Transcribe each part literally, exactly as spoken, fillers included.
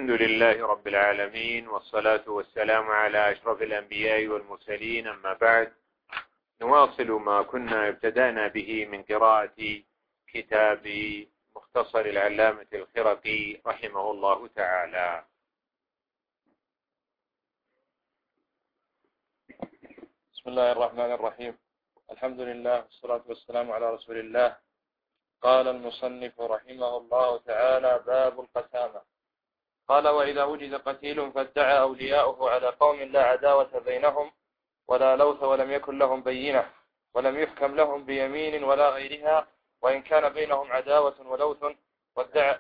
الحمد لله رب العالمين، والصلاة والسلام على أشرف الأنبياء والمرسلين، أما بعد. نواصل ما كنا ابتدأنا به من قراءة كتاب مختصر العلامة الخرقي رحمه الله تعالى. بسم الله الرحمن الرحيم. الحمد لله والصلاة والسلام على رسول الله. قال المصنف رحمه الله تعالى: باب القسامة. قال: وإذا وجد قتيل فادعى أولياؤه على قوم لا عداوة بينهم ولا لوث ولم يكن لهم بينة ولم يحكم لهم بيمين ولا غيرها، وإن كان بينهم عداوة ولوث وادعى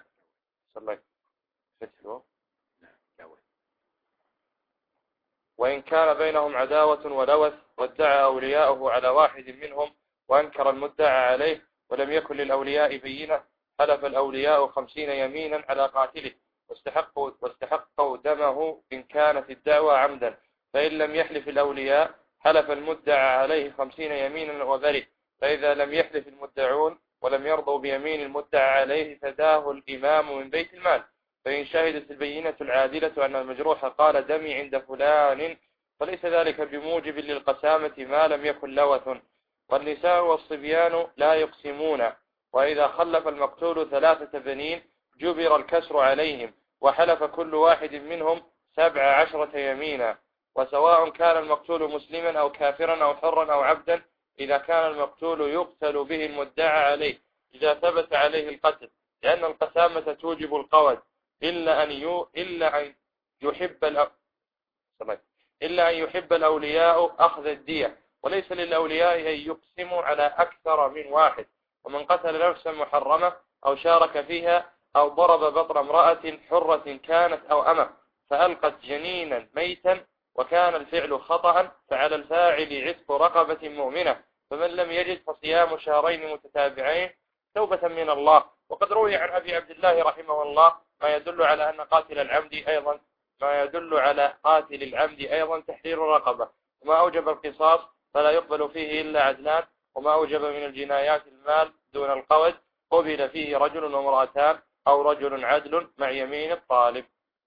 وإن كان بينهم عداوة ولوث وادعى أولياؤه على واحد منهم وأنكر المدعى عليه ولم يكن للأولياء بينة، حلف الأولياء خمسين يمينا على قاتله واستحقوا, واستحقوا دمه إن كانت الدعوة عمدا، فإن لم يحلف الأولياء حلف المدعى عليه خمسين يمينا وبرئ، فإذا لم يحلف المدعون ولم يرضوا بيمين المدعى عليه فداه الإمام من بيت المال، فإن شهدت البينة العادلة أن المجروح قال دمي عند فلان فليس ذلك بموجب للقسامة ما لم يكن لوث. والنساء والصبيان لا يقسمون، وإذا خلف المقتول ثلاثة بنين جبر الكسر عليهم، وحلف كل واحد منهم سبع عشرة يمينا، وسواء كان المقتول مسلما أو كافرا أو حرا أو عبدا، إذا كان المقتول يقتل به المدعى عليه إذا ثبت عليه القتل، لأن القسامة توجب القود إلا أن يو إلا أن يحب الأ... إلا أن يحب الأولياء أخذ الدية، وليس للأولياء أن يقسموا على أكثر من واحد. ومن قتل نفسا محرمة أو شارك فيها أو ضرب بطن امرأة حرة كانت أو أمة فألقت جنينا ميتا وكان الفعل خطأ، فعلى الفاعل عتق رقبة مؤمنة، فمن لم يجد فصيام شهرين متتابعين توبة من الله. وقد روي عن أبي عبد الله رحمه الله ما يدل على أن قاتل العمد أيضا ما يدل على قاتل العمد أيضا تحرير رقبة، وما أوجب القصاص فلا يقبل فيه إلا عدلان، وما أوجب من الجنايات المال دون القود قبل فيه رجل وامرأتان أو رجل عدل مع يمين الطالب.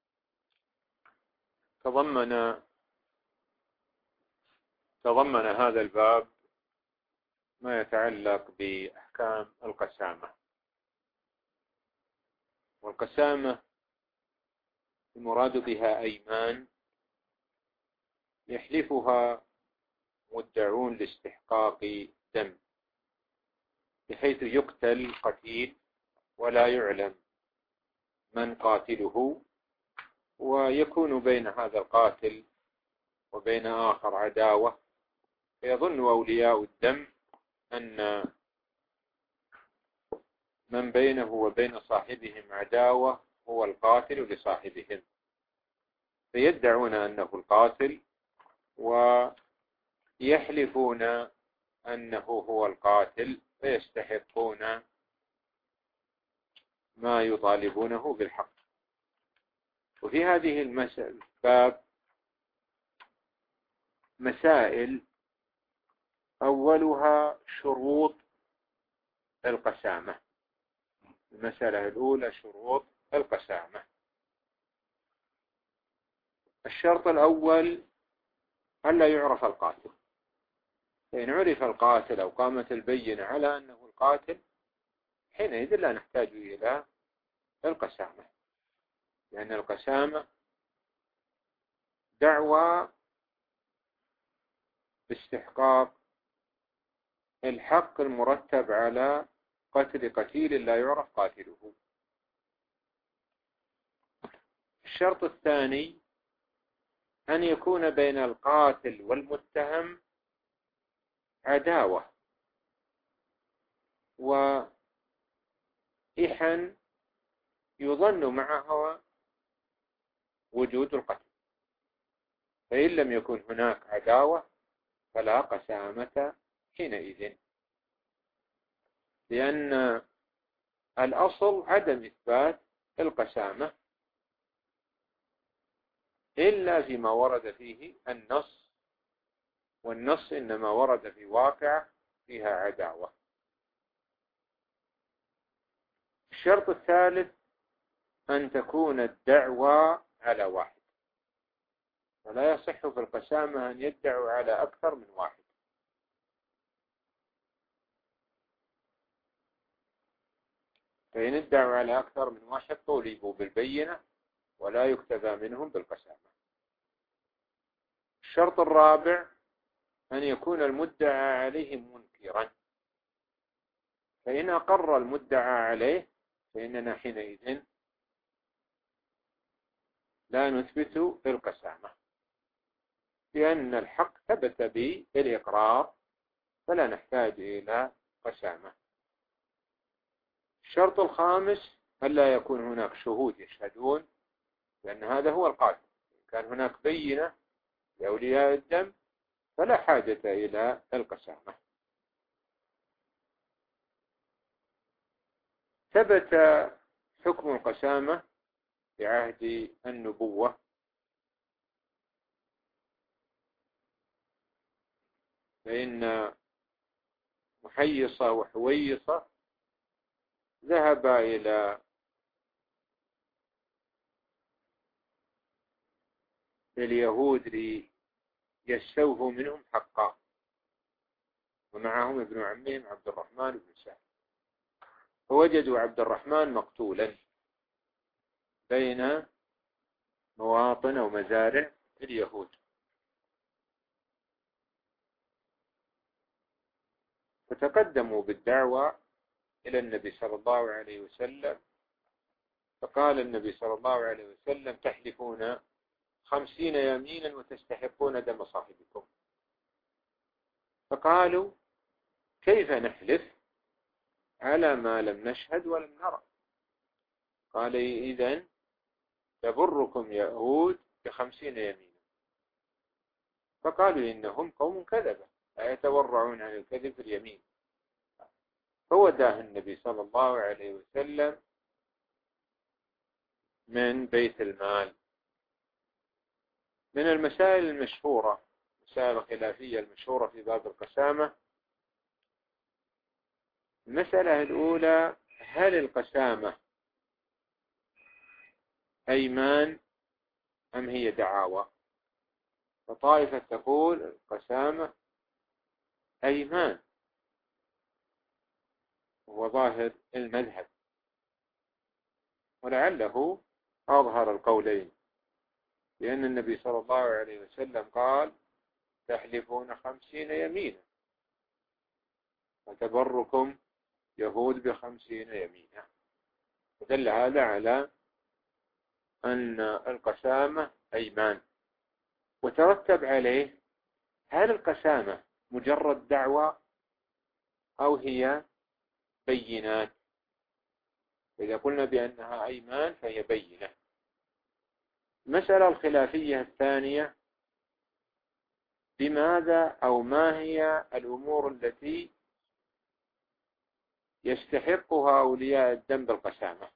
تضمن تضمن هذا الباب ما يتعلق بأحكام القسامة. والقسامة المراد بها أيمان يحلفها مدعون لاستحقاق دم، بحيث يقتل قتيل ولا يعلم من قاتله، ويكون بين هذا القاتل وبين آخر عداوة، فيظن أولياء الدم أن من بينه وبين صاحبهم عداوة هو القاتل لصاحبهم، فيدعون أنه القاتل ويحلفون أنه هو القاتل، فيستحقون ما يطالبونه بالحق. وفي هذه المسألة باب مسائل، أولها شروط القسامة. المسألة الأولى شروط القسامة. الشرط الأول ألا يعرف القاتل، فإن عرف القاتل أو قامت البينة على أنه القاتل حينئذ لا نحتاج إلى القسامة، لأن القسامة دعوى باستحقاق الحق المرتب على قتل قتيل لا يعرف قاتله. الشرط الثاني أن يكون بين القاتل والمتهم عداوة وإحن يظن معها وجود القتل، فإن لم يكن هناك عداوة فلا قسامة حينئذ، لأن الأصل عدم إثبات القسامة إلا فيما ورد فيه النص، والنص إنما ورد في واقع فيها عداوة. الشرط الثالث أن تكون الدعوى على واحد، ولا يصح في القسامة أن يدعوا على أكثر من واحد. فإن ادعوا على أكثر من واحد طولبوا بالبينة ولا يكتفى منهم بالقسامة. الشرط الرابع أن يكون المدعى عليه منكرا، فإن أقر المدعى عليه فإننا حينئذ لا نثبت القسامة، لأن الحق ثبت بالإقرار فلا نحتاج إلى قسامة. الشرط الخامس ألا يكون هناك شهود يشهدون، لأن هذا هو القاعدة. كان هناك بينة لأولياء الدم فلا حاجة إلى القسامة. ثبت حكم القسامة في عهد النبوة، فإن محيصة وحويصة ذهبا إلى اليهود ليستوفوا منهم حقا، ومعهم ابن عمهم عبد الرحمن بن سعد، فوجدوا عبد الرحمن مقتولا بين مواطن ومزارع اليهود، فتقدموا بالدعوة إلى النبي صلى الله عليه وسلم، فقال النبي صلى الله عليه وسلم: تحلفون خمسين يمينا وتستحقون دم صاحبكم. فقالوا: كيف نحلف على ما لم نشهد ولم نرى؟ قال: إذن تبركم يهود بخمسين يمينا. فقالوا: إنهم قوم كذبة لا يتورعون عن الكذب في اليمين. فوداه النبي صلى الله عليه وسلم من بيت المال. من المسائل المشهورة، المسائل الخلافية المشهورة في باب القسامة، المسألة الأولى: هل القسامة أيمان أم هي دعاوى؟ فطائفة تقول القسامة أيمان، وهو ظاهر المذهب، ولعله أظهر القولين، لأن النبي صلى الله عليه وسلم قال: تحلفون خمسين يمينا وتبركم يهود بخمسين يمينا. فدل هذا على أن القسامة أيمان. وترتب عليه: هل القسامة مجرد دعوة أو هي بينات؟ إذا قلنا بأنها أيمان فهي بينة. المسألة الخلافية الثانية: بماذا أو ما هي الأمور التي يستحقها أولياء الدم بالقسامة؟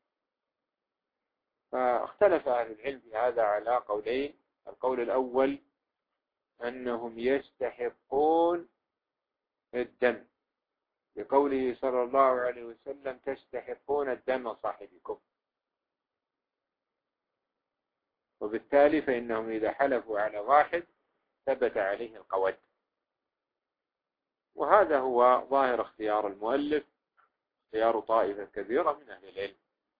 فاختلف أهل العلم في هذا على قولين. القول الأول أنهم يستحقون الدم، بقوله صلى الله عليه وسلم: تستحقون الدم صاحبكم، وبالتالي فإنهم إذا حلفوا على واحد ثبت عليه القود. وهذا هو ظاهر اختيار المؤلف، اختيار طائفة كبيرة من أهل العلم.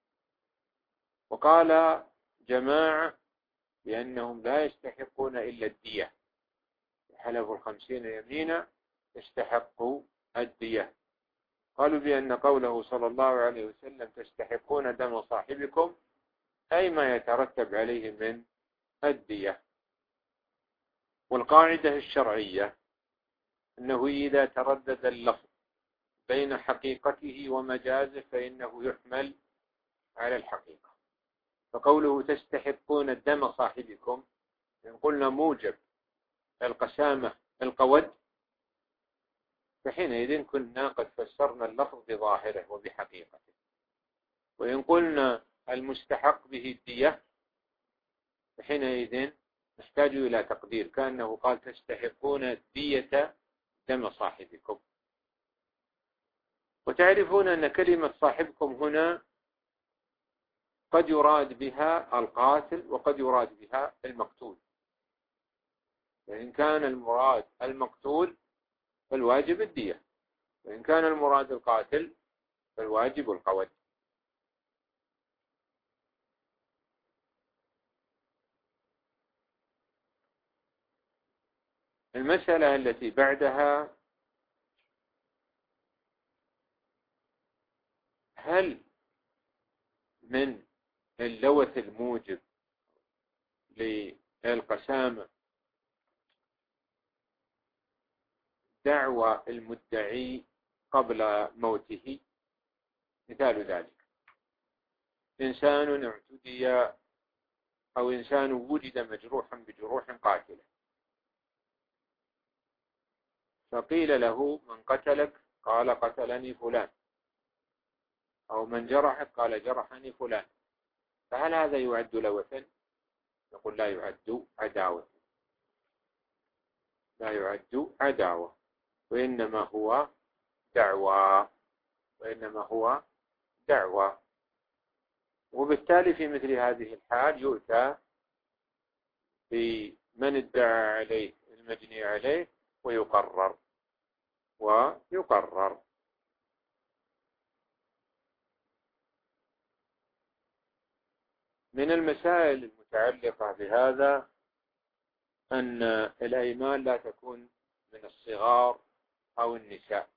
وقال جماعة بأنهم لا يستحقون إلا الدية، حلفوا الخمسين يمينا استحقوا الدية. قالوا بأن قوله صلى الله عليه وسلم: تستحقون دم صاحبكم، أي ما يترتب عليه من الدية. والقاعدة الشرعية أنه إذا تردد اللفظ بين حقيقته ومجازه فإنه يحمل على الحقيقة. فقوله تستحقون الدم صاحبكم، إن قلنا موجب القسامة القود، فحينئذ كنا قد فسرنا اللفظ بظاهره وبحقيقته. وإن قلنا المستحق به الدية، فحينئذ نحتاج إلى تقدير، كأنه قال تستحقون دية دم صاحبكم. وتعرفون أن كلمة صاحبكم هنا قد يراد بها القاتل وقد يراد بها المقتول. فإن كان المراد المقتول فالواجب الدية، وإن كان المراد القاتل فالواجب القود. المسألة التي بعدها: هل من اللوث الموجب للقسامة دعوى المدعي قبل موته؟ مثال ذلك: إنسان اعتدي أو إنسان وجد مجروحا بجروح قاتلة، فقيل له: من قتلك؟ قال: قتلني فلان. أو من جرحك؟ قال: جرحني فلان. فهل هذا يعد لوثا؟ نقول: لا يعد عداوة، لا يعد عداوة، وإنما هو دعوى، وإنما هو دعوى. وبالتالي في مثل هذه الحال يؤتى بمن ادعى عليه المجني عليه ويقرر ويقرر. من المسائل المتعلقة بهذا أن الأيمان لا تكون من الصغار أو النساء،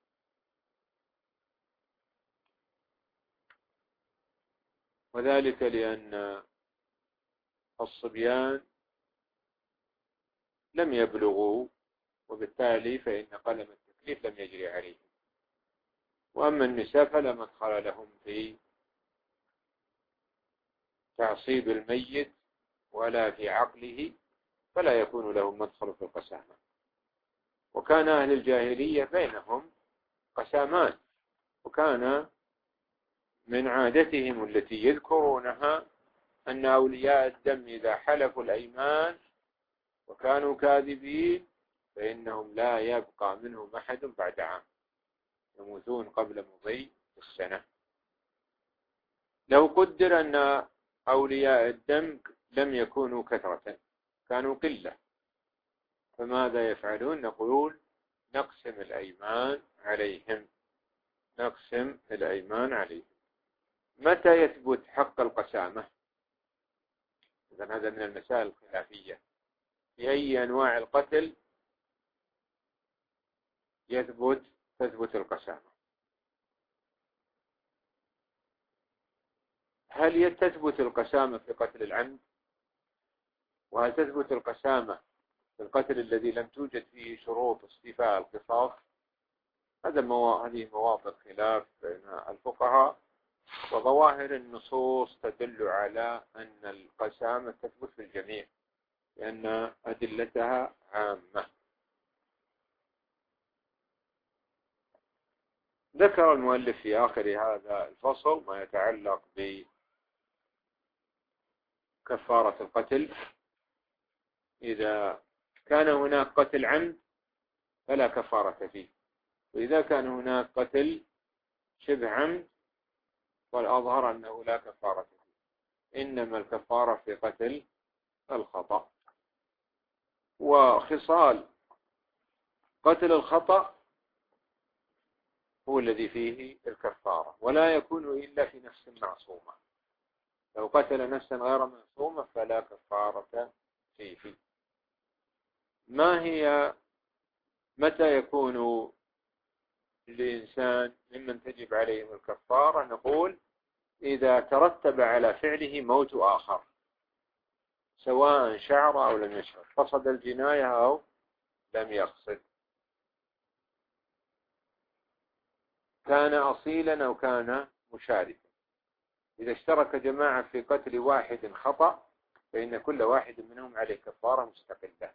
وذلك لأن الصبيان لم يبلغوا، وبالتالي فإن قلم التكليف لم يجري عليهم. وأما النساء فلا مدخل لهم في تعصيب الميت ولا في عقله، فلا يكون لهم مدخل في القسامة. وكان أهل الجاهلية بينهم قسامات، وكان من عادتهم التي يذكرونها أن أولياء الدم إذا حلفوا الأيمان وكانوا كاذبين فإنهم لا يبقى منهم أحد بعد عام، يموتون قبل مضي السنة. لو قدر أن أولياء الدم لم يكونوا كثرة، كانوا قلة، فماذا يفعلون؟ نقول: نقسم الأيمان عليهم، نقسم الأيمان عليهم. متى يثبت حق القسامة؟ إذن هذا من المسائل الخلافية: في أي أنواع القتل يثبت تثبت القسامة؟ هل تثبت القسامة في قتل العمد؟ وهل تثبت القسامة في القتل الذي لم توجد فيه شروط استيفاء القصاص؟ هذا مو... هذه مواطن خلاف بين الفقهاء، وظواهر النصوص تدل على أن القسامة تثبت في الجميع لأن أدلتها عامة. ذكر المؤلف في آخر هذا الفصل ما يتعلق بكفارة القتل. إذا كان هناك قتل عمد فلا كفارة فيه، وإذا كان هناك قتل شبه عمد والأظهر أنه لا كفارة فيه، إنما الكفارة في قتل الخطأ. وخصال قتل الخطأ هو الذي فيه الكفارة، ولا يكون إلا في نفس معصومة. لو قتل نفسا غير معصومة فلا كفارة فيه. ما هي متى يكون الإنسان ممن تجب عليهم الكفارة؟ نقول: إذا ترتب على فعله موت آخر، سواء شعر أو لم يشعر، قصد الجناية أو لم يقصد، كان أصيلا أو كان مشاركا. إذا اشترك جماعة في قتل واحد خطأ فإن كل واحد منهم عليه كفارة مستقلة.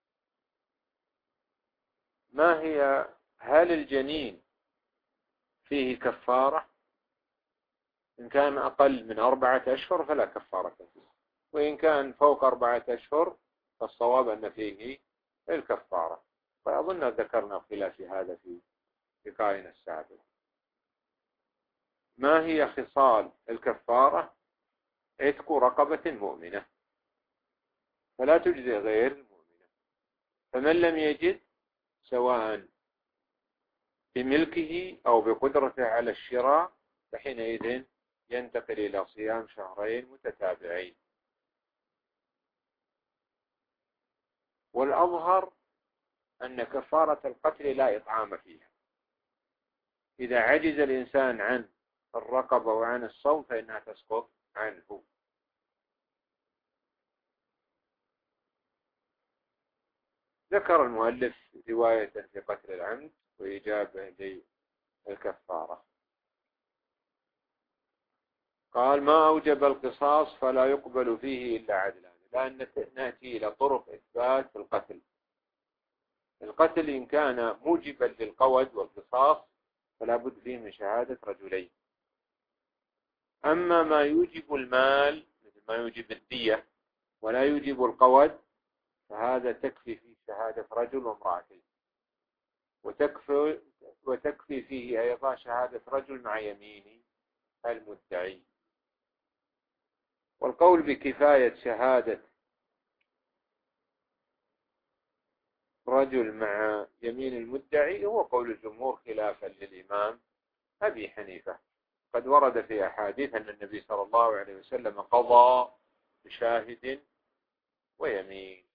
ما هي هل الجنين فيه كفارة؟ إن كان أقل من أربعة أشهر فلا كفارة فيه، وإن كان فوق أربعة أشهر فالصواب أن فيه الكفارة. فأظن ذكرنا خلاف هذا في لقائنا السابق. ما هي خصال الكفارة؟ عتق رقبة مؤمنة، فلا تجزي غير المؤمنة. فمن لم يجد سواء بملكه أو بقدرته على الشراء فحينئذ ينتقل إلى صيام شهرين متتابعين. والأظهر أن كفارة القتل لا إطعام فيها. إذا عجز الإنسان عن الرقبة وعن الصوم فإنها تسقط عنه. ذكر المؤلف رواية في قتل العمد وإجابة للكفارة. قال: ما أوجب القصاص فلا يقبل فيه إلا عدلان. لأن نأتي إلى طرق إثبات القتل. القتل إن كان موجبا للقود والقصاص فلا بد فيه من شهادة رجلين. أما ما يوجب المال مثل ما يوجب الدية ولا يوجب القود فهذا تكفي فيه شهادة رجل وامرأتين، وتكفي, وتكفي فيه أيضا شهادة رجل مع يمين المدعي. والقول بكفاية شهادة رجل مع يمين المدعي هو قول الجمهور خلافا للإمام أبي حنيفة. قد ورد في أحاديث أن النبي صلى الله عليه وسلم قضى بشاهد ويمين.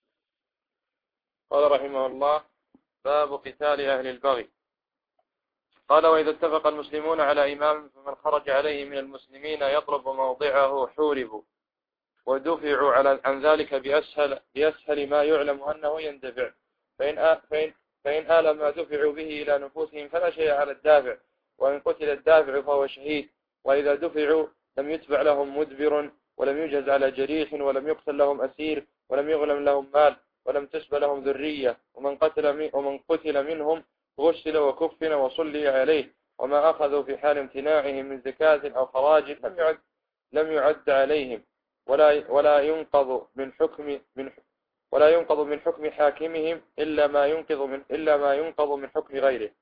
قال رحمه الله: باب قتال أهل البغي. قال: وإذا اتفق المسلمون على إمام فمن خرج عليه من المسلمين يطلب موضعه حوربوا ودفعوا على عن ذلك بأسهل, بأسهل ما يعلم أنه يندفع، فإن, آ فإن, فإن آل ما دفعوا به إلى نفوسهم فلا شيء على الدافع، وإن قتل الدافع فهو شهيد. وإذا دفعوا لم يتبع لهم مدبر ولم يجهز على جريح ولم يقتل لهم أسير ولم يغلم لهم مال ولم تسب لهم ذرية، ومن قتل, ومن قتل منهم غسل وكفن وصلي عليه، وما أخذوا في حال امتناعهم من زكاة أو خراج لم يعد, لم يعد عليهم، ولا ولا ينقض من حكم من ولا ينقض من حكم حاكمهم إلا ما ينقض من إلا ما ينقض من حكم غيره.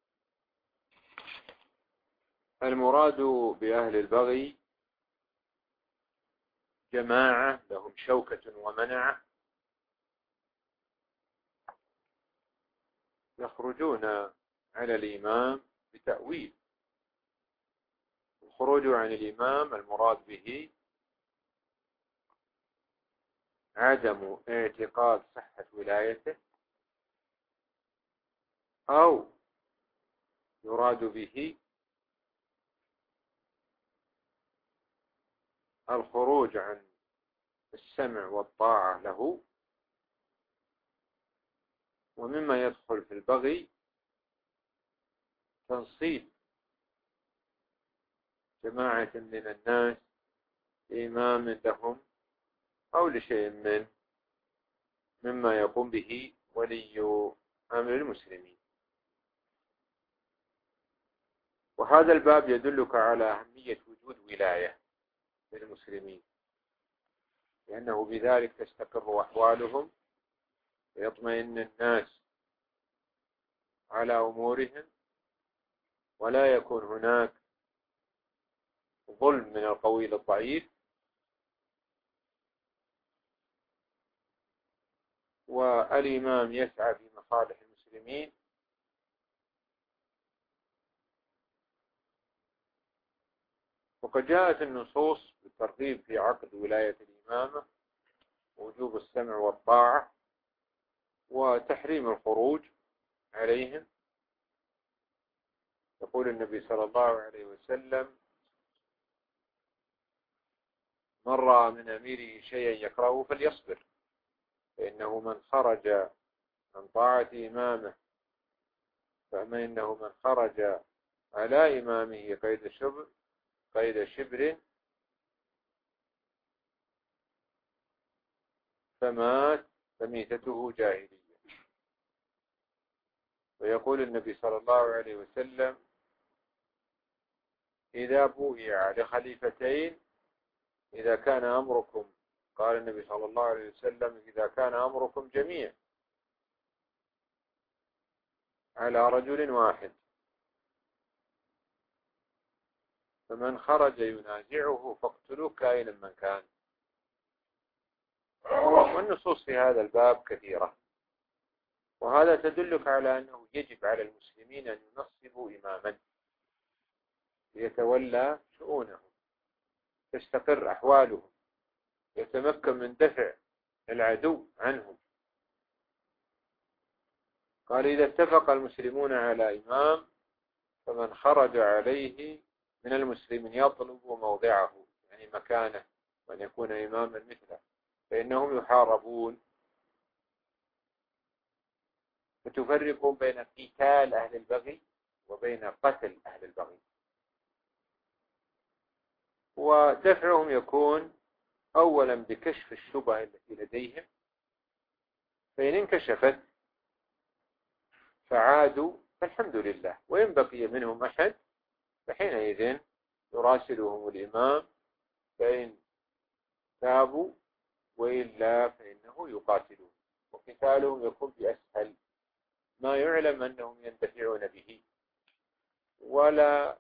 المراد بأهل البغي جماعة لهم شوكة ومنعة يخرجون على الإمام بتأويل. الخروج عن الإمام المراد به عدم اعتقاد صحة ولايته، أو يراد به الخروج عن السمع والطاعة له. ومما يدخل في البغي تنصيب جماعة من الناس إمام لهم أو لشيء من مما يقوم به ولي أمر المسلمين. وهذا الباب يدلك على أهمية وجود ولاية للمسلمين، لأنه بذلك تستقر أحوالهم ويطمئن الناس على أمورهم، ولا يكون هناك ظلم من القوي للضعيف، والإمام يسعى في مصالح المسلمين. وقد جاءت النصوص بالترغيب في عقد ولاية الإمامة ووجوب السمع والطاعة وتحريم الخروج عليهم. يقول النبي صلى الله عليه وسلم: من رأى من أميره شيئا يكرهه فليصبر، فإنه من خرج عن طاعة إمامه فأما إنه من خرج على إمامه قيد شبر قيد شبر فمات فميتته جاهلية. ويقول النبي صلى الله عليه وسلم: إذا بوئع لخليفتين إذا كان أمركم، قال النبي صلى الله عليه وسلم: إذا كان أمركم جميع على رجل واحد فمن خرج ينازعه فاقتلوه كائنا من كان. والنصوص في هذا الباب كثيرة، وهذا تدلك على أنه يجب على المسلمين أن ينصبوا إماما يتولى شؤونهم، تستقر أحوالهم، يتمكن من دفع العدو عنهم. قال إذا اتفق المسلمون على إمام فمن خرج عليه من المسلمين يطلب موضعه، يعني مكانه، وأن يكون إماما مثله، فإنهم يحاربون. فتفرقون بين قتال أهل البغي وبين قتل أهل البغي، ودفعهم يكون أولا بكشف الشبهة التي لديهم، فإن انكشفت فعادوا فالحمد لله، وإن بقي منهم أحد فحينئذ يراسلهم الإمام، فإن تابوا وإلا فإنه يقاتلون، وقتالهم يكون بأسهل ما يعلم أنهم ينتفعون به. ولا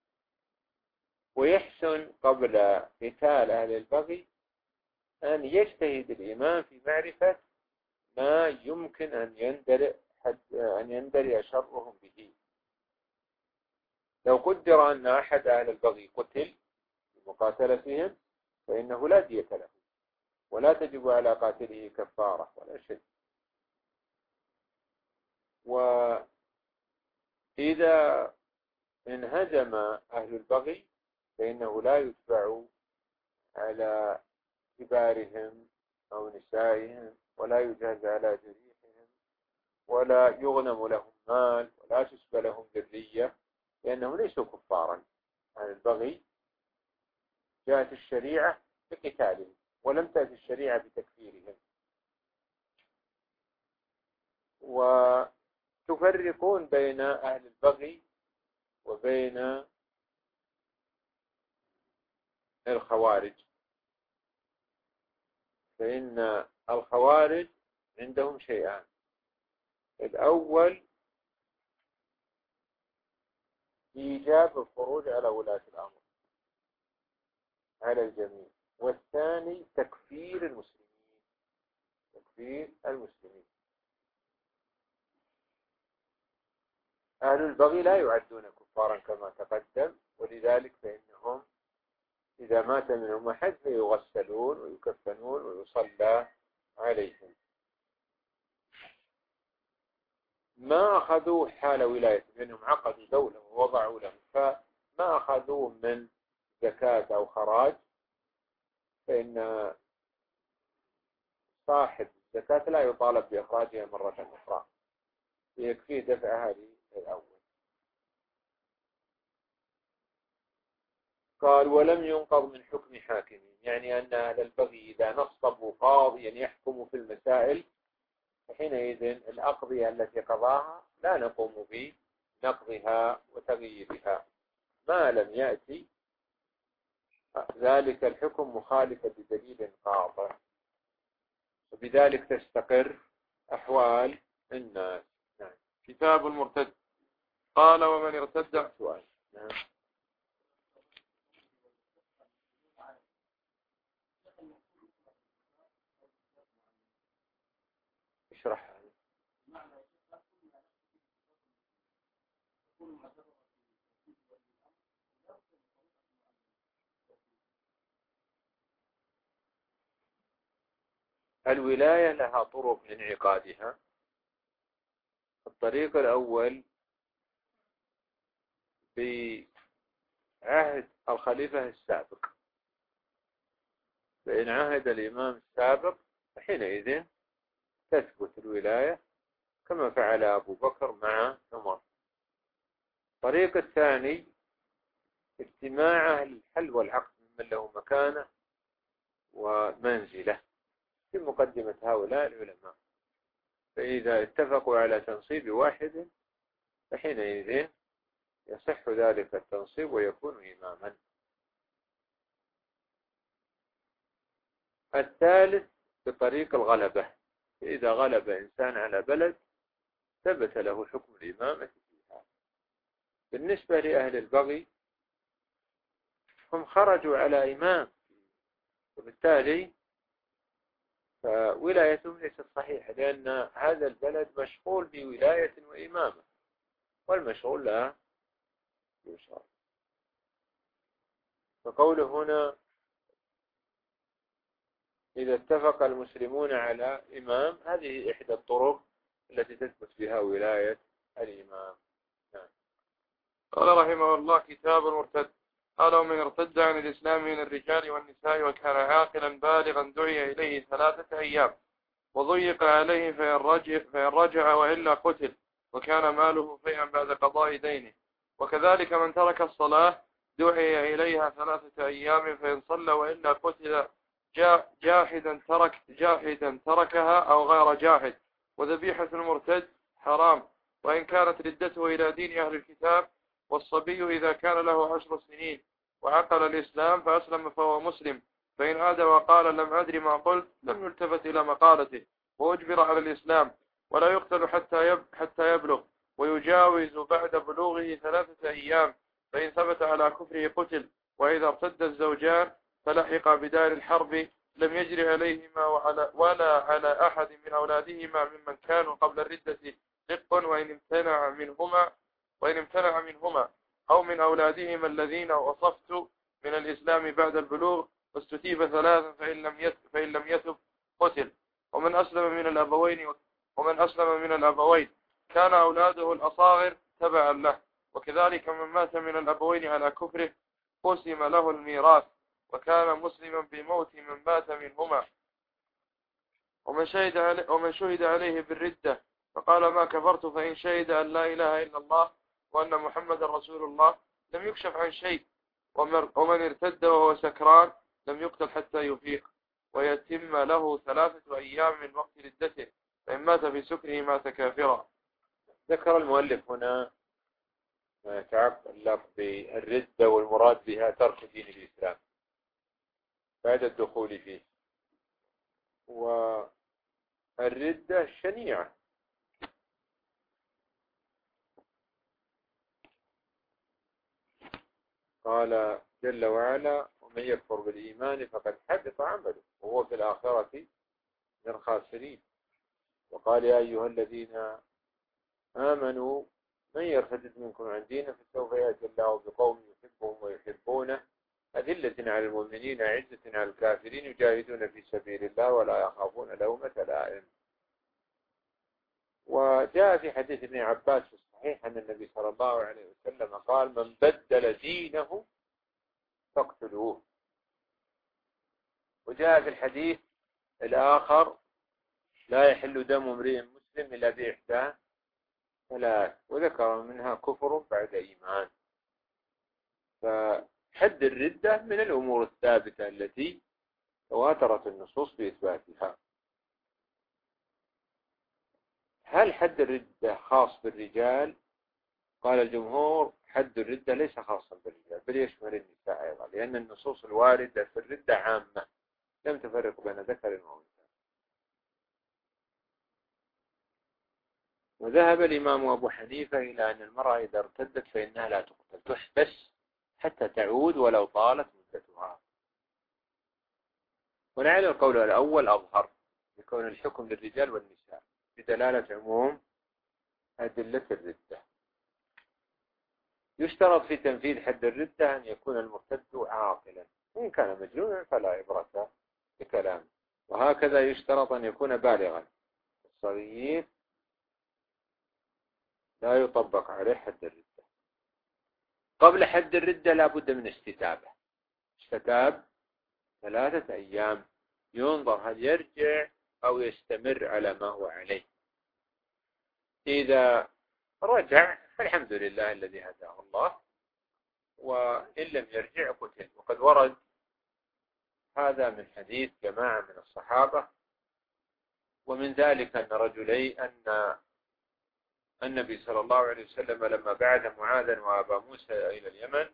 ويحسن قبل قتال أهل البغي أن يجتهد الإمام في معرفة ما يمكن أن يندرئ أن يندرئ شرهم به. لو قدر أن أحد أهل البغي قتل بمقاتلتهم فإنه لا دية له، ولا تجب على قاتله كفارة ولا شيء. وإذا انهزم أهل البغي فإنه لا يتبع على كبارهم أو نسائهم، ولا يجهز على جريحهم، ولا يغنم لهم مال، ولا تسبى لهم ذرية، لأنهم ليسوا كفارا. أهل البغي جاءت الشريعة بقتالهم ولم تأتي الشريعة بتكفيرهم. وتفرقون بين أهل البغي وبين الخوارج، فإن الخوارج عندهم شيئان: الأول إيجاب الخروج على ولاة الأمر على الجميع، والثاني تكفير المسلمين تكفير المسلمين أهل البغي لا يعدون كفارا كما تقدم، ولذلك فإنهم إذا مات منهم أحد فيغسلون ويكفنون ويصلى عليهم. ما أخذوه حال ولاية، لأنهم عقدوا دولة ووضعوا لهم، فما أخذوه من زكاة أو خراج، فإن صاحب الزكاة لا يطالب بإخراجها مرة أخرى، يكفيه دفع هذه الأول. قال ولم ينقض من حكم حاكمين، يعني أن أهل البغي إذا نصبوا قاضيا يحكم في المسائل فحينئذ الأقضية التي قضاها لا نقوم بنقضها وتغييرها ما لم يأتي ذلك الحكم مخالفة بدليل قاطع، وبذلك تستقر أحوال الناس. نعم. كتاب المرتد. قال ومن ارتد. سؤال. نعم. اشرح. الولاية لها طرق لانعقادها. الطريق الأول بعهد الخليفة السابق، فإن عهد الإمام السابق فحينئذ تثبت الولاية كما فعل أبو بكر مع عمر. الطريق الثاني اجتماع أهل الحل والعقد ممن له مكانة ومنزلة في مقدمة هؤلاء العلماء، فإذا اتفقوا على تنصيب واحد فحينئذ يصح ذلك التنصيب ويكون إماما. الثالث بطريق الغلبة، إذا غلب إنسان على بلد ثبت له حكم الإمامة فيها. بالنسبة لأهل البغي هم خرجوا على إمام، وبالتالي فولايتهم ليست صحيحة، لأن هذا البلد مشغول بولاية وإمامة، والمشغول لا يشرع. فقوله هنا إذا اتفق المسلمون على إمام، هذه إحدى الطرق التي تثبت بها ولاية الإمام. نعم. قال رحمه الله: كتاب المرتد. قال: ومن ارتد عن الإسلام من الرجال والنساء وكان عاقلا بالغا دعي إليه ثلاثة أيام وضيق عليه فإن رجع, فإن رجع وإلا قتل، وكان ماله فيئا بعد قضاء دينه. وكذلك من ترك الصلاة دعي إليها ثلاثة أيام فإن صلى وإلا قتل جاحدا ترك جاحدا تركها أو غير جاحد. وذبيحة المرتد حرام، وإن كانت ردته إلى دين أهل الكتاب. والصبي إذا كان له عشر سنين وعقل الإسلام فأسلم فهو مسلم، فإن عاد وقال لم أدري ما قلت لم يلتفت إلى مقالته وأجبر على الإسلام، ولا يقتل حتى يب حتى يبلغ، ويجاوز بعد بلوغه ثلاثة أيام، فإن ثبت على كفره قتل. وإذا ارتد الزوجان فلحق بدار الحرب لم يجري عليهما وعلى ولا على أحد من أولادهما ممن كانوا قبل الردة رق، وإن امتنع منهما وإن امتنع منهما أو من أولادهما الذين وصفت من الإسلام بعد البلوغ فاستتيب ثلاثا فإن لم يتب فإن لم يتب قتل. ومن أسلم من الأبوين ومن أسلم من الأبوين كان أولاده الأصاغر تبعا له، وكذلك من مات من الأبوين على كفره قسم له الميراث، وكان مسلما بموت من مات منهما. ومن شهد عليه, ومن شهد عليه بالردة فقال ما كفرت فإن شهد أن لا إله إلا الله وأن محمد رسول الله لم يكشف عن شيء. ومن ارتد وهو سكران لم يقتل حتى يفيق، ويتم له ثلاثة أيام من وقت ردته، فإن مات في سكره مات كافرا. ذكر المؤلف هنا ما يتعلق بالردة، والمراد بها ترك دين الإسلام بعد الدخول فيه. والردة شنيعة، قال جل وعلا ومن يكفر بالإيمان فقد حبط عمله وهو في الآخرة من الخاسرين. وقال يا أيها الذين آمنوا من يرتد منكم عن دينه فسوف يأتي الله بقوم يحبهم ويحبونه أذلة على المؤمنين عزة على الكافرين يجاهدون في سبيل الله ولا يخافون لومة لائم. وجاء في حديث ابن عباس في الصحيح أن النبي صلى الله عليه وسلم قال من بدل دينه فاقتلوه. وجاء في الحديث الآخر لا يحل دم امرئ مسلم إلا بإحدى ثلاث، وذكر منها كفر بعد إيمان. فحد الردة من الأمور الثابتة التي تواترت النصوص بإثباتها. هل حد الردة خاص بالرجال؟ قال الجمهور حد الردة ليس خاصا بالرجال بل يشمل النساء أيضا، لأن النصوص الواردة في الردة عامة لم تفرق بين ذكر وأنثى. وذهب الإمام أبو حنيفة إلى أن المرأة إذا ارتدت فإنها لا تقتل، تحبس حتى تعود ولو طالت مدتها. ولعل القول الأول أظهر يكون الحكم للرجال والنساء بدلالة عموم أدلة الردة. يشترط في تنفيذ حد الردة أن يكون المرتد عاقلا، إن كان مجنونا فلا عبرة بكلامه. وهكذا يشترط أن يكون بالغا. الصغير لا يطبق عليه حد الردة. قبل حد الردة لا بد من استتابة، استتاب ثلاثة أيام ينظر هل يرجع أو يستمر على ما هو عليه. إذا رجع فالحمد لله الذي هداه الله، وإن لم يرجع قتل. وقد ورد هذا من حديث جماعة من الصحابة، ومن ذلك أن رجلي أن النبي صلى الله عليه وسلم لما بعث معاذا وأبا موسى إلى اليمن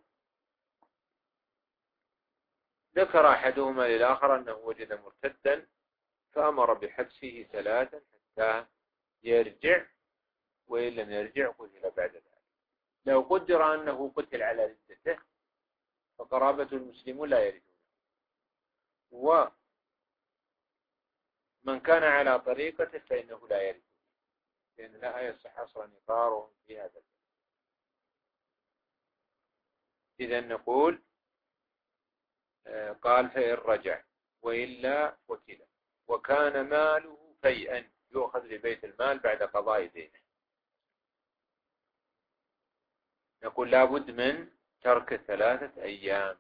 ذكر أحدهما للآخر أنه وجد مرتدا فأمر بحبسه ثلاثا حتى يرجع، وإن لم يرجع قتل بعد ذلك. لو قدر أنه قتل على ردته فقرابة المسلمون لا يرثون، ومن كان على طريقته فإنه لا يرث، لأن لا يصح أصلا إقرارهم في هذا. إذا نقول قال فإن رجع وإلا قتل وكان ماله فيئا يؤخذ لبيت المال بعد قضاء دينه، نقول لابد من ترك ثلاثة أيام،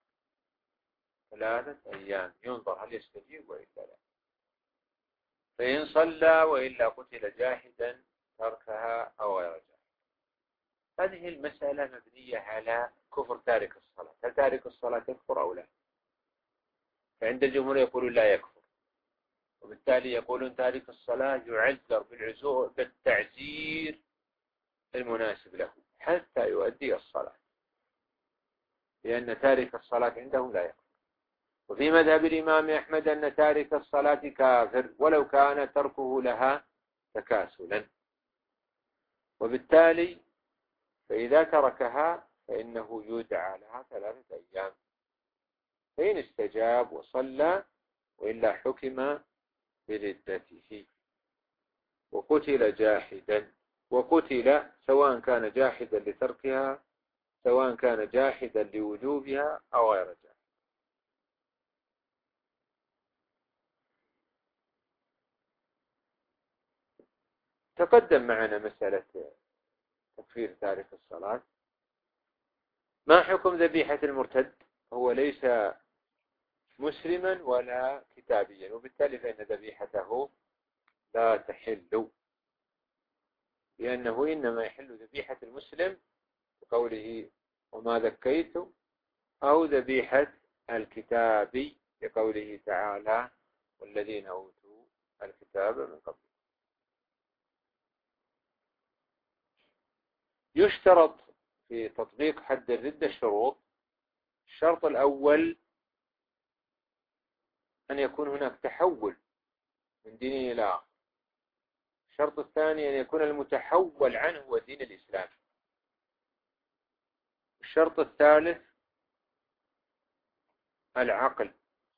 ثلاثة أيام ينظر هل يستجيب وإلا لا. فإن صلى وإلا قتل جاحدا تركها أو غير جاحد. هذه المسألة مبنية على كفر تارك الصلاة، هل تارك الصلاة يكفر أو لا؟ فعند الجمهور يقولون لا يكفر، وبالتالي يقولون تارك الصلاة يعذر بالعزور بالتعزير المناسب له حتى يؤدي الصلاة، لأن تارك الصلاة عندهم لا يكفر. وفي مذهب الإمام أحمد أن تارك الصلاة كافر ولو كان تركه لها تكاسلا، وبالتالي فإذا تركها فإنه يدعى لها ثلاثة أيام، فإن استجاب وصلى وإلا حكم بردته وقتل جاحدا. وقتل سواء كان جاحدا لتركها سواء كان جاحدا لوجوبها أو غير جاحد. تقدم معنا مسألة تكفير تارك الصلاة. ما حكم ذبيحة المرتد؟ هو ليس مسلما ولا كتابيا، وبالتالي فإن ذبيحته لا تحل، لأنه إنما يحل ذبيحة المسلم بقوله وما ذكيت، أو ذبيحة الكتابي بقوله تعالى والذين أوتوا الكتاب من قبل. يشترط في تطبيق حد الردة شروط. الشرط الأول أن يكون هناك تحول من دينه إلى آخر. الشرط الثاني أن يكون المتحول عنه هو دين الإسلام. الشرط الثالث العقل،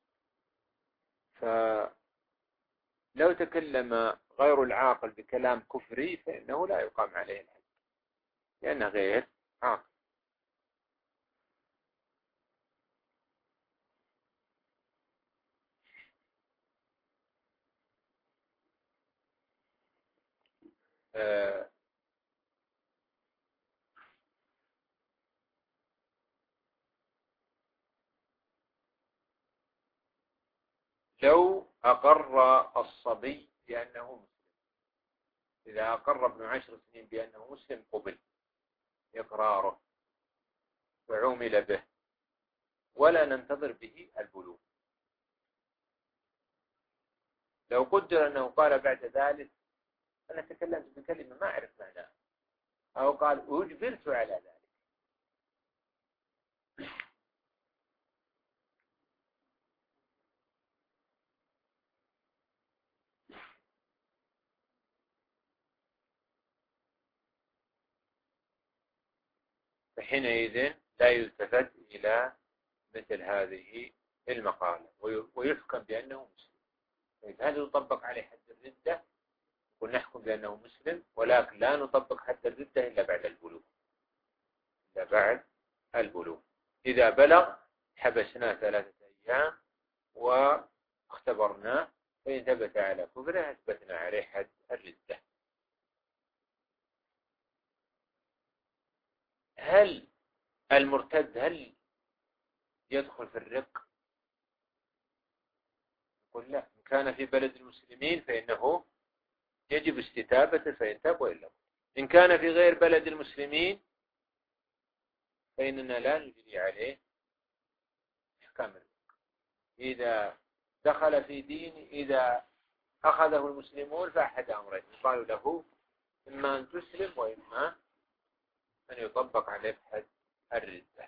فلو تكلم غير العاقل بكلام كفري فإنه لا يقام عليه الحد لأنه غير عاقل. آه لو أقر الصبي بأنه مسلم، إذا أقر ابن عشر سنين بأنه مسلم قبل إقراره وعمل به ولا ننتظر به البلوغ. لو قدر أنه قال بعد ذلك أنا تكلمت بكلمة ما أعرف معناها، أو قال أجبرت على ذلك، فحينئذ لا يلتفت إلى مثل هذه المقالة ويحكم بأنه مسلم. هل يطبق عليه حد الردة؟ ونحكم بأنه مسلم، ولكن لا نطبق حد الردة إلا بعد البلوغ، إلا بعد البلوغ. إذا بلغ حبسناه ثلاثة أيام واختبرناه، فإن ثبت على كفره أثبتنا عليه حد الردة. هل المرتد هل يدخل في الرق؟ نقول لا، إن كان في بلد المسلمين فإنه يجب استتابته فإن تاب وإلا. إن كان في غير بلد المسلمين فإننا لا نجري عليه أحكام الرق. إذا دخل في دين إذا أخذه المسلمون فأحد أمرين، قالوا له إما أن تسلم وإما أن يطبق عليه حد الردة.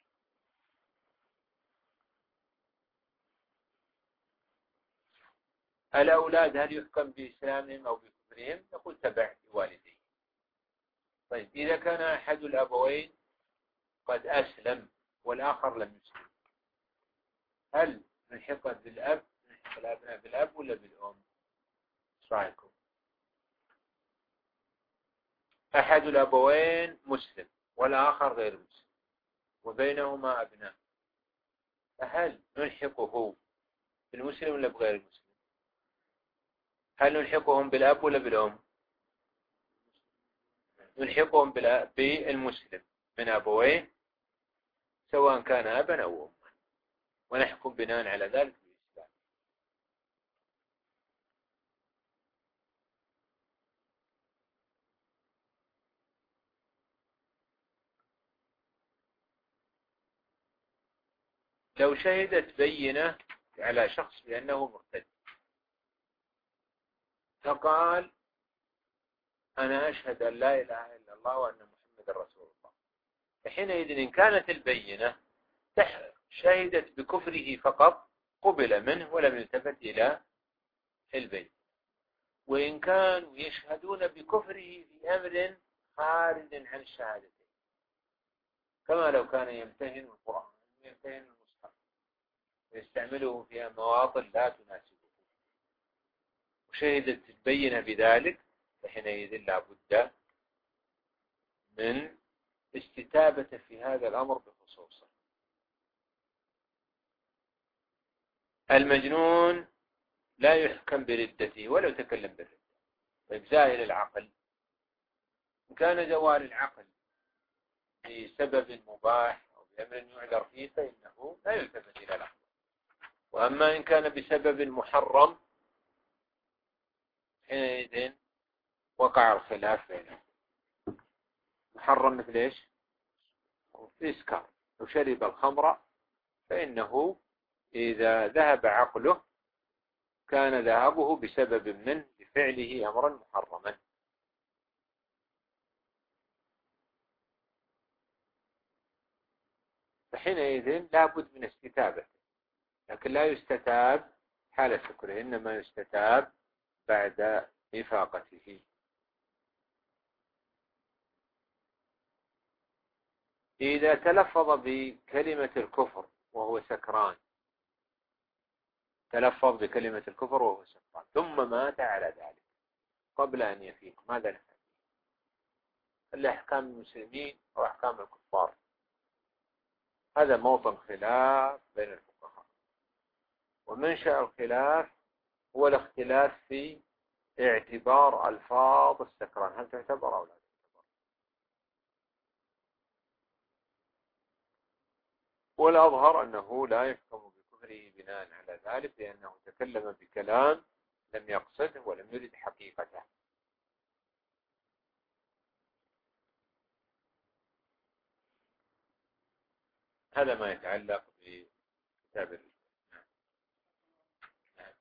الأولاد هل يحكم بإسلامهم أو بكفرهم؟ نقول تبع والديه. طيب إذا كان أحد الأبوين قد أسلم والآخر لم يسلم، هل نلحقه بالأب نلحق الأبناء بالأب ولا بالأم؟ ايش رأيكم؟ أحد الأبوين مسلم والآخر غير مسلم وبينهما أبناء، فهل نلحقه بالمسلم ولا بغير المسلم؟ هل نلحقهم بالأب ولا بالأم؟ نلحقهم بالمسلم من أبويه سواء كان أبا أو أما، ونحكم بناء على ذلك بالإسلام. لو شهدت بينة على شخص بأنه مرتد فقال أنا أشهد أن لا إله إلا الله وأن محمد رسول الله، فحينئذ إن كانت البينة شهدت بكفره فقط قبل منه ولم يلتفت إلى البينة، وإن كانوا يشهدون بكفره في أمر خارج عن الشهادتين كما لو كان يمتهن القرآن ويمتهن المصحف ويستعمله في مواطن لا تناسبه وشهدت البينة بذلك، فحينئذ لا بد من استتابة في هذا الأمر بخصوصه. المجنون لا يحكم بردته ولو تكلم بالردة. طيب زائل العقل، إن كان زوال العقل بسبب مباح أو بأمر يعذر فيه فإنه لا يلتفت إلى الأمر، وأما إن كان بسبب محرم حينئذ وقع الخلاف بينهم. محرم مثل إيش؟ الإسكار، لو شرب الخمر فإنه إذا ذهب عقله كان ذهابه بسبب منه بفعله أمرا محرما. فحينئذ لابد من استتابة، لكن لا يستتاب حال سكره، إنما يستتاب بعد إفاقته. إذا تلفظ بكلمة الكفر وهو سكران، تلفظ بكلمة الكفر وهو سكران ثم مات على ذلك قبل أن يفيق، ماذا نفعل؟ هل أحكام المسلمين أو أحكام الكفار؟ هذا موطن خلاف بين الفقهاء، ومنشأ الخلاف هو الاختلاف في اعتبار ألفاظ السكران، هل تعتبر أو لا تعتبر؟ والأظهر أنه لا يحكم بكفره بناء على ذلك، لأنه تكلم بكلام لم يقصده ولم يرد حقيقته. هذا ما يتعلق بكتاب ال... نعم. نعم.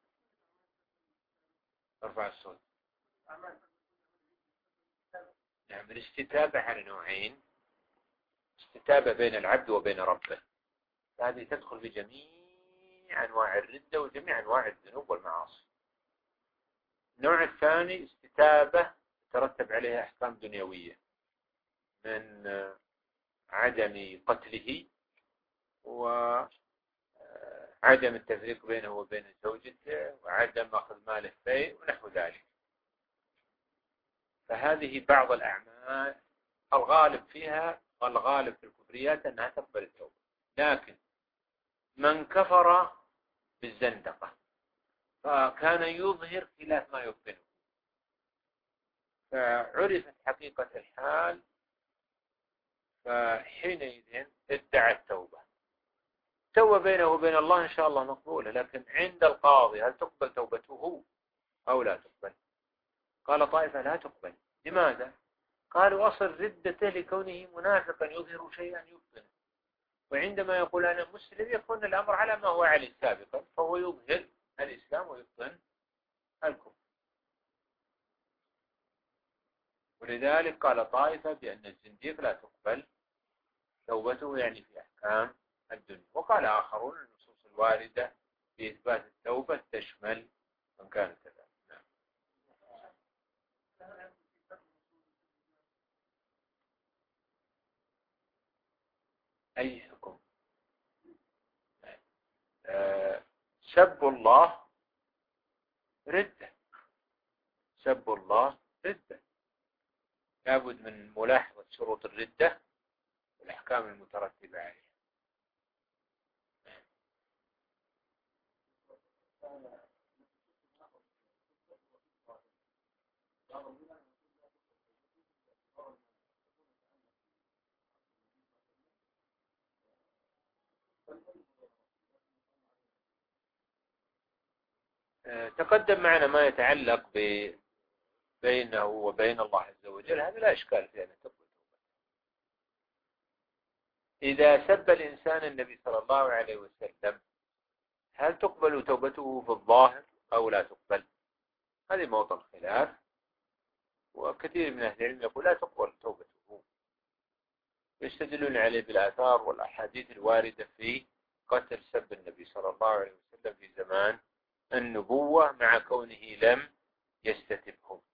ارفع الصوت. نعم. الاستتابة على نوعين، استتابة بين العبد وبين ربه، هذه تدخل في جميع أنواع الردة وجميع أنواع الذنوب والمعاصي. النوع الثاني استتابة ترتب عليها أحكام دنيوية من عدم قتله وعدم التفريق بينه وبين زوجته وعدم أخذ ماله فيه ونحو ذلك. فهذه بعض الأعمال الغالب فيها والغالب في الكفريات أنها تقبل التوبة، لكن من كفر بالزندقة فكان يظهر خلاف ما يبطنه فعرفت حقيقة الحال، فحينئذ ادعى التوبة، توبة بينه وبين الله إن شاء الله مقبولة، لكن عند القاضي هل تقبل توبته أو لا تقبل؟ قال طائفة لا تقبل. لماذا؟ قالوا أصل ردته لكونه منافقا يظهر شيئا يبطنه، وعندما يقول أنا مسلم يكون الأمر على ما هو عليه سابقا، فهو يظهر الإسلام ويبطن الكفر. ولذلك قال طائفة بأن الزنديق لا تقبل توبته يعني في أحكام الدنيا، وقال آخرون النصوص الواردة في إثبات التوبة تشمل من كان كذلك. نعم. أي حكم سب الله ردة، سب الله ردة. لابد من ملاحظة شروط الردة والأحكام المترتبة عليها. تقدم معنا ما يتعلق بينه وبين الله عز وجل، هذا لا إشكال فيه أن تقبل توبته. إذا سب الإنسان النبي صلى الله عليه وسلم هل تقبل توبته في الظاهر أو لا تقبل؟ هذه موطن خلاف، وكثير من أهل العلم يقول لا تقبل توبته، يستدلون عليه بالآثار والأحاديث الواردة في قتل سب النبي صلى الله عليه وسلم في زمان النبوة مع كونه لم يستتبهم.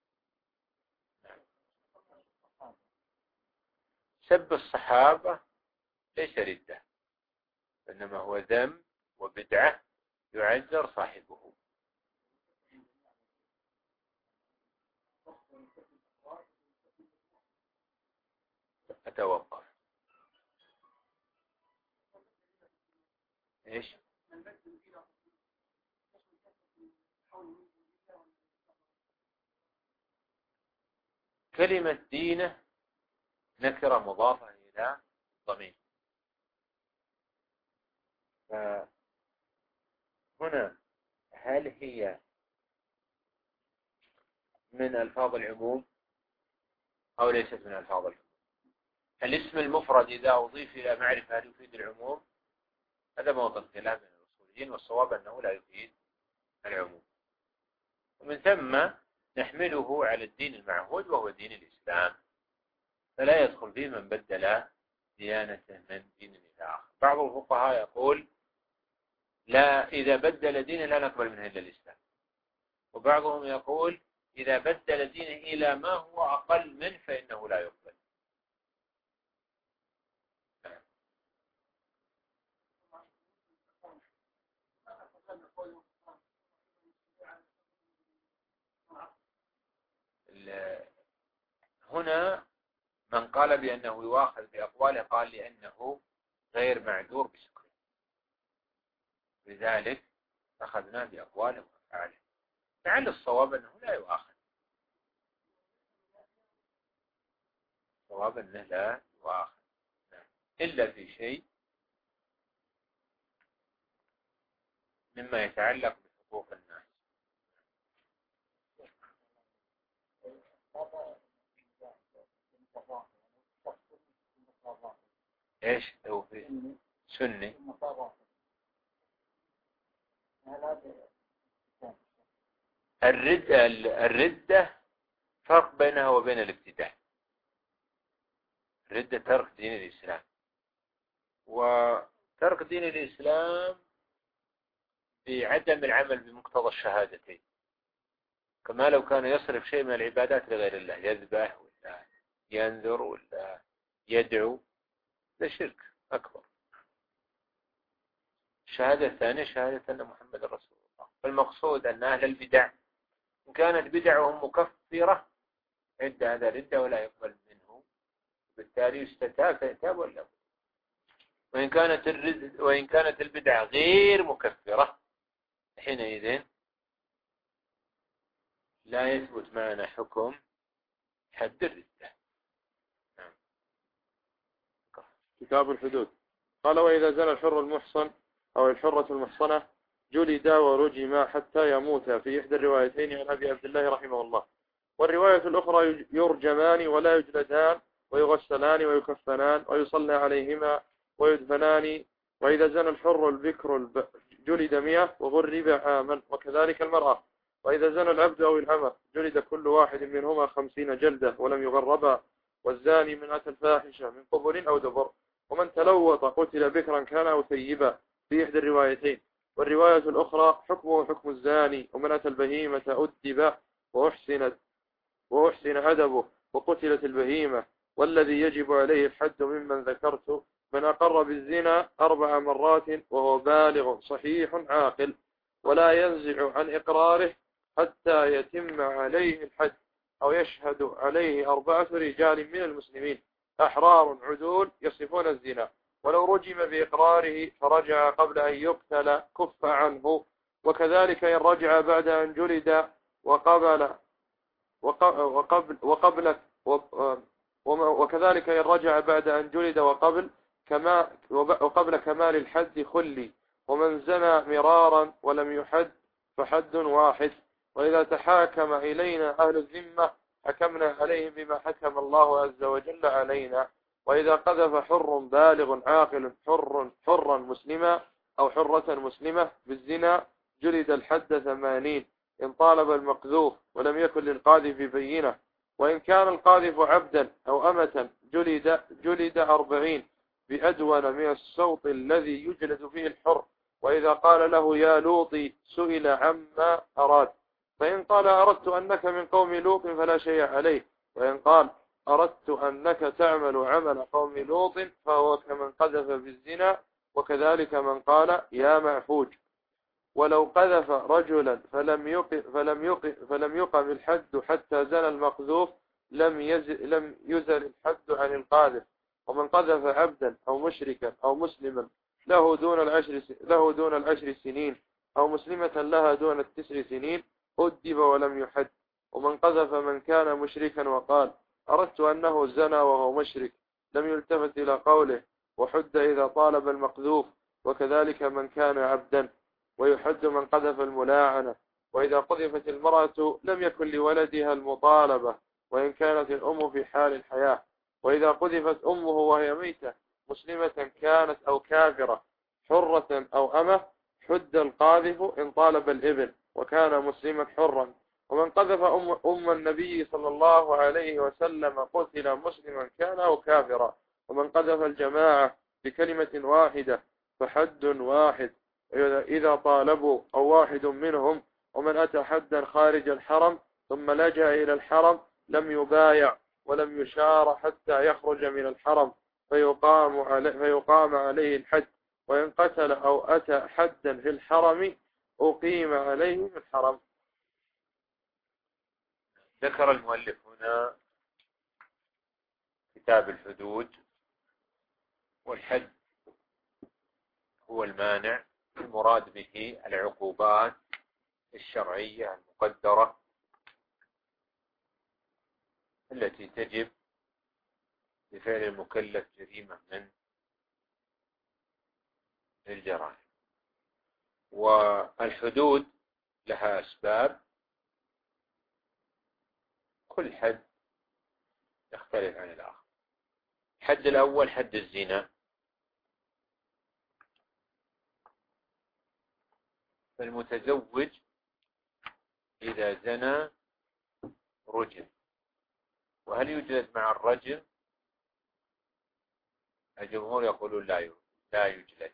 سب الصحابة ليس ردة، إنما هو ذنب وبدعة يعذر صاحبه. أتوقف. إيش؟ كلمة دينه نكرة مضافة إلى ضمير، فهنا هل هي من ألفاظ العموم أو ليست من ألفاظ العموم؟ الاسم المفرد إذا أضيف إلى معرفة هل يفيد العموم؟ هذا موطن خلاف من الأصوليين، والصواب أنه لا يفيد العموم، ومن ثم نحمله على الدين المعهود وهو دين الإسلام، فلا يدخل فيه من بدل ديانته من دين إلى آخر. بعض الفقهاء يقول لا، إذا بدل دينه لا نقبل منه إلا الإسلام، وبعضهم يقول إذا بدل دينه إلى ما هو أقل منه فإنه لا يقبل. هنا من قال بأنه يؤاخذ بأقواله قال لأنه غير معذور بسكره، لذلك أخذنا بأقواله وأفعاله. لعل الصواب أنه لا يؤاخذ، الصواب أنه لا يؤاخذ إلا في شيء مما يتعلق بحقوق الناس. ايش توفيق سني؟ الردة الردة فرق بينها وبين الابتداع. الردة ترك دين الإسلام، وترك دين الإسلام بعدم العمل بمقتضى الشهادتين، كما لو كان يصرف شيء من العبادات لغير الله، يذبح ولا ينذر ولا يدعو، ده شرك أكبر. الشهادة الثانية شهادة أن محمد رسول الله. فالمقصود أن أهل البدع إن كانت بدعهم مكفرة عد هذا ردة ولا يقبل منه، بالتالي يستتاب فيتاب ولا. وإن كانت الرد وإن كانت البدعة غير مكفرة حينئذ لا يثبت معنا حكم حد الردة. نعم. كتاب الحدود قال: وإذا زنى الحر المحصن أو الحرة المحصنة جلدا ورجما حتى يموتا، في إحدى الروايتين عن أبي عبد الله رحمه الله. والرواية الأخرى يرجمان ولا يجلدان ويغسلان ويكفنان ويصلى عليهما ويدفنان. وإذا زنى الحر البكر جلد مئة وغرب عاما، وكذلك المرأة. وإذا زنى العبد أو الأمة جلد كل واحد منهما خمسين جلدة ولم يغربا. والزاني من أتى الفاحشة من قبل أو دبر. ومن تلوط قتل بكرا كان أو ثيبا، في إحدى الروايتين. والرواية الأخرى حكمه حكم الزاني، ومن أتى البهيمة أدب وأحسنت وأحسن أدبه وقتلت البهيمة. والذي يجب عليه الحد ممن ذكرت من أقر بالزنا أربع مرات وهو بالغ صحيح عاقل ولا ينزع عن إقراره حتى يتم عليه الحد أو يشهد عليه أربعة رجال من المسلمين أحرار عدول يصفون الزنا، ولو رجم بإقراره فرجع قبل أن يقتل كف عنه، وكذلك إن رجع بعد أن جلد وقبل وقبل وقبل وكذلك إن رجع بعد أن جلد وقبل كما وقبل كمال الحد خلي، ومن زنى مرارا ولم يحد فحد واحد. وإذا تحاكم إلينا أهل الذمة حكمنا عليهم بما حكم الله عز وجل علينا. وإذا قذف حر بالغ عاقل حر حرا مسلما أو حرة مسلمة بالزنا جلد الحد ثمانين إن طالب المقذوف ولم يكن للقاذف بينة، وإن كان القاذف عبدا أو أمة جلد جلد أربعين بأدون من الصوت الذي يجلد فيه الحر. وإذا قال له يا لوطي سئل عما أراد، فإن قال أردت أنك من قوم لوط فلا شيء عليه، وإن قال أردت أنك تعمل عمل قوم لوط فهو كمن قذف بالزنا، وكذلك من قال يا معفوج. ولو قذف رجلا فلم يقم فلم يقم فلم يقم الحد حتى زنى المقذوف لم يزل لم يزل الحد عن القاذف. ومن قذف عبدا أو مشركا أو مسلما له دون العشر له دون العشر سنين أو مسلمة لها دون التسع سنين أدب ولم يحد. ومن قذف من كان مشركا وقال أردت أنه زنى وهو مشرك لم يلتفت إلى قوله وحد إذا طالب المقذوف، وكذلك من كان عبدا. ويحد من قذف الملاعنة. وإذا قذفت المرأة لم يكن لولدها المطالبة وإن كانت الأم في حال الحياة. وإذا قذفت أمه وهي ميتة مسلمة كانت أو كافرة حرة أو أمة حد القاذف إن طالب الابن وكان مسلما حرا. ومن قذف أم, أم النبي صلى الله عليه وسلم قتل مسلما كان أو كافرا. ومن قذف الجماعة بكلمة واحدة فحد واحد إذا طالبوا أو واحد منهم. ومن أتى حدا خارج الحرم ثم لجأ إلى الحرم لم يبايع ولم يشار حتى يخرج من الحرم فيقام عليه, فيقام عليه الحد. وإن قتل أو أتى حدا في الحرم أقيم عليه في الحرم. ذكر المؤلف هنا كتاب الحدود، والحد هو المانع المراد به العقوبات الشرعية المقدرة التي تجب لفعل المكلف جريمة من الجرائم. والحدود لها أسباب، كل حد يختلف عن الآخر. الحد الأول حد الزنا، فالمتزوج إذا زنى رجم. وهل يوجد مع الرجم؟ الجمهور يقولون لا لا يجلد،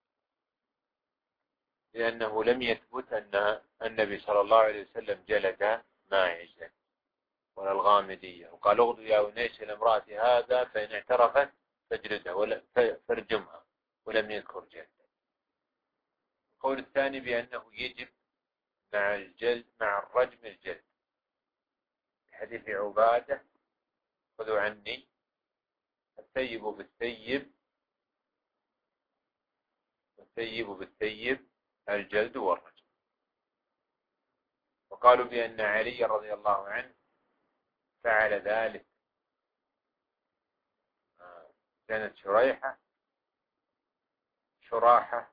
لأنه لم يثبت أن النبي صلى الله عليه وسلم جلد ماعزا ولا الغامدية وقال اغدو يا أنيس لامرأة هذا فإن اعترفت فاجلدها فارجمها، ولم يذكر جلد. القول الثاني بأنه يجب مع الجلد مع الرجم الجلد، حديث عبادة خذوا عني الثيب بالثيب والثيب بالثيب الجلد والرجم. وقالوا بأن علي رضي الله عنه فعل ذلك. كانت شريحة شراحة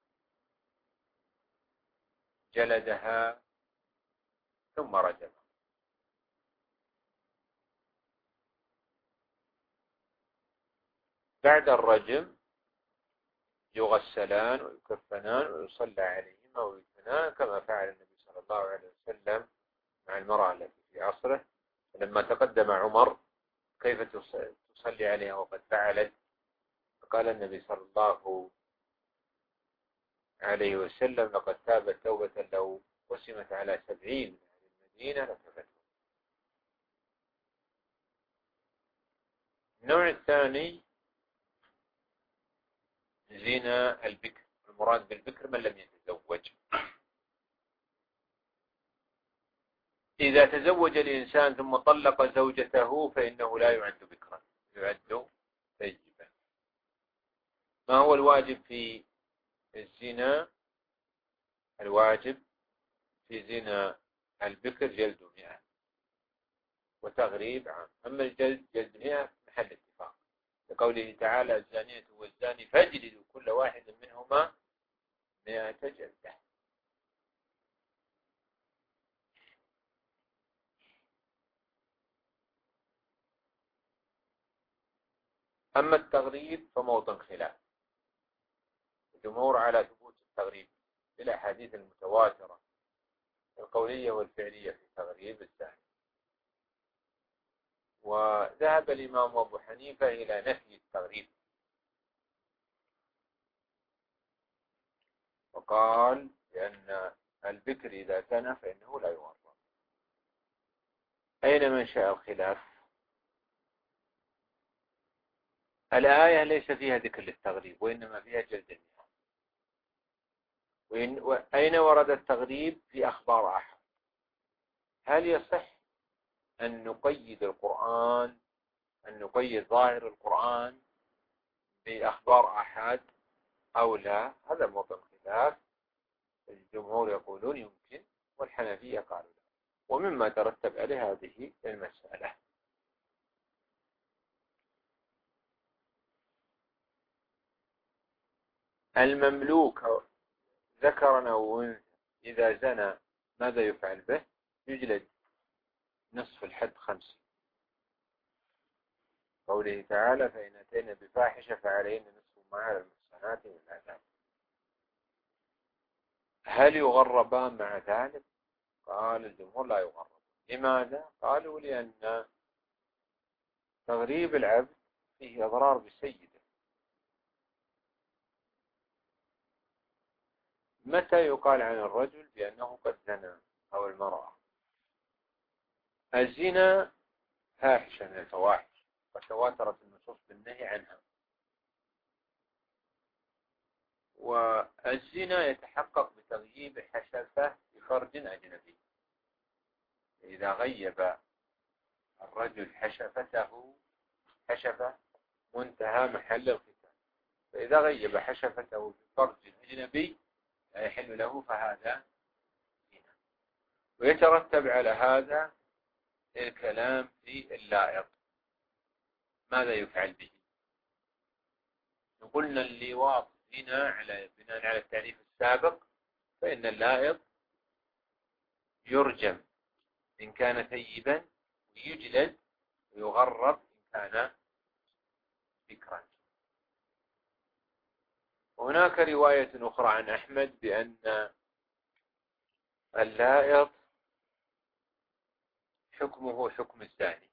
جلدها ثم رجمها. بعد الرجم يغسلان ويكفنان ويصلى عليهما ويدفنان كما فعل النبي صلى الله عليه وسلم مع المرأة التي في عصره. لما تقدم عمر كيف تصلي عليها وقد فعلت، فقال النبي صلى الله عليه وسلم لقد تابت توبة لو قسمت على سبعين من أهل المدينة لكفتهم. النوع الثاني زنا البكر، المراد بالبكر من لم يتزوج. إذا تزوج الإنسان ثم طلق زوجته فإنه لا يعد بكرا، يعد ثيبا. ما هو الواجب في الزنا؟ الواجب في زنا البكر جلد مئة وتغريب عام. أما الجلد جلد مئة محل اتفاق، لقوله تعالى الزانية والزاني فاجلدوا كل واحد منهما مئة جلدة. أما التغريب فموطن خلاف، الجمهور على ثبوت التغريب بالأحاديث المتواترة القولية والفعلية في تغريب الزاني. وذهب الإمام أبو حنيفة إلى نفي التغريب، وقال بأن البكر إذا زنى فإنه لا يغرب. أين منشأ الخلاف؟ الآية ليس فيها ذكر للتغريب وإنما فيها جلد المئة. وإن وأين ورد التغريب؟ في أخبار أحد. هل يصح أن نقيد القرآن، أن نقيد ظاهر القرآن بأخبار أحد أو لا؟ هذا موطن خلاف. الجمهور يقولون يمكن، والحنفية قالوا لا، ومما ترتب عليه هذه المسألة. المملوك ذكرا أو أنثى إذا زنى ماذا يفعل به؟ يجلد نصف الحد خمسين، قوله تعالى فإن أتينا بفاحشة فعليهن نصف ما على المحصنات من العذاب. هل يغربان مع ذلك؟ قال الجمهور لا يغرب. لماذا؟ قالوا لأن تغريب العبد فيه أضرار بسيده. متى يقال عن الرجل بأنه قد زنى أو المرأة؟ الزنا فاحشة من الفواحش وتواترت النصوص بالنهي عنها، والزنا يتحقق بتغييب حشفة بفرج أجنبي. إذا غيب الرجل حشفته حشفة منتهى محل الختان، فإذا غيب حشفته بفرج أجنبي لا يحل له فهذا زنا. ويترتب على هذا الكلام في اللائق، ماذا يفعل به؟ قلنا اللواط زنا على بناء على التعريف السابق، فإن اللائط يرجم إن كان ثيبا، ويجلد ويغرب إن كان بكرا. وهناك رواية أخرى عن أحمد بأن اللائط حكمه حكم الزاني.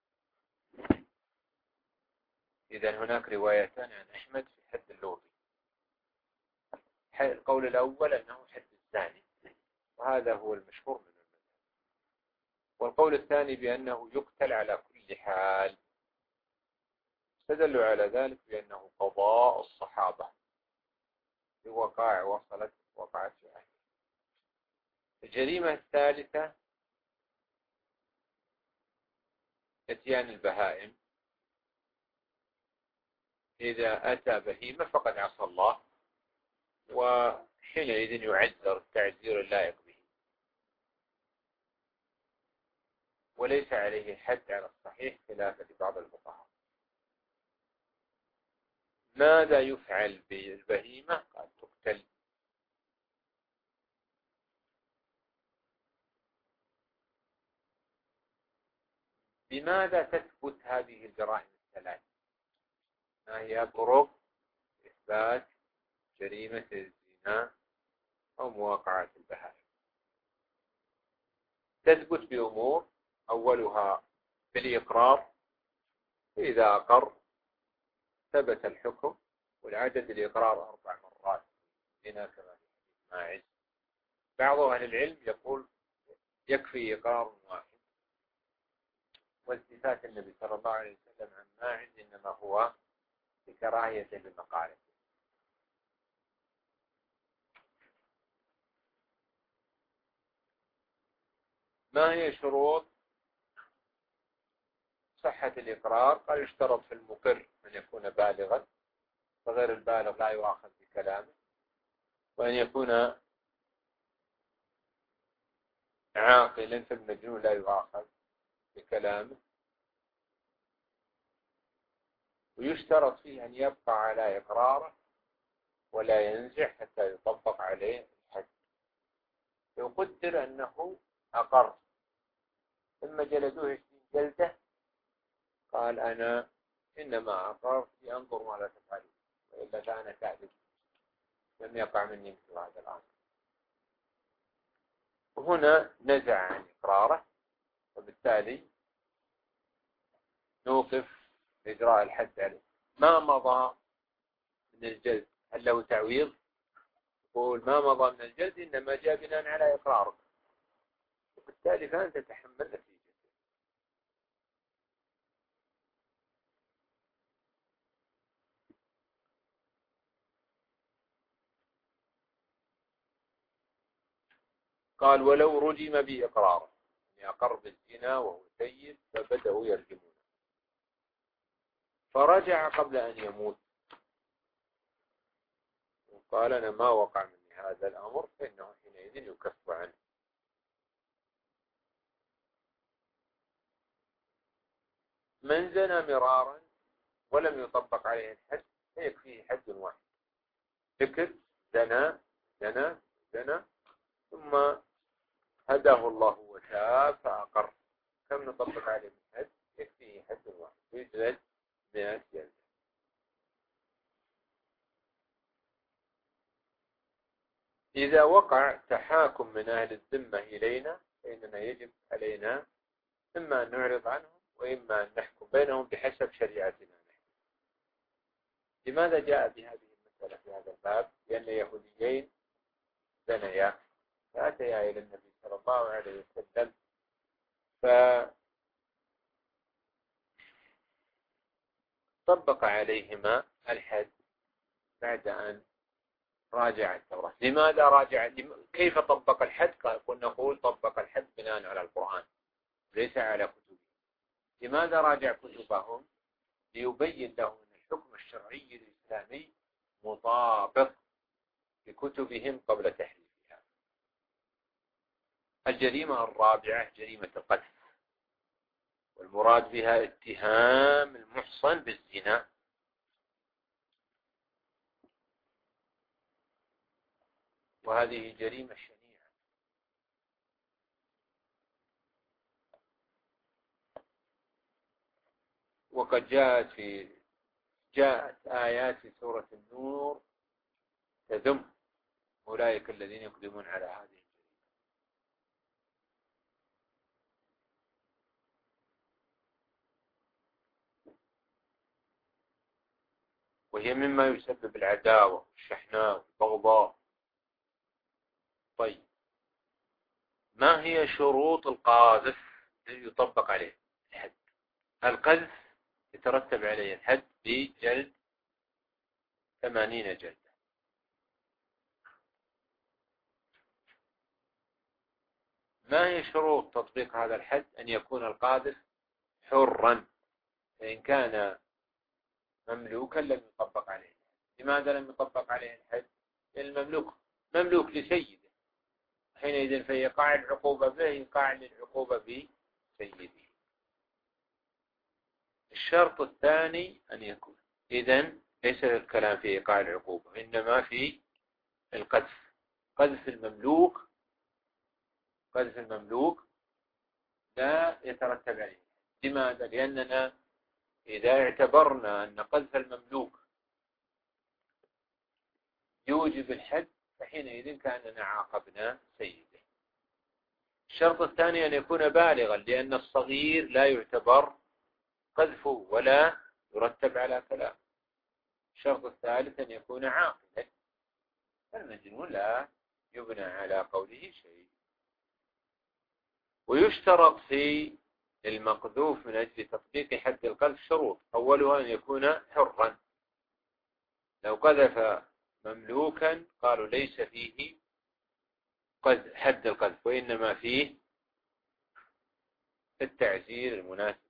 إذن هناك روايتان عن أحمد في حد اللوطي. القول الأول أنه حد الزاني، وهذا هو المشهور من المذهب. والقول الثاني بأنه يقتل على كل حال. استدلوا على ذلك بأنه قضاء الصحابة في وقائع وصلت وقعت في عهده. الجريمة الثالثة اتيان البهائم. إذا أتى بهيمة فقد عصى الله، وحينئذ يعذر التعذير اللائق به، وليس عليه حد على الصحيح خلافا لبعض الفقهاء. ماذا يفعل بالبهيمة؟ قال تقتل. بماذا تثبت هذه الجرائم الثلاث؟ ما هي طرق إثبات جريمة الزنا أو مواقعة البهائم؟ تثبت بأمور، أولها بالإقرار، إذا أقر ثبت الحكم، والعدد الإقرار أربع مرات زنا كما في حديث ماعز. بعض أهل العلم يقول يكفي إقرار واحد، والتفات النبي صلى الله عليه وسلم عن ماعز إنما هو بكراهية لمقالته. ما هي شروط صحة الإقرار؟ قال يشترط في المقر أن يكون بالغا، وغير البالغ لا يؤاخذ بكلامه، وأن يكون عاقلا، فالمجنون لا يؤاخذ بكلامه. ويشترط فيه أن يبقى على إقراره ولا ينزع حتى يطبق عليه الحد. لو قدر أنه أقر ثم جلدوه عشرين جلدة، قال أنا إنما أقررت لأنظر ماذا تفعلون، وإلا كان كاذب، لم يقع مني مثل هذا الأمر. وهنا نزع عن إقراره، وبالتالي نوقف إجراء الحد عليه. ما مضى من الجلد هل له تعويض؟ يقول ما مضى من الجلد إنما جاء بناء على إقرارك، وبالتالي فأنت تتحمل نتيجة. قال ولو رجم بإقراره، يعني أقر بالزنا وهو سيد فبدأوا يرجمونه، فرجع قبل أن يموت وقال أنا ما وقع مني هذا الأمر، فإنه حينئذ يكف عنه. من زنى مرارا ولم يطبق عليه الحد فيكفيه حد واحد. فكر زنى زنى زنى ثم هداه الله وتاب فأقر، كم نطبق عليه الحد؟ يكفيه حد واحد، يجلد مئة جلدة. إذا وقع تحاكم من أهل الذمة إلينا فإننا يجب علينا إما أن نعرض عنهم وإما أن نحكم بينهم بحسب شريعتنا نحن. لماذا جاء بهذه المسألة في هذا الباب؟ لأن يهوديين زنيا فأتيا إلى النبي صلى الله عليه وسلم فطبق عليهما الحد بعد أن راجع التوراة. لماذا راجع؟ كيف طبق الحد؟ قلنا نقول طبق الحد بناء على القرآن ليس على كتبه. لماذا راجع كتبهم؟ ليبين لهم أن الحكم الشرعي الإسلامي مطابق لكتبهم قبل تحريفها. الجريمة الرابعة جريمة القتل، والمراد بها اتهام المحصن بالزنا، وهذه جريمة شنيعة. وقد جاءت في جاءت آيات في سورة النور تذم أولئك الذين يقدمون على هذه الجريمة. وهي مما يسبب العداوة والشحناء والبغضاء. طيب ما هي شروط القاذف الذي يطبق عليه الحد؟ القذف يترتب عليه الحد بجلد ثمانين جلدة. ما هي شروط تطبيق هذا الحد؟ أن يكون القاذف حرا، فإن كان مملوكا لم يطبق عليه الحد. لماذا لم يطبق عليه الحد؟ لأن المملوك مملوك لسيده، حينئذ فيقع العقوبة به يقع للعقوبة بسيده. الشرط الثاني أن يكون، إذن ليس الكلام في إيقاع العقوبة إنما في القذف. قذف المملوك قذف المملوك لا يترتب عليه. لماذا؟ لأننا إذا اعتبرنا أن قذف المملوك يوجب الحد فحينئذ كأننا عاقبنا سيده. الشرط الثاني أن يكون بالغا، لأن الصغير لا يعتبر قذفه ولا يرتب على كلام. الشرط الثالث أن يكون عاقلا، المجنون لا يبنى على قوله شيء. ويشترط في المقذوف من أجل تطبيق حد القذف شروط، أولها أن يكون حرا. لو قذف مملوكا قالوا ليس فيه حد القذف وإنما فيه التعزير المناسب،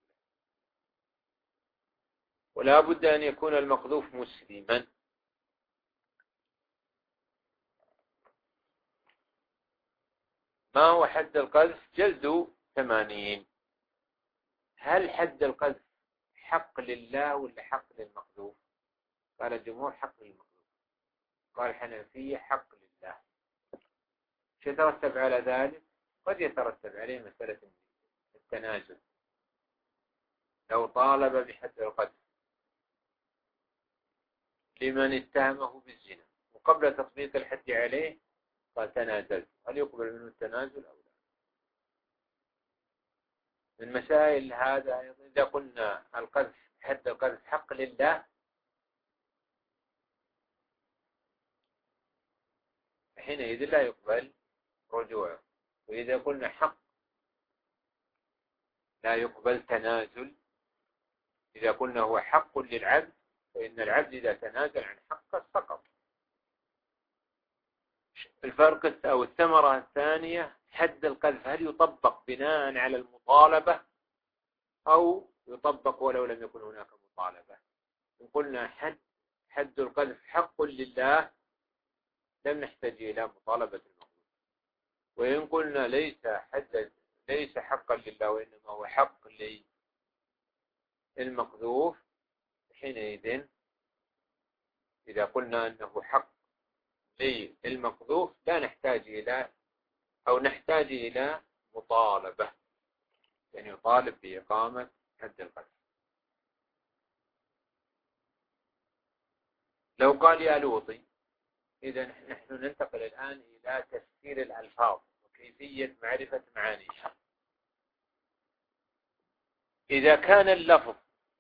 ولا بد أن يكون المقذوف مسلما. ما هو حد القذف؟ جلد ثمانين. هل حد القذف حق لله ولا حق للمقذوف؟ قال الجمهور حق للمقذوف، قال الحنفية حق لله. شو يترتب على ذلك؟ قد يترتب عليه مسألة التنازل لو طالب بحد القذف لمن اتهمه بالزنا وقبل تطبيق الحد عليه قال تنازل، هل يقبل منه التنازل أو لا؟ من مسائل هذا أيضا إذا قلنا القذف حد القذف حق لله حينئذ لا يقبل رجوعه، وإذا قلنا حق لا يقبل تنازل. إذا قلنا هو حق للعبد فإن العبد إذا تنازل عن حقه سقط. الفرق أو الثمرة الثانية حد القذف هل يطبق بناء على المطالبة أو يطبق ولو لم يكن هناك مطالبة؟ إن قلنا حد حد القذف حق لله لم نحتاج إلى مطالبة المقذوف، وإن قلنا ليس حد ليس حقا لله وإنما هو حق للمقذوف حينئذ إذا قلنا أنه حق للمقذوف لا نحتاج إلى أو نحتاج إلى مطالبة، يعني يطالب بإقامة حد القذف. لو قال يا لوطي، إذا نحن ننتقل الآن إلى تفسير الألفاظ وكيفية معرفة معانيها. إذا كان اللفظ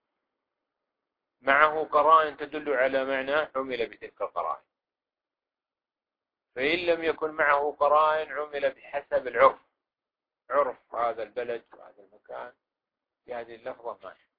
معه قرائن تدل على معناه عمل بتلك القرائن، فإن لم يكن معه قرائن عمل بحسب العرف، عرف هذا البلد وهذا المكان في هذه اللفظة ماشي.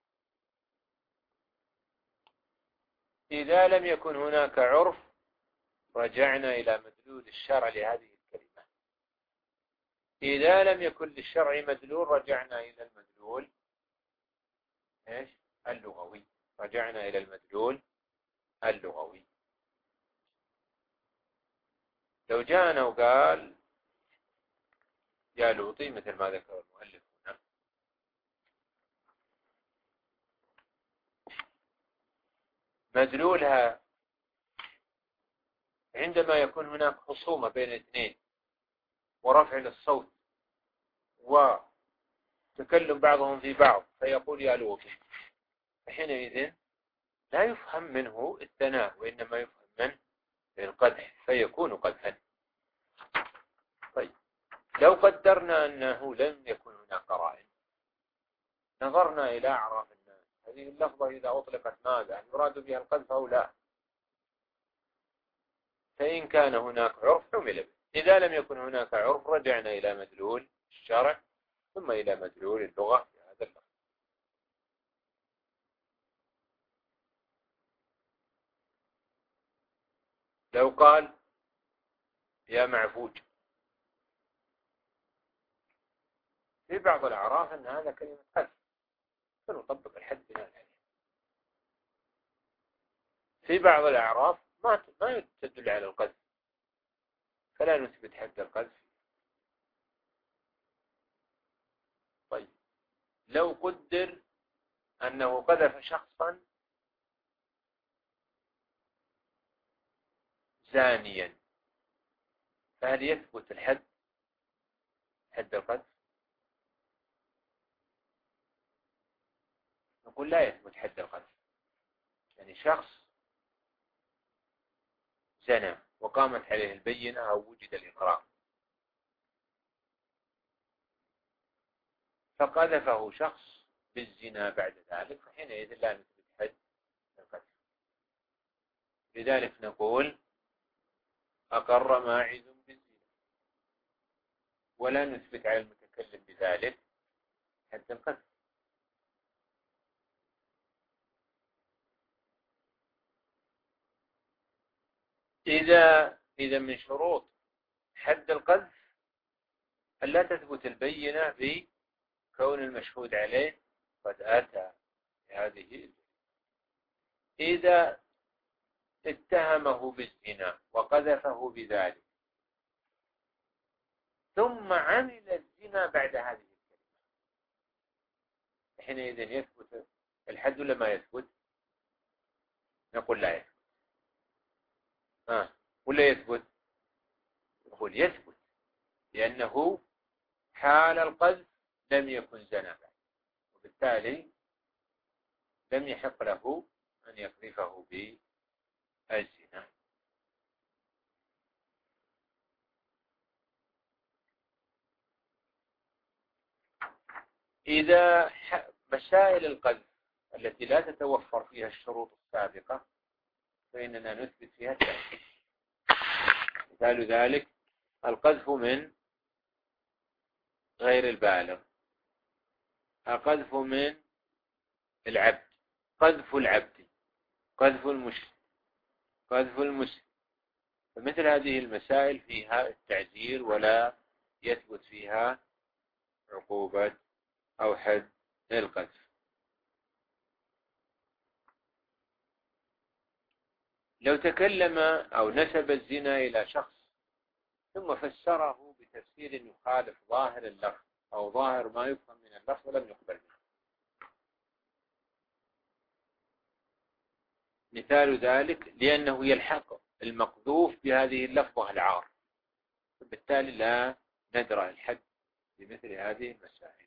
إذا لم يكن هناك عرف رجعنا إلى مدلول الشرع لهذه الكلمة. إذا لم يكن للشرع مدلول رجعنا إلى المدلول إيش؟ اللغوي، رجعنا إلى المدلول اللغوي. لو جاءنا وقال يا لوطي مثل ما ذكر المؤلف هنا، مدلولها عندما يكون هناك خصومة بين اثنين ورفع للصوت وتكلم بعضهم في بعض فيقول يا لوطي، حينئذ لا يفهم منه الثناء وإنما يفهم منه القدح فيكون قدحا. طيب لو قدرنا أنه لم يكن هناك قرائن نظرنا إلى أعراف الناس، هذه اللفظة إذا أطلقت ماذا يراد بها القذف أو لا؟ فإن كان هناك عرف عمل به، إذا لم يكن هناك عرف رجعنا إلى مدلول الشرع ثم إلى مدلول اللغة في هذا اللفظ. لو قال يا معفوج، في بعض الأعراف أن هذا كلمة قذف فنطبق الحد بناء عليه. في بعض الأعراف ما ما تدل على القذف فلا نثبت حد القذف. طيب لو قدر أنه قذف شخصا زانيا فهل يثبت الحد حد القذف؟ نقول لا يثبت حد القذف. يعني شخص زنى وقامت عليه البينة أو وجد الإقرار فقذفه شخص بالزنا بعد ذلك فحينئذ لا نثبت حد القذف. لذلك نقول أقر ماعز بالزنا ولا نثبت على المتكلم بذلك حد القذف. إذا إذا من شروط حد القذف ألا تثبت البينة كون المشهود عليه قد أتى بهذه الجريمة. إذا اتهمه بالزنا وقذفه بذلك ثم عمل الزنا بعد هذه الكلمة، حينئذ يثبت الحد ولا ما يثبت؟ نقول لا يثبت. آه. ولا يثبت؟ نقول يثبت، لأنه حال القذف لم يكن زنا بعد، وبالتالي لم يحق له أن يقذفه بالزنا. إذا مسائل القذف التي لا تتوفر فيها الشروط السابقة فإننا نثبت فيها التأكيد. مثال ذلك القذف من غير البالغ، القذف من العبد، قذف العبد، قذف المشرك، قذف المسلم، فمثل هذه المسائل فيها التعزير ولا يثبت فيها عقوبة أو حد القذف. لو تكلم أو نسب الزنا إلى شخص ثم فسره بتفسير يخالف ظاهر اللفظ أو ظاهر ما يفهم من اللفظ ولم يقبل منه. مثال ذلك لأنه يلحق المقذوف بهذه اللفظة العار، وبالتالي لا ندرى الحد بمثل هذه المسائل.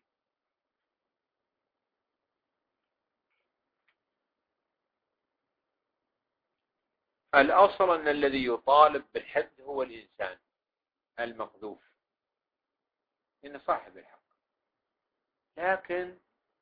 الأصل أن الذي يطالب بالحد هو الإنسان المقذوف، إن صاحب الحق. لكن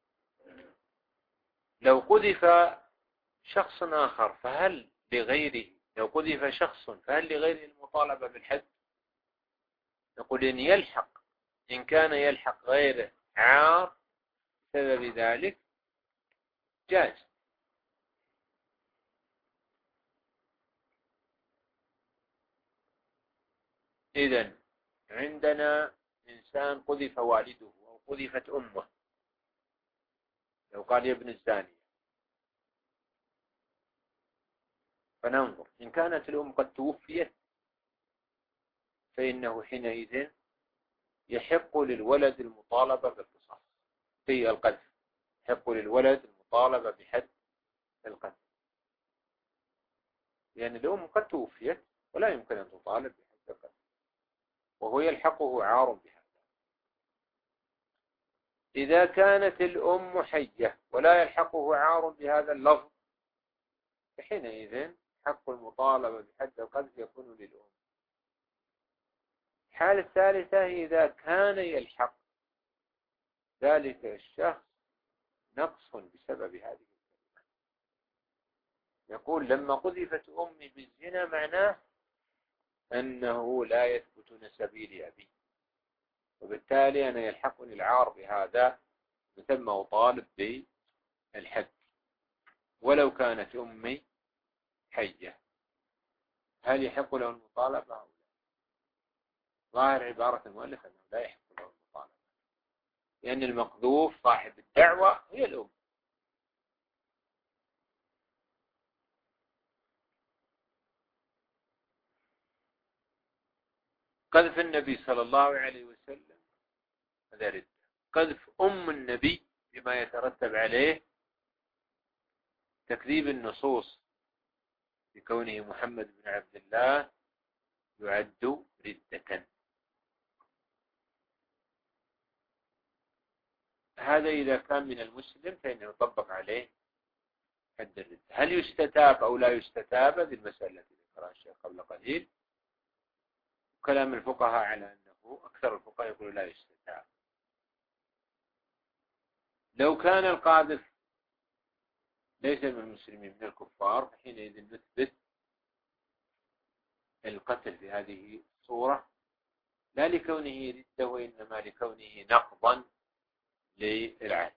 لو قذف شخص آخر فهل لغيره، لو قذف شخص فهل لغيره المطالبة بالحد؟ نقول إن يلحق، إن كان يلحق غيره عار بسبب ذلك جاز. إذن عندنا إنسان قذف والده أو قذفت أمه، لو قال يا ابن الزانية، فننظر إن كانت الأم قد توفيت فإنه حينئذ يحق للولد المطالبة بالقصاص في القذف، يحق للولد المطالبة بحد القذف، لأن الأم قد توفيت ولا يمكن أن تطالب بحد القذف، وهو يلحقه عار بهذا. إذا كانت الأم حية ولا يلحقه عار بهذا اللفظ فحينئذ حق المطالبة بحد القذف يكون للأم. الحالة الثالثة إذا كان يلحق ذلك الشخص نقص بسبب هذه الكلمة، يقول لما قذفت أمي بالزنا معناه أنه لا يثبت نسبي لأبي، وبالتالي أنا يلحقني العار بهذا ثم أطالب بالحد ولو كانت أمي حية. هل يحق له المطالبة أو لا؟ ظاهر عبارة المؤلف أنه لا يحق له المطالبة، لأن المقذوف صاحب الدعوة هي الأم. قذف النبي صلى الله عليه وسلم هذا رد. قذف أم النبي بما يترتب عليه تكذيب النصوص بكونه محمد بن عبد الله يعد ردة. هذا إذا كان من المسلم فإنه يطبق عليه حد الردة. هل يستتاب أو لا يستتاب؟ هذه المسألة التي ذكرها الشيخ قبل قليل. كلام الفقهاء على أنه أكثر الفقهاء يقولوا لا يستتاب. لو كان القاذف ليس من المسلمين من الكفار فحينئذ نثبت القتل في هذه الصورة لا لكونه ردة وإنما لكونه نقضا للعهد.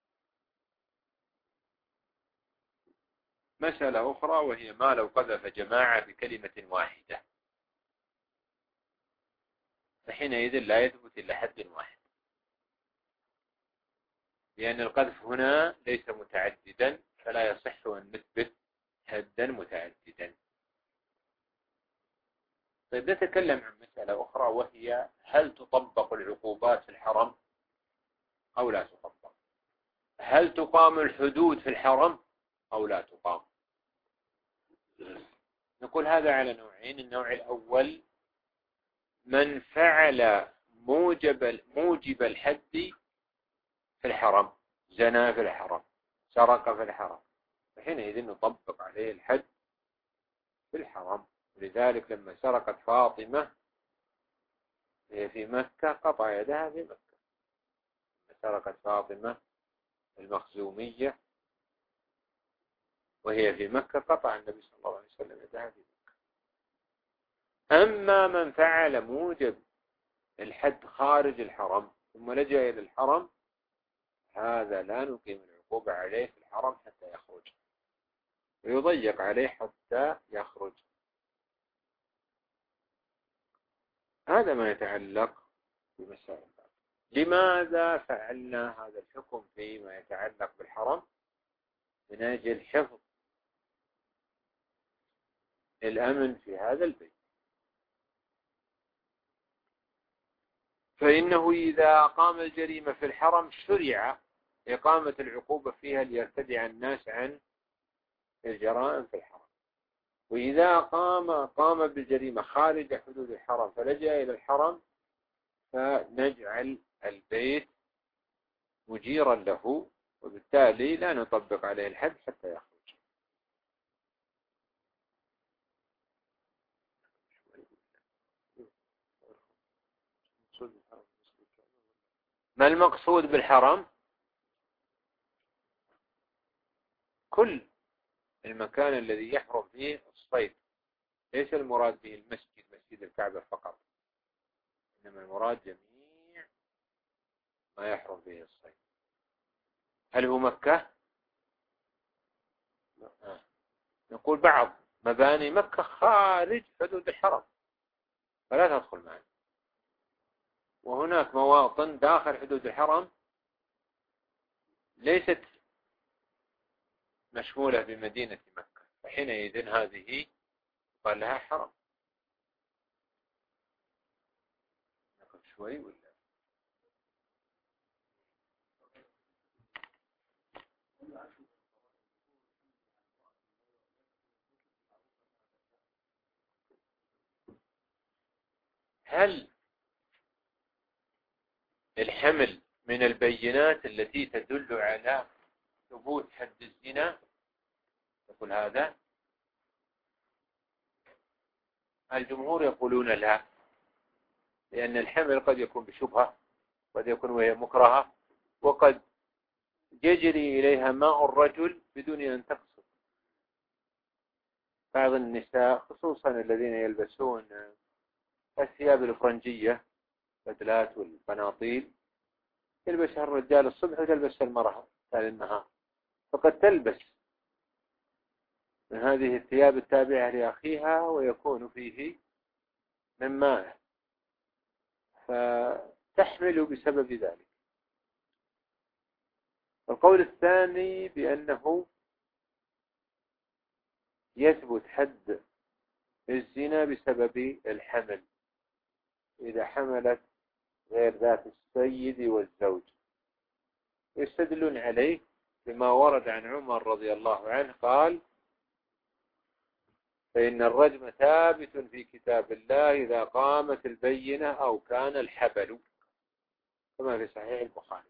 مسألة أخرى وهي ما لو قذف جماعة بكلمة واحدة فحينئذ لا يثبت إلا حد واحد. لأن القذف هنا ليس متعددا، فلا يصح أن نثبت حدا متعددا. طيب نتكلم عن مسألة أخرى، وهي هل تطبق العقوبات في الحرم أو لا تطبق؟ هل تقام الحدود في الحرم أو لا تقام؟ نقول هذا على نوعين. النوع الأول من فعل موجب موجب الحد في الحرم، زنا في الحرم، سرق في الحرم، فحينئذ نطبق عليه الحد في الحرم. ولذلك لما سرقت فاطمة في مكة قطع يدها في مكة. لما سرقت فاطمة المخزومية وهي في مكة قطع النبي صلى الله عليه وسلم يدها في مكة. أما من فعل موجب الحد خارج الحرم ثم لجأ إلى الحرم، هذا لا نقيم العقوبة عليه في الحرم حتى يخرج، ويضيق عليه حتى يخرج. هذا ما يتعلق بمسائل. لماذا فعلنا هذا الحكم فيما يتعلق بالحرم؟ من أجل حفظ الأمن في هذا البيت. فإنه إذا أقام الجريمة في الحرم شرع إقامة العقوبة فيها ليرتدع الناس عن الجرائم في الحرم. وإذا قام قام بالجريمة خارج حدود الحرم فلجأ إلى الحرم، فنجعل البيت مجيرا له، وبالتالي لا نطبق عليه الحد حتى يخرج. ما المقصود بالحرم؟ كل المكان الذي يحرم فيه الصيد، ليس المراد به المسجد مسجد الكعبة فقط، إنما المراد جميع ما يحرم فيه الصيد. هل هو مكة؟ آه. نقول بعض مباني مكة خارج حدود الحرم فلا تدخل معنا، وهناك مواطن داخل حدود الحرم ليست مشمولة بمدينة مكة، فحينئذ هذه قال لها حرم. نقف شوي ولا هل الحمل من البينات التي تدل على ثبوت حد الزنا؟ يقول هذا. الجمهور يقولون لا، لأن الحمل قد يكون بشبهة، قد يكون وهي مكرهة، وقد يجري إليها ماء الرجل بدون أن تقصد. بعض النساء خصوصا الذين يلبسون الثياب الفرنجية، بدلات والبناطيل، يلبسها الرجال الصبح وتلبسها المرأة ثاني النهار، فقد تلبس من هذه الثياب التابعة لأخيها ويكون فيه من ماء، فتحمل بسبب ذلك. القول الثاني بأنه يثبت حد الزنا بسبب الحمل، إذا حملت غير ذات السيد والزوج. يستدلون عليه بما ورد عن عمر رضي الله عنه قال: فإن الرجم ثابت في كتاب الله إذا قامت البينة أو كان الحبل، كما في صحيح البخاري.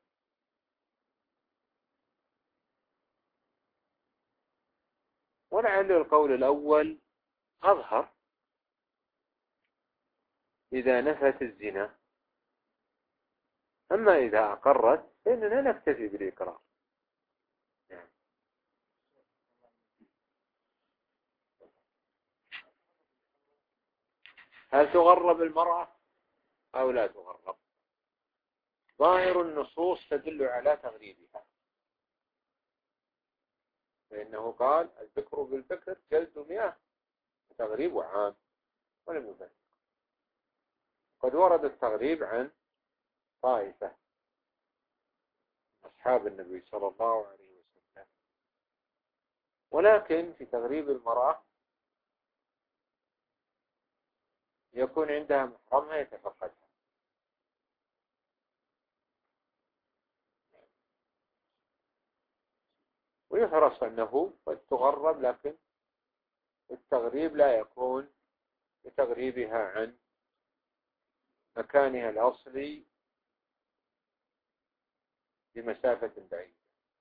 ولعل القول الأول أظهر، إذا نفت الزنا. أما إذا أقرت فإننا نكتفي بالإقرار. يعني هل تغرب المرأة أو لا تغرب؟ ظاهر النصوص تدل على تغريبها، فإنه قال: البكر بالبكر جلد مئة وتغريب عام، ولم يبين. قد ورد التغريب عن طائفة أصحاب النبي صلى الله عليه وسلم. ولكن في تغريب المرأة يكون عندها محرمها يتفقدها. ويحرص أنه قد تغرب، لكن التغريب لا يكون بتغريبها عن مكانها الأصلي بمسافة بعيدة.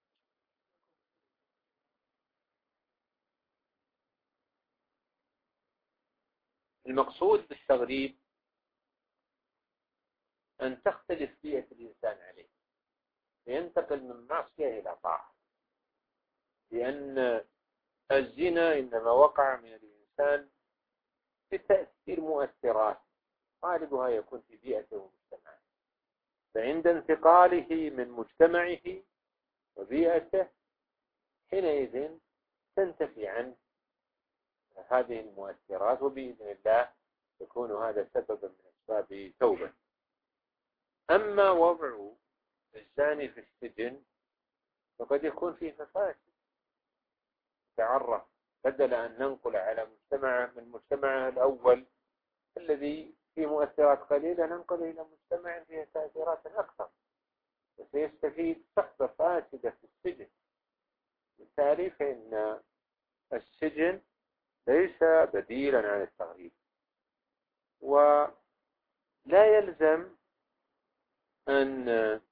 المقصود بالتغريب أن تختلف بيئة الإنسان عليه، فينتقل من معصية إلى طاعة، لأن الزنا إنما وقع من الإنسان بتأثير مؤثرات غالبها يكون في بيئته ومجتمعه، فعند انتقاله من مجتمعه وبيئته حينئذ تنتفي عنه هذه المؤثرات، وبإذن الله يكون هذا سببا من أسباب توبة. أما وضع الزاني في السجن فقد يكون فيه مفاسد تعرف، بدل أن ننقل على مجتمع من مجتمعه الأول الذي فيه مؤثرات قليلة ننقل إلى مجتمع فيه تأثيرات أكثر، وسيستفيد صحبة فاسدة في السجن. بالتالي فإن السجن ليس بديلا عن التغريب، ولا يلزم أن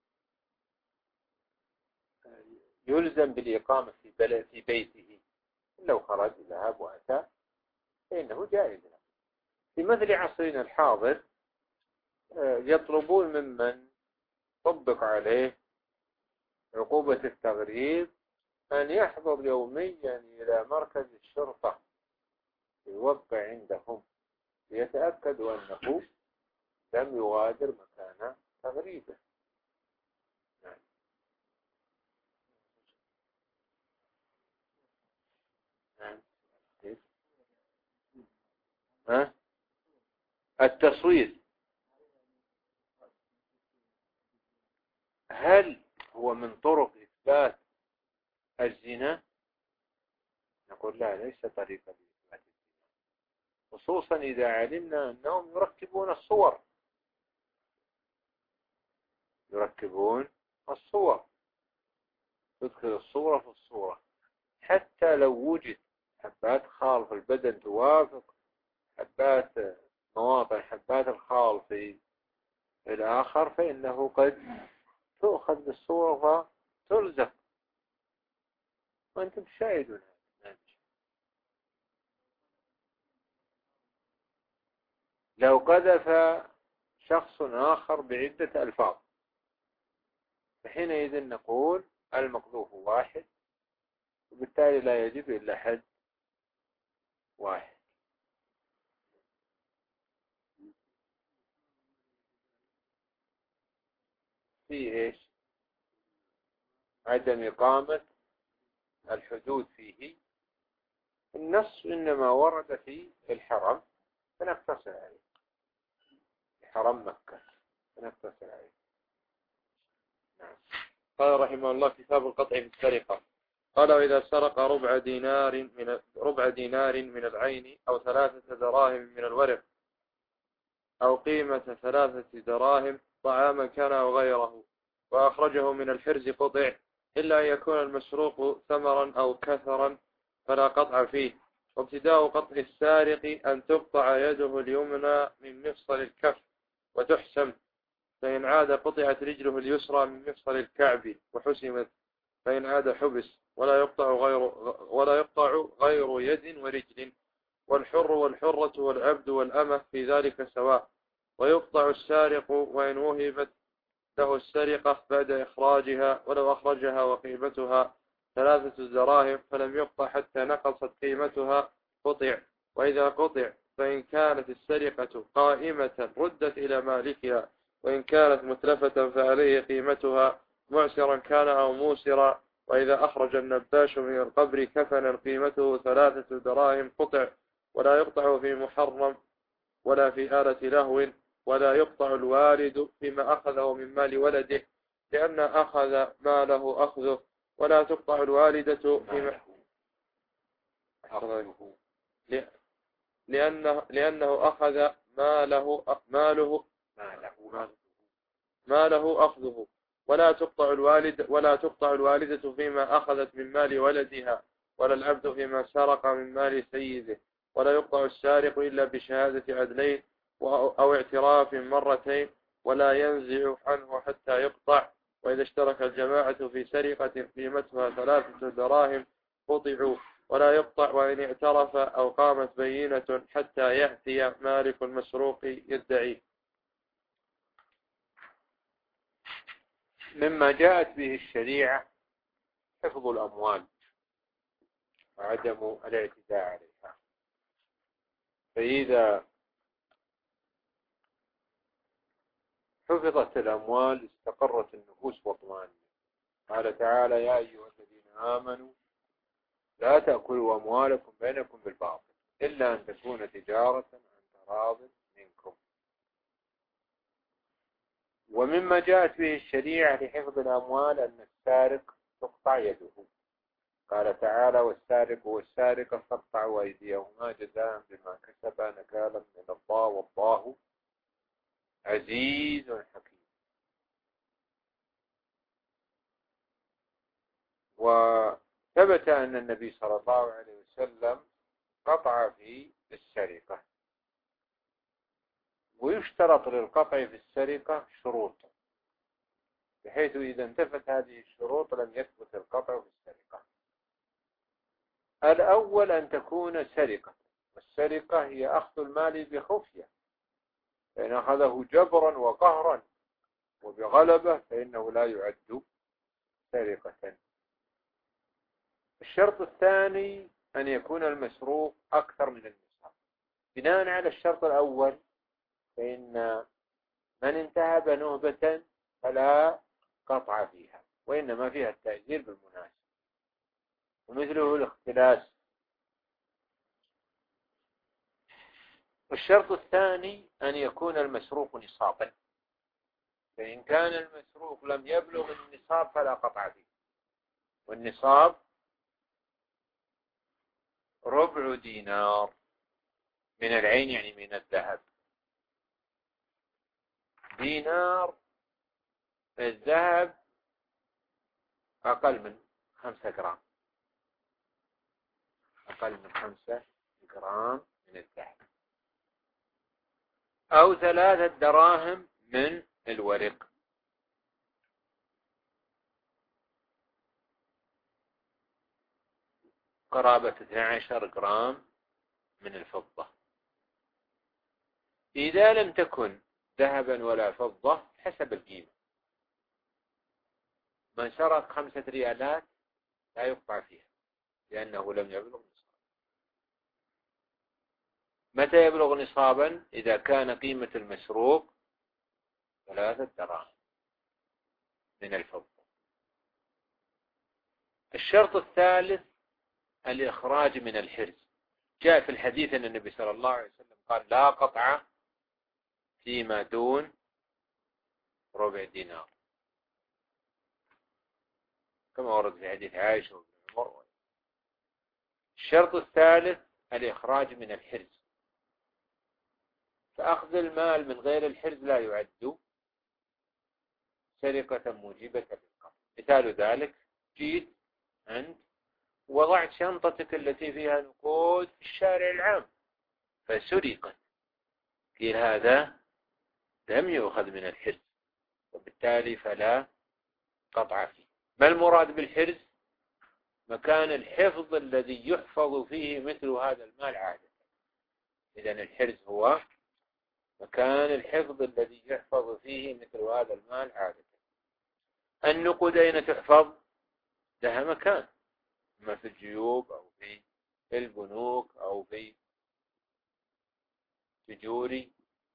يلزم بالإقامة في بلد في بيته، لو خرج ذهب وأتى فإنه جائز. في مثل عصرنا الحاضر يطلبون ممن طبق عليه عقوبة التغريب أن يحضر يوميا إلى مركز الشرطة يوقع عندهم ليتأكدوا أنه لم يغادر مكان تغريبه. نعم. نعم. ها؟ التصوير هل هو من طرق إثبات الزنا؟ نقول لا، ليس طريقة لإثبات الزنا، خصوصا إذا علمنا أنهم يركبون الصور يركبون الصور تدخل الصورة في الصورة، حتى لو وجد حبات خال في البدن توافق حبات مواطن حبات الخال في الآخر، فإنه قد تؤخذ بالصورة وتلزق، وأنتم تشاهدون. لو قذف شخص آخر بعدة ألفاظ فحينئذ نقول المقذوف واحد، وبالتالي لا يجب إلا حد واحد. في إيش؟ عدم إقامة الحدود فيه. النص إنما ورد في الحرم فنقتصر عليه، في حرم مكة فنقتصر عليه. نعم. قال رحمه الله كتاب القطع في السرقة. قال وإذا سرق ربع دينار من ربع دينار من العين أو ثلاثة دراهم من الورق أو قيمة ثلاثة دراهم طعاما كان أو غيره وأخرجه من الحرز قطع، إلا أن يكون المسروق ثمرا أو كثرا فلا قطع فيه. وابتداء قطع السارق أن تقطع يده اليمنى من مفصل الكف وتحسم، فإن عاد قطعت رجله اليسرى من مفصل الكعب وحسمت، فإن عاد حبس، ولا يقطع غير ولا يقطع غير يد ورجل. والحر والحرة والعبد والأمة في ذلك سواء. ويقطع السارق وإن وهبت له السرقة بعد إخراجها، ولو أخرجها وقيمتها ثلاثة دراهم فلم يقطع حتى نقصت قيمتها قطع. وإذا قطع فإن كانت السرقة قائمة ردت إلى مالكها، وإن كانت متلفة فعليه قيمتها معسرا كان أو موسرا. وإذا أخرج النباش من القبر كفنا قيمته ثلاثة دراهم قطع. ولا يقطع في محرم ولا في آلة لهو. ولا يقطع الوالد فيما أخذه من مال ولده، لأن أخذ ما له أخذه، ولا تقطع الوالدة في لأنه, لأنه أخذ ما له ماله ما له أخذه، ولا تقطع الوالد ولا تقطع الوالدة فيما أخذت من مال ولدها، ولا العبد فيما سرق من مال سيده، ولا يقطع السارق إلا بشهادة عدلين أو اعتراف مرتين، ولا ينزع عنه حتى يقطع. وإذا اشترك الجماعة في سرقة قيمتها ثلاثة دراهم قطعوا، ولا يقطع وإن اعترف أو قامت بينة حتى يأتي مالك المسروق يدعيه. مما جاءت به الشريعة حفظ الأموال وعدم الاعتداء عليها. فإذا حفظت الأموال استقرت النفوس واطمأنت. قال تعالى: يا أيها الذين آمنوا لا تأكلوا أموالكم بينكم بالباطل إلا أن تكون تجارة عن تراض منكم. ومما جاءت به الشريعة لحفظ الأموال أن السارق تقطع يده. قال تعالى: والسارق والسارقة فاقطعوا أيديهما جزاء بما كسبا نكالا من الله والله عزيز حكيم. وثبت أن النبي صلى الله عليه وسلم قطع في السرقة. ويشترط للقطع في السرقة شروط، بحيث إذا انتفت هذه الشروط لم يثبت القطع في السرقة. الأول أن تكون سرقة، والسرقة هي أخذ المال بخفية، فإن أخذه جبرا وقهرا وبغلبة فإنه لا يعد سرقة. الشرط الثاني أن يكون المسروق أكثر من النصاب. بناء على الشرط الأول فإن من انتهب نهبة فلا قطع فيها، وإنما فيها التأجير بالمناسب، ومثله الاختلاس. والشرط الثاني أن يكون المسروق نصابا، فإن كان المسروق لم يبلغ النصاب فلا قطع فيه. والنصاب ربع دينار من العين، يعني من الذهب. دينار الذهب أقل من خمسة جرام، أقل من خمسة جرام من الذهب، أو ثلاثة دراهم من الورق. قرابة اثني عشر جرام من الفضة. إذا لم تكن ذهبا ولا فضة حسب القيمة. من سرق خمسة ريالات لا يقطع فيها لأنه لم يبلغ نصابا. متى يبلغ نصابا؟ إذا كان قيمة المسروق ثلاثة دراهم من الفضة. الشرط الثالث الإخراج من الحرز. جاء في الحديث أن النبي صلى الله عليه وسلم قال: لا قطع فيما دون ربع دينار، كما ورد في حديث عائشة وابن عمر. الشرط الثالث الإخراج من الحرز، فأخذ المال من غير الحرز لا يعد سرقة موجبة للقطع. مثال ذلك: جيت أنت وضعت شنطتك التي فيها نقود في الشارع العام فسرقت، قيل هذا لم يؤخذ من الحرز، وبالتالي فلا قطع فيه. ما المراد بالحرز؟ مكان الحفظ الذي يحفظ فيه مثل هذا المال عادة. إذن الحرز هو مكان الحفظ الذي يحفظ فيه مثل هذا المال عادة. النقود أين تحفظ؟ لها مكان، إما في الجيوب أو في البنوك أو في تجوري.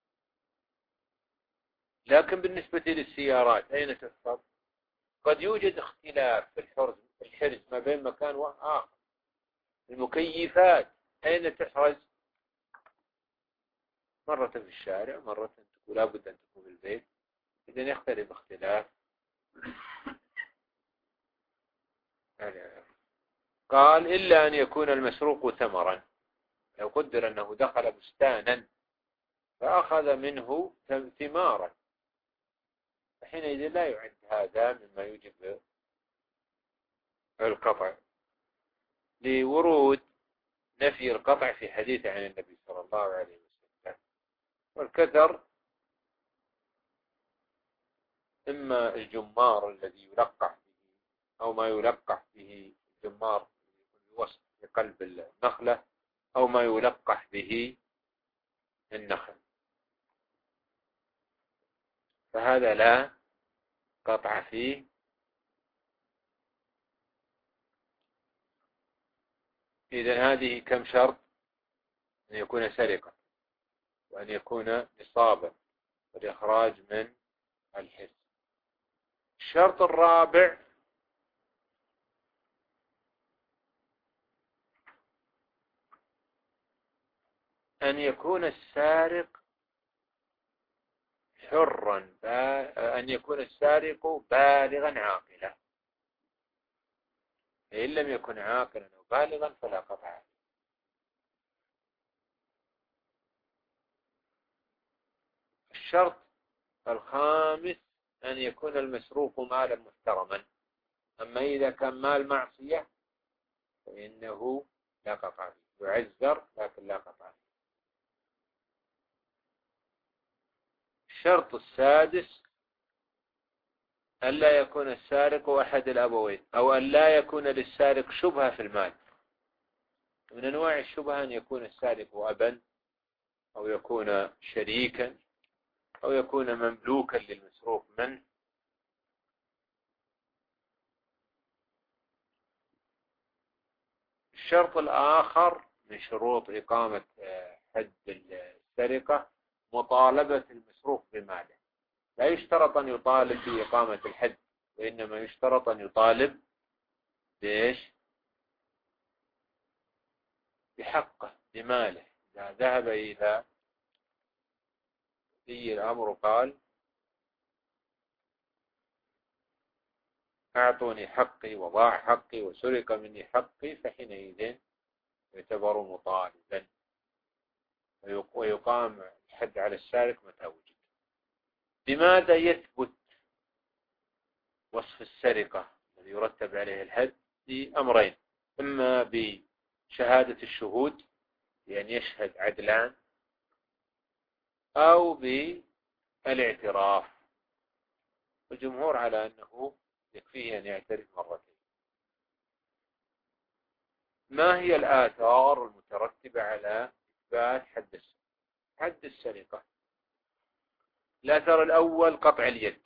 لكن بالنسبة للسيارات أين تحفظ؟ قد يوجد اختلاف في الحرز الحرز ما بين مكان وآخر. المكيفات أين تحرز؟ مرة في الشارع، مرة تكون لابد أن تكون في البيت. إذن يختلف اختلاف قال إلا أن يكون المسروق ثمرا، لو قدر أنه دخل بستانا فأخذ منه ثمارا فحينئذ لا يعد هذا مما يوجب القطع، لورود نفي القطع في حديث عن النبي صلى الله عليه وسلم. والكثر إما الجمار الذي يلقح به أو ما يلقح به الجمار الوسط في قلب النخلة أو ما يلقح به النخل، فهذا لا قطع فيه. إذن هذه كم شرط؟ أن يكون سرقة، وأن يكون نصابا، والإخراج من الحس. الشرط الرابع أن يكون السارق حرا، أن يكون السارق بالغا عاقلا، فإن لم يكن عاقلا أو بالغا فلا قطع. الشرط الخامس أن يكون المسروق مالا محترما، أما إذا كان مال معصية فإنه لا قطع فيه، يعذر لكن لا قطع فيه. الشرط السادس ألا يكون السارق أحد الأبوين، أو ألا يكون للسارق شبهة في المال. من أنواع الشبهة أن يكون السارق أبا، أو يكون شريكا، أو يكون مملوكا للمسروق منه. الشرط الآخر من شروط إقامة حد السرقة مطالبة المسروق بماله، لا يشترط أن يطالب بإقامة الحد، وإنما يشترط أن يطالب بإيش؟ بحقه، بماله. إذا ذهب إلى ولي الأمر قال أعطوني حقي وضاع حقي وسرق مني حقي، فحينئذ يعتبر مطالبا ويقام الحد على السارق متى وجد. بماذا يثبت وصف السرقة الذي يرتب عليه الحد؟ بأمرين: إما بشهادة الشهود بأن يشهد عدلان، أو بالاعتراف. الجمهور على أنه يكفيه أن يعترف مرتين. ما هي الآثار المترتبة على إثبات حد السرقة؟ حد السرقة الأثر الأول قطع اليد،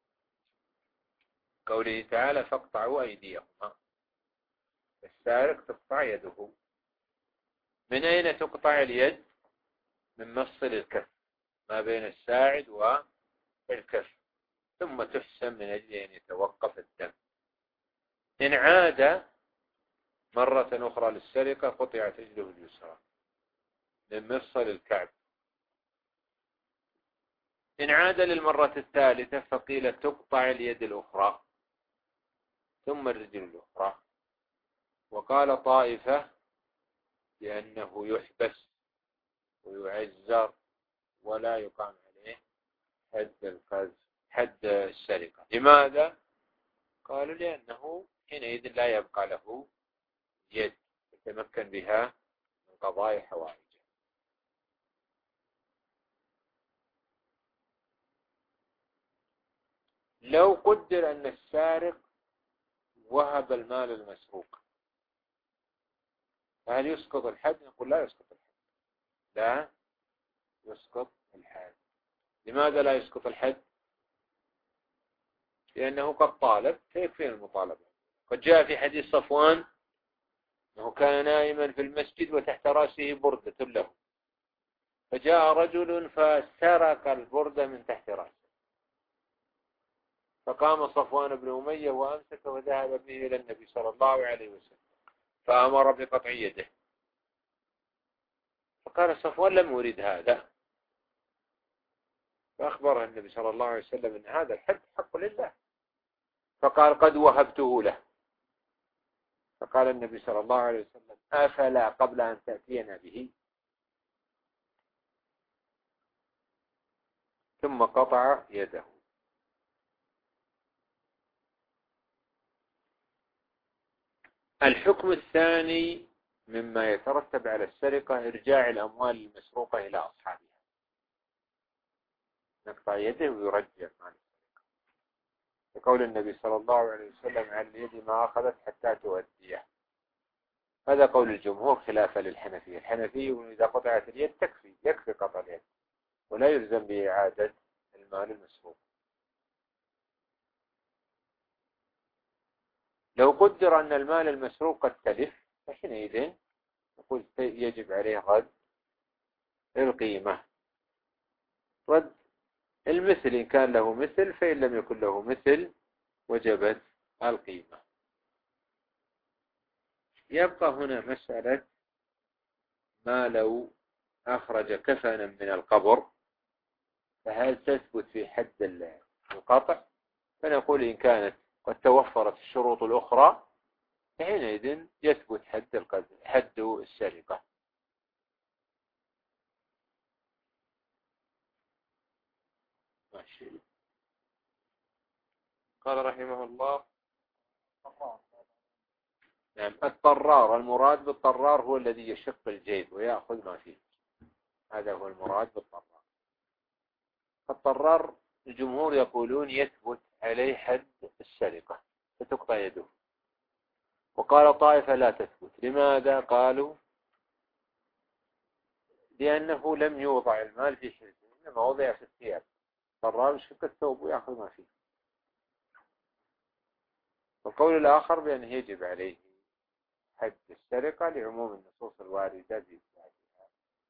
قوله تعالى فاقطعوا أيديهما. السارق تقطع يده. من أين تقطع اليد؟ من مفصل الكف ما بين الساعد والكف، ثم تحسم من أجل أن يتوقف الدم. إن عاد مرة أخرى للسرقة قطعت رجله اليسرى من مفصل الكعب. إن عاد للمرة الثالثة فقيل تقطع اليد الأخرى ثم الرجل الأخرى. وقال طائفة بأنه يحبس ويعزر ولا يقام عليه حد القذف، حد السرقة. لماذا؟ قالوا لأنه حينئذ لا يبقى له يد يتمكن بها من قضاء حوائجه. لو قدر أن السارق وهب المال المسروق فهل يسقط الحد؟ نقول لا يسقط الحد، لا يسقط الحد. لماذا لا يسقط الحد؟ لأنه قد طالب فيكفي المطالبة. قد جاء في حديث صفوان أنه كان نائما في المسجد وتحت رأسه بردة له، فجاء رجل فسرق البردة من تحت رأسه، فقام صفوان بن أمية وأمسك وذهب به إلى النبي صلى الله عليه وسلم فأمر بقطع يده. فقال صفوان لم أريد هذا، فأخبره النبي صلى الله عليه وسلم أن هذا الحد حق لله، فقال قد وهبته له. فقال النبي صلى الله عليه وسلم أفلا قبل أن تأتينا به؟ ثم قطع يده. الحكم الثاني مما يترتب على السرقة إرجاع الأموال المسروقة إلى أصحابها. نقطع يده ويرجع مال السرقة، يقول النبي صلى الله عليه وسلم عن اليد ما أخذت حتى تؤديه. هذا قول الجمهور خلافا للحنفية. الحنفية إذا قطعت اليد تكفي، يكفي قطع اليد ولا يلزم بإعادة المال المسروق. لو قدر أن المال المسروق قد تلف فحينئذ نقول يجب عليه رد القيمة، رد المثل إن كان له مثل، فإن لم يكن له مثل وجبت القيمة. يبقى هنا مسألة ما لو أخرج كفنا من القبر، فهل تثبت في حد القطع؟ فنقول إن كانت قد توفرت الشروط الأخرى فحينئذ يثبت حد القذف، حد السرقة. ماشي. قال رحمه الله: نعم. الطرار، المراد بالطرار هو الذي يشق الجيب ويأخذ ما فيه، هذا هو المراد بالطرار. الطرار الجمهور يقولون يثبت عليه حد السرقة فتقطع يده، وقال طائفة لا تثبت. لماذا؟ قالوا لأنه لم يوضع المال في حرزه، إنما وضع في الثياب. الطرار يشق الثوب ويأخذ ما فيه. والقول الآخر بأنه يجب عليه حد السرقة لعموم النصوص الواردة بإثباتها.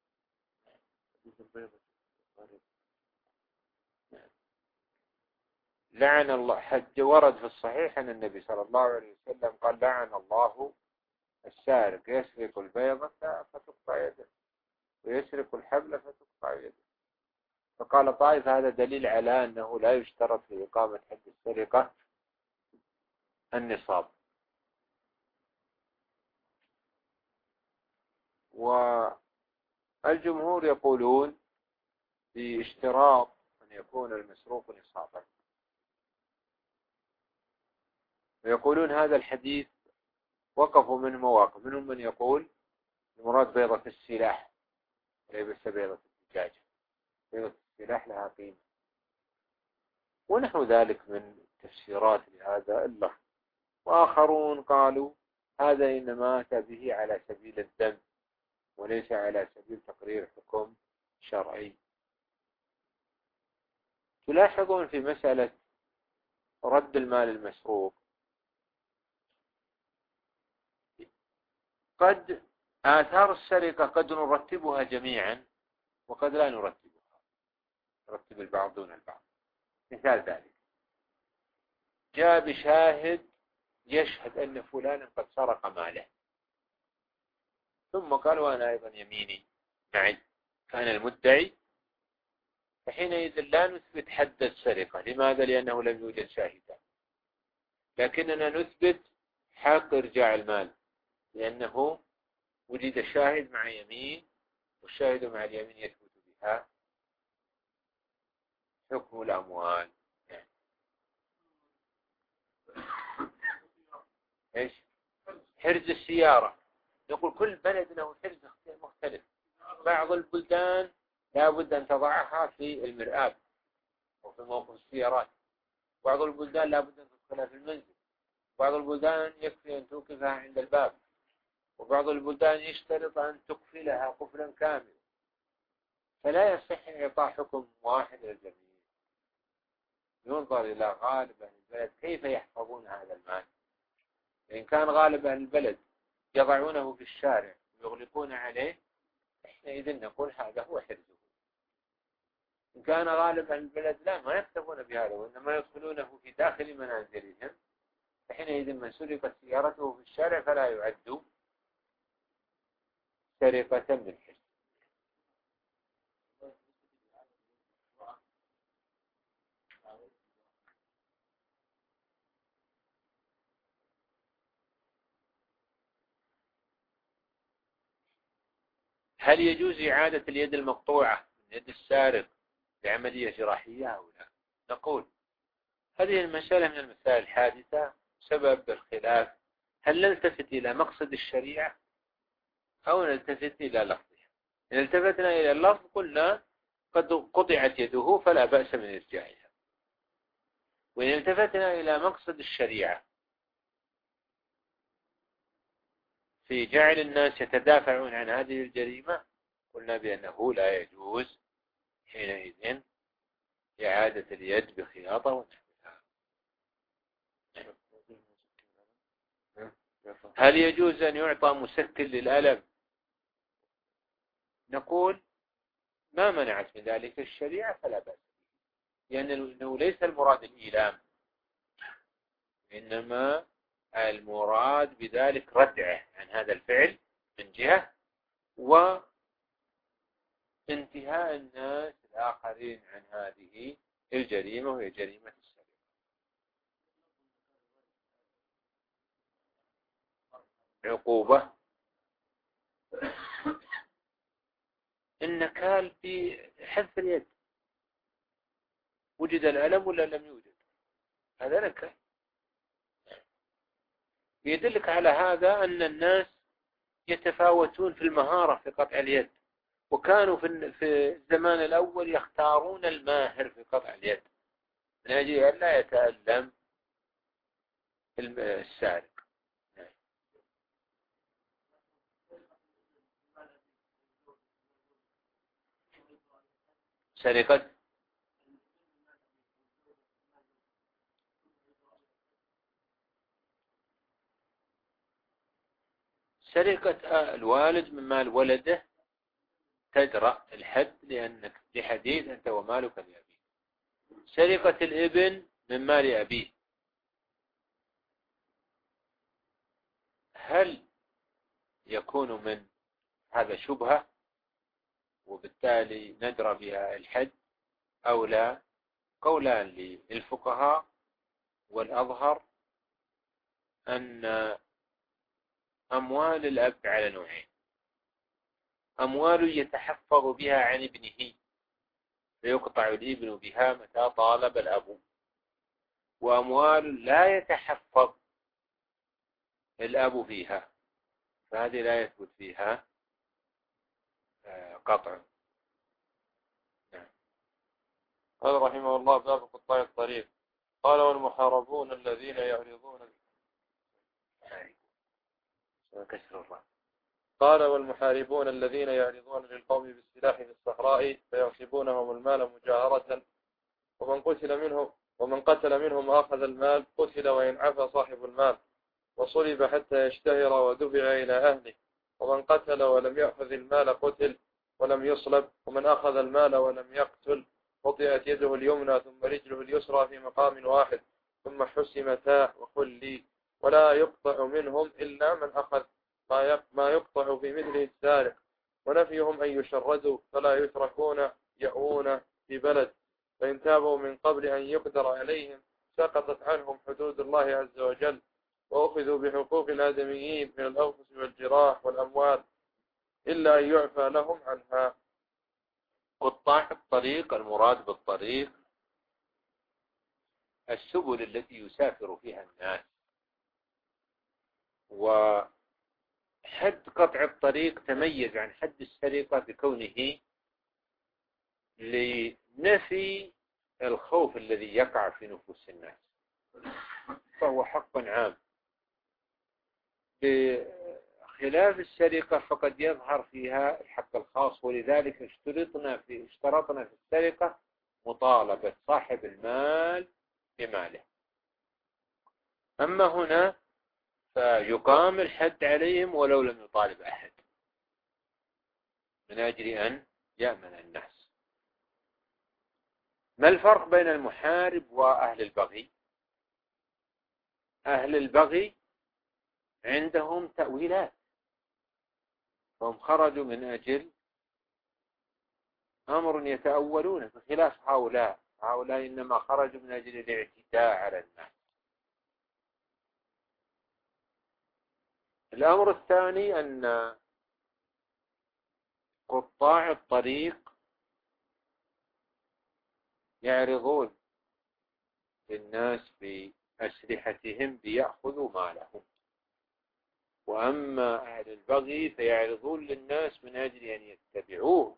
لعن الله، حد ورد في الصحيح أن النبي صلى الله عليه وسلم قال لعن الله السارق يسرق البيضة فتقطع يده ويسرق الحبل فتقطع يده. فقال طائفة هذا دليل على أنه لا يشترط في إقامة حد السرقة النصاب. والجمهور يقولون باشتراط أن يكون المسروق نصابا، ويقولون هذا الحديث وقفوا من مواقف. منهم من يقول المراد بيضة السلاح وليس بيضة الدجاجة، بيضة السلاح لها قيمة، ونحو ذلك من تفسيرات لهذا اللفظ. وآخرون قالوا هذا إنما أتى به على سبيل الذم وليس على سبيل تقرير حكم شرعي. تلاحظون في مسألة رد المال المسروق قد آثار السرقة قد نرتبها جميعا وقد لا نرتبها، نرتب البعض دون البعض. مثال ذلك جاء بشاهد يشهد أن فلانا قد سرق ماله، ثم قال وأنا أيضا يميني معي كان المدعي، فحينئذ لا نثبت حد السرقة. لماذا؟ لأنه لم يوجد شاهدا، لكننا نثبت حق إرجاع المال لأنه وجد شاهد مع يمين، والشاهد مع اليمين يثبت بها حكم الأموال. يعني. إيش؟ حرز السيارة، نقول كل بلد له حرز مختلف. بعض البلدان لا بد أن تضعها في المرآب أو في موقف السيارات، بعض البلدان لا بد أن تدخلها في المنزل، بعض البلدان يكفي أن توقفها عند الباب، وبعض البلدان يشترط أن تقفلها قفلا كاملا. فلا يصح إعطاء حكم واحد للجميع، ينظر إلى غالب أهل البلد كيف يحفظون هذا المال. إن كان غالب أهل البلد يضعونه في الشارع ويغلقون عليه حينئذ نقول هذا هو حرزه. إن كان غالب أهل البلد لا ما يكتفون بهذا وإنما يدخلونه في داخل منازلهم، فحينئذ من سرقت سيارته في الشارع فلا يعد سرقة من حرز. هل يجوز إعادة اليد المقطوعة من يد السارق لعملية جراحية أو لا؟ نقول هذه المسألة من المسائل الحادثة سبب الخلاف، هل نلتفت إلى مقصد الشريعة أو نلتفت إلى لفظها؟ إن التفتنا إلى اللفظ قلنا قد قطعت يده فلا بأس من إرجاعها، وإن التفتنا إلى مقصد الشريعة في جعل الناس يتدافعون عن هذه الجريمة قلنا بأنه لا يجوز حينئذ إعادة اليد بخياطة ونحوها. هل يجوز أن يعطى مسكن للألم؟ نقول ما منعت من ذلك الشريعة فلا بأس، لأنه ليس المراد الإيلام، إنما المراد بذلك ردعه عن هذا الفعل من جهة، وانتهاء الناس الآخرين عن هذه الجريمة وهي جريمة السرقة. عقوبة النكال بحذف اليد، وجد الألم ولا لم يوجد، هذا نكال. يدلك على هذا أن الناس يتفاوتون في المهارة في قطع اليد، وكانوا في الزمان الأول يختارون الماهر في قطع اليد من أجل أن لا يتألم السارق. سرقة سرقة الوالد من مال ولده تجرأ الحد، لأنك لحديث أنت ومالك لأبيك. سرقة الابن من مال أبيه هل يكون من هذا شبهة وبالتالي ندرى بها الحد أو لا؟ قولان للفقهاء، والأظهر أن أموال الأب على نوعين: أموال يتحفظ بها عن ابنه فيقطع الابن بها متى طالب الأب، وأموال لا يتحفظ الأب فيها فهذه لا يثبت فيها قطع. نعم. قال رحمه الله: باب قطاع الطريق. قال: والمحاربون الذين يعرضون كسر الراء. قال: والمحاربون الذين يعرضون للقوم بالسلاح في الصحراء فيغصبونهم المال مجاهرة، ومن قتل منهم ومن قتل منهم أخذ المال قتل وإن عفى صاحب المال، وصلب حتى يشتهر ودفع إلى أهله، ومن قتل ولم يأخذ المال قتل ولم يصلب، ومن أخذ المال ولم يقتل قطعت يده اليمنى ثم رجله اليسرى في مقام واحد ثم حسمتا وخلي، ولا يقطع منهم إلا من أخذ ما يقطع في مثله السارق، ونفيهم أن يشردوا فلا يتركون يأوون في بلد، فإن تابوا من قبل أن يقدر عليهم سقطت عنهم حدود الله عز وجل، وأخذوا بحقوق الآدميين من الأنفس والجراح والأموال إلا أن يعفى لهم عنها. قطاع الطريق المراد بالطريق السبل التي يسافر فيها الناس، وحد قطع الطريق تميز عن حد السرقة بكونه لنفي الخوف الذي يقع في نفوس الناس، فهو حق عام، بخلاف السرقة فقد يظهر فيها الحق الخاص، ولذلك اشترطنا في اشترطنا في السرقة مطالبة صاحب المال بماله. أما هنا فيقام الحد عليهم ولو لم يطالب أحد من أجل أن يأمن الناس. ما الفرق بين المحارب وأهل البغي؟ أهل البغي عندهم تأويلات، فهم خرجوا من أجل أمر يتأولون، بخلاف هؤلاء هؤلاء إنما خرجوا من أجل الاعتداء على الناس. الأمر الثاني أن قطاع الطريق يعرضون للناس بأسلحتهم ليأخذوا مالهم، وأما أهل البغي فيعرضون للناس من أجل أن يتبعوه.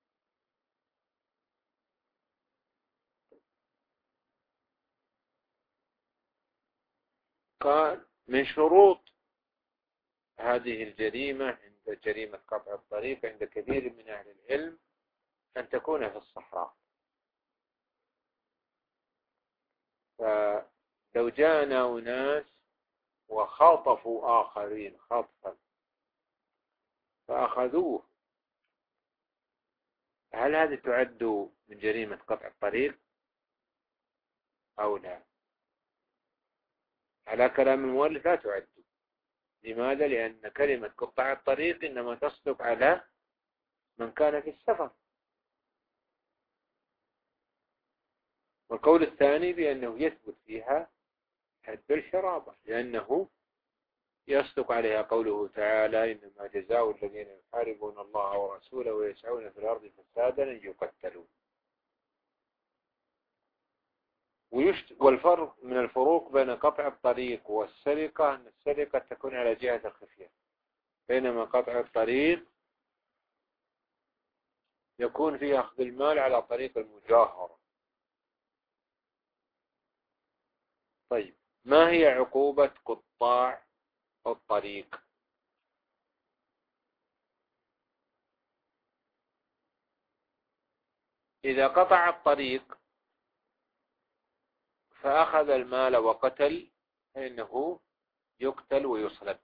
قال من شروط هذه الجريمة عند جريمة قطع الطريق عند كثير من أهل العلم أن تكون في الصحراء. فلو جاءنا أناس وخاطفوا آخرين خطفا فأخذوه، هل هذه تعد من جريمة قطع الطريق أو لا؟ على كلام المؤلف لا تعد. لماذا؟ لأن كلمة قطاع الطريق إنما تصدق على من كان في السفر. والقول الثاني بأنه يثبت فيها حد الحرابة، لأنه يصدق عليها قوله تعالى: إنما جزاء الذين يحاربون الله ورسوله ويسعون في الأرض فسادا أن يقتلوا. والفرق من الفروق بين قطع الطريق والسرقة أن السرقة تكون على جهة الخفية، بينما قطع الطريق يكون فيه أخذ المال على طريق المجاهرة. طيب، ما هي عقوبة قطاع الطريق؟ إذا قطع الطريق فأخذ المال وقتل فإنه يقتل ويصلب.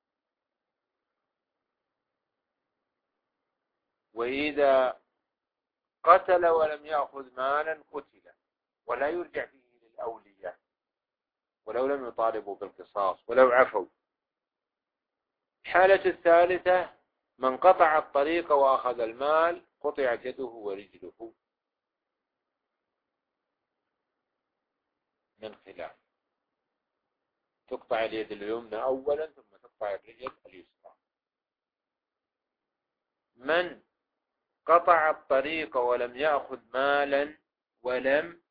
وإذا قتل ولم يأخذ مالا قتل ولا يرجع فيه للأولياء ولو لم يطالبوا بالقصاص ولو عفوا. الحالة الثالثة من قطع الطريق وأخذ المال قطعت يده ورجله من خلاف، تقطع اليد اليمنى أولا ثم تقطع الرجل اليسرى. من قطع الطريق ولم يأخذ مالا ولم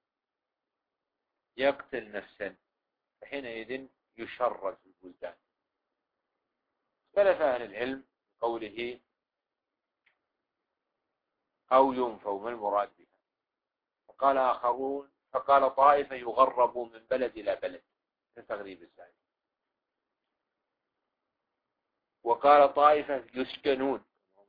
يقتل نفسا فحينئذ يشرد في البلدان. اختلف أهل العلم بقوله أو ينفوا ما المراد بها. فقال آخرون فقال طائفة يغربوا من بلد إلى بلد كتغريب الزاني، وقال طائفة يسجنون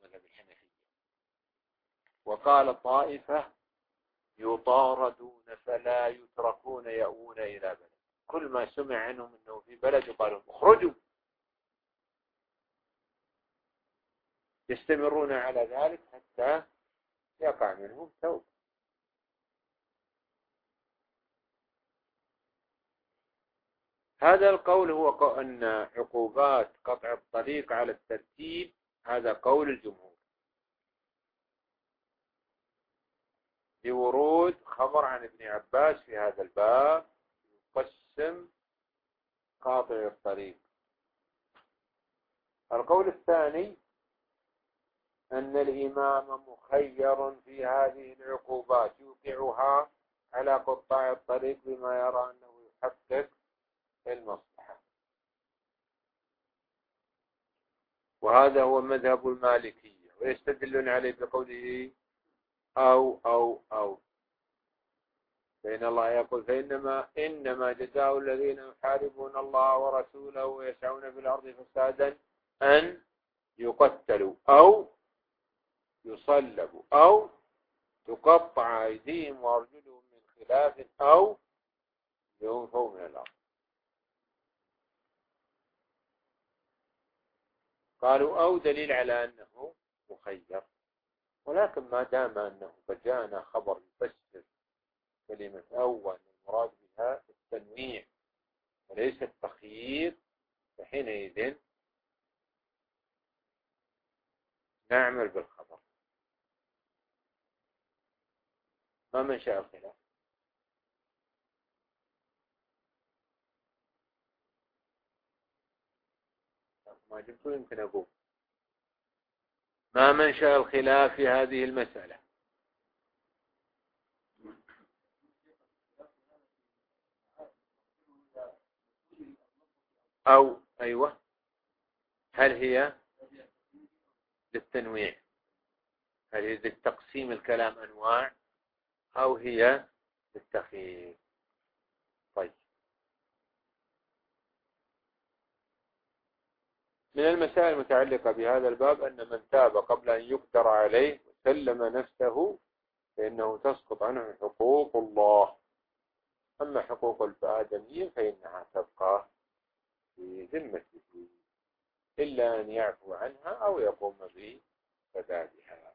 وقال طائفة يطاردون فلا يتركون يأوون إلى بلد. كل ما سمع عنهم أنه في بلد يقالوا اخرجوا، يستمرون على ذلك حتى يقع منهم توبة. هذا القول هو قول أن عقوبات قطع الطريق على الترتيب، هذا قول الجمهور لورود خبر عن ابن عباس في هذا الباب يقسم قاطع الطريق. القول الثاني أن الإمام مخير في هذه العقوبات يوقعها على قطاع الطريق بما يرى أنه يحقق المصلحة، وهذا هو مذهب المالكية، ويستدلون عليه بقوله أو أو أو فإن الله يقول فإنما إنما جزاء الذين يحاربون الله ورسوله ويسعون في الأرض فسادا أن يقتلوا أو يصلبوا أو تقطع أيديهم وأرجلهم من خلاف أو ينفوا من الأرض. قالوا أو دليل على أنه مخير، ولكن ما دام أنه قد جاءنا خبر يفسر كلمة أول المراد بها التنويع وليس التخيير، فحينئذ نعمل بالخبر. ما منشأ الخلاف؟ ما جبته يمكن أقول ما منشأ الخلاف في هذه المسألة؟ أو أيوة، هل هي للتنويع؟ هل هي للتقسيم الكلام أنواع أو هي للتخيير؟ طيب، من المسائل المتعلقة بهذا الباب أن من تاب قبل أن يقدر عليه وسلم نفسه فإنه تسقط عنه حقوق الله، أما حقوق الآدميين فإنها تبقى في ذمته إلا أن يعفو عنها أو يقوم بسدادها.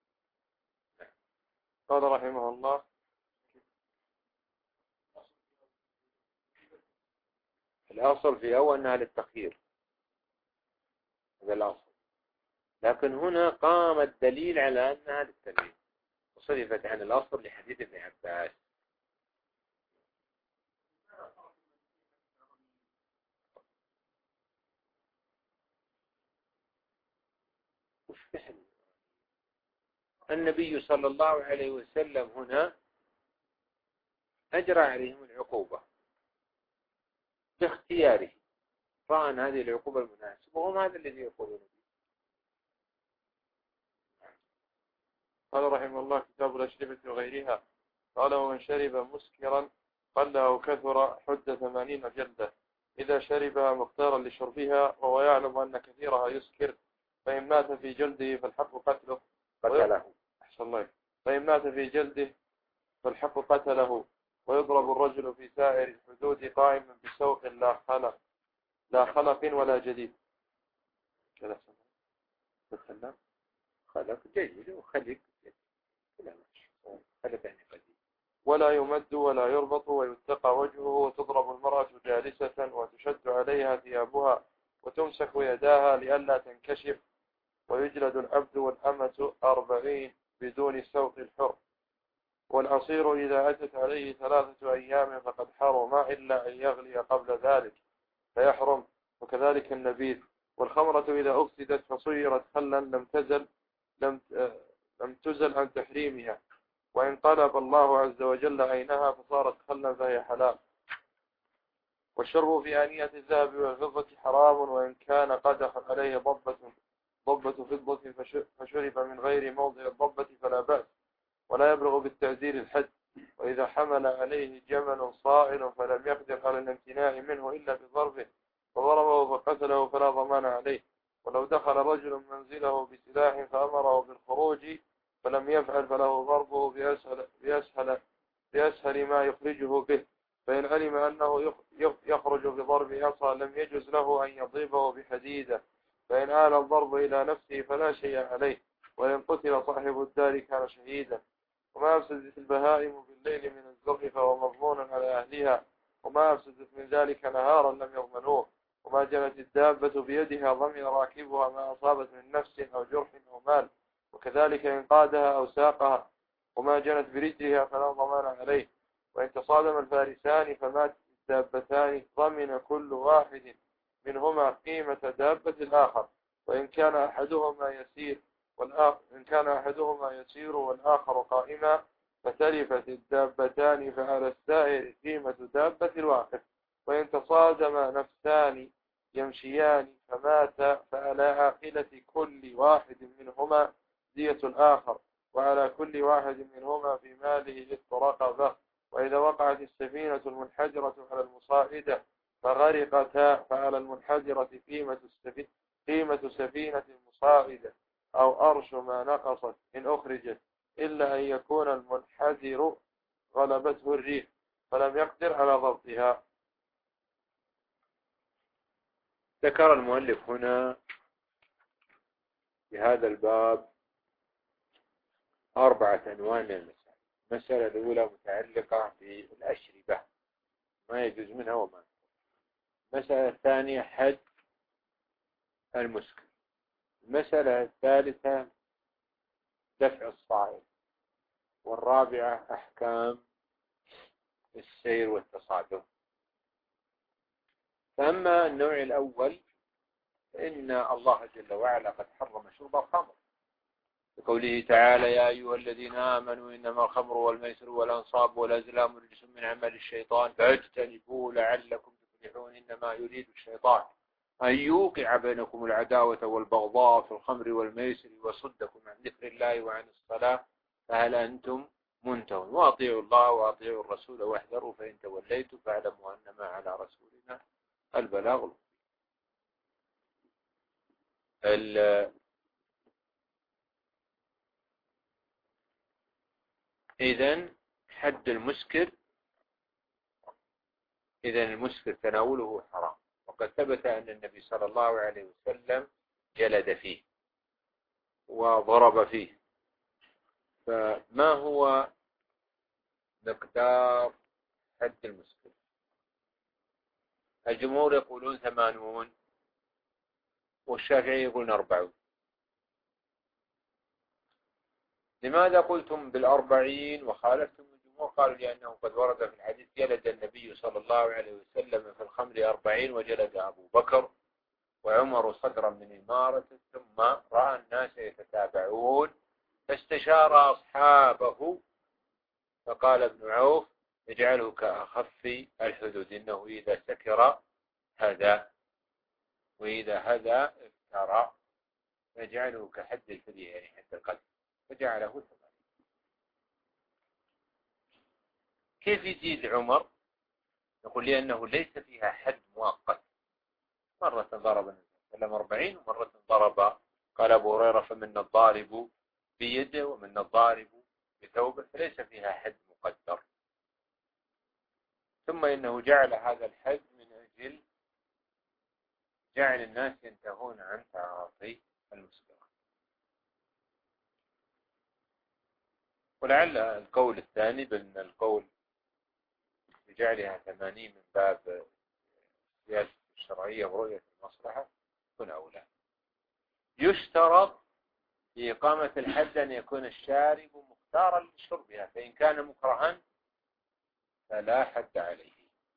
قال رحمه الله: الأصل في أول أنها للتخيير، هذا الأصل، لكن هنا قام الدليل على أنها للتنويع وصرفت عن الأصل لحديث ابن عباس. النبي صلى الله عليه وسلم هنا أجرى عليهم العقوبة باختياره، رأى أن هذه العقوبة المناسبة، وهم هذا الذي يقولون به. قال رحمه الله: كتاب الأشربة وغيرها. قال: ومن شرب مسكرا قل أو كثر حد ثمانين جلدة إذا شربها مختارا لشربها وهو يعلم أن كثيرها يسكر، فإن مات في جلده فالحق قتله قتله أحسن الله فإن مات في جلده فالحق قتله، ويضرب الرجل في سائر الحدود قائما بسوق لا خلق لا خلق ولا جديد. كذا خلق خلق جيد وخلق خلق يعني قديم. ولا يمد ولا يربط، ويتقى وجهه، وتضرب المرأة جالسة، وتشد عليها ثيابها، وتمسك يداها لئلا تنكشف، ويجلد العبد والأمة أربعين بدون سوق الحر. والعصير إذا أتت عليه ثلاثة أيام فقد حرم إلا أن يغلي قبل ذلك فيحرم، وكذلك النبيذ. والخمرة إذا أفسدت فصيرت خلا لم تزل لم لم تزل عن تحريمها، وإن قلب الله عز وجل عينها فصارت خلا فهي حلال. والشرب في آنية الذهب والفضة حرام، وإن كان قدح عليه ضبة ضبة فضة فشرب من غير موضع الضبة فلا بأس، ولا يبلغ بالتعزير الحد. وإذا حمل عليه جمل صائل فلم يقدر على الامتناع منه إلا بضربه فضربه فقتله فلا ضمان عليه. ولو دخل رجل منزله بسلاح فأمره بالخروج فلم يفعل فله ضربه بأسهل, بأسهل, بأسهل ما يخرجه به، فإن علم أنه يخرج بضرب عصا لم يجوز له أن يضربه بحديدة، فإن آل الضرب إلى نفسه فلا شيء عليه، وإن قتل صاحب الدار كان شهيدا. وما أفسدت البهائم بالليل من الزرع فهو مضمون على أهلها، وما أفسدت من ذلك نهارا لم يضمنوه. وما جنت الدابة بيدها ضمن راكبها ما أصابت من نفس أو جرح أو مال، وكذلك إن قادها أو ساقها. وما جنت برجلها فلا ضمان عليه. وإن تصادم الفارسان فمات الدابتان ضمن كل واحد منهما قيمة دابة الآخر، وإن كان أحدهما يسير والآخر إن كان أحدهما يسير والآخر قائما فتلفت الدابتان فعلى السائر قيمة دابة الواقف. وإن تصادم نفسان يمشيان فمات فعلى عاقلة كل واحد منهما دية الآخر، وعلى كل واحد منهما في ماله الرقبة. وإذا وقعت السفينة المنحدرة على المصائدة فغرقتا فعلى المنحدرة قيمة السفينة قيمة سفينة المصائدة أو أرش ما نقصت إن أخرجت، إلا أن يكون المنحدر غلبته الريح فلم يقدر على ضبطها. ذكر المؤلف هنا في هذا الباب أربعة أنواع من المسائل. المسألة الأولى متعلقة بالأشربة، ما يجوز منها وما. المسألة الثانية حد المسكر. المسألة الثالثة دفع الصائل. والرابعة أحكام السير والتصادم. فأما النوع الأول إن الله جل وعلا قد حرم شرب الخمر بقوله تعالى يا أيها الذين آمنوا إنما الخمر والميسر والأنصاب والأزلام رجس من عمل الشيطان فاجتنبوه لعلكم تفلحون إنما يريد الشيطان أن يوقع بينكم العداوة والبغضاء في الخمر والميسر وصدكم عن ذكر الله وعن الصلاة فهل أنتم منتهون وأطيعوا الله وأطيعوا الرسول واحذروا فإن توليتم فاعلموا أنما على رسولنا البلاغ. إذن حد المسكر، إذن المسكر تناوله حرام، وقد ثبت أن النبي صلى الله عليه وسلم جلد فيه وضرب فيه. فما هو مقدار حد المسكر؟ الجمهور يقولون ثمانون والشافعي يقولون أربعون. لماذا قلتم بالأربعين وخالفتم الجمهور؟ قالوا لأنه قد ورد في الحديث جلد النبي صلى الله عليه وسلم في الخمر أربعين وجلد أبو بكر وعمر صدرا من إمارته ثم رأى الناس يتتابعون فاستشار أصحابه فقال ابن عوف اجعله كأخف الحدود إنه إذا سكر هدى وإذا هدى افترى يجعله كحد الفدية يعني حد القتل فجعله ثمانين. كيف يزيد عمر؟ نقول لأنه ليس فيها حد مؤقت، مرة ضرب النبي صلى الله عليه وسلم أربعين ومرة ضرب قال أبو هريرة فمن الضارب بيده ومن الضارب بثوبه فليس فيها حد مقدر. ثم إنه جعل هذا الحد من أجل جعل الناس ينتهون عن تعاطي المسكرات. ولعل القول الثاني بأن القول بجعلها ثمانين من باب السياسة الشرعية ورؤية المصلحة يكون أولى. يشترط في إقامة الحد أن يكون الشارب مختارا لشربها، فإن كان مكرها فلا حد عليه.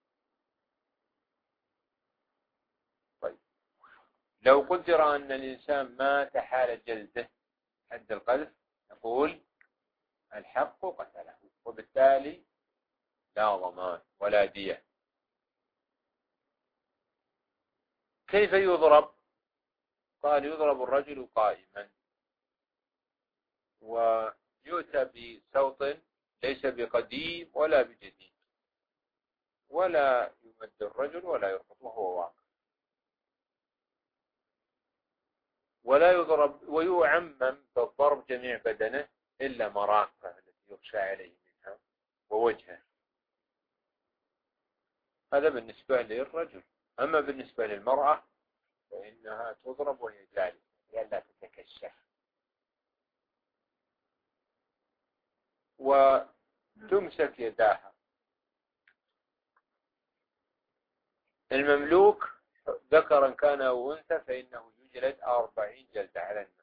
طيب لو قدر أن الإنسان مات حال جلده حد القذف نقول الحق قتله وبالتالي لا ضمان ولا دية. كيف يضرب؟ قال يضرب الرجل قائما ويؤتى بسوط ليس بقديم ولا بجديد ولا يمد الرجل ولا يرقص وهو واقف ولا يضرب ويعمم بالضرب جميع بدنه إلا مراقه التي يخشى عليه منها ووجهه. هذا بالنسبة للرجل. أما بالنسبة للمرأة فإنها تضرب وهي جالسة لئلا تتكشف وتمسك يداها. المملوك ذكرا كان أو أنثى فإنه يجلد أربعين جلدة على النفس.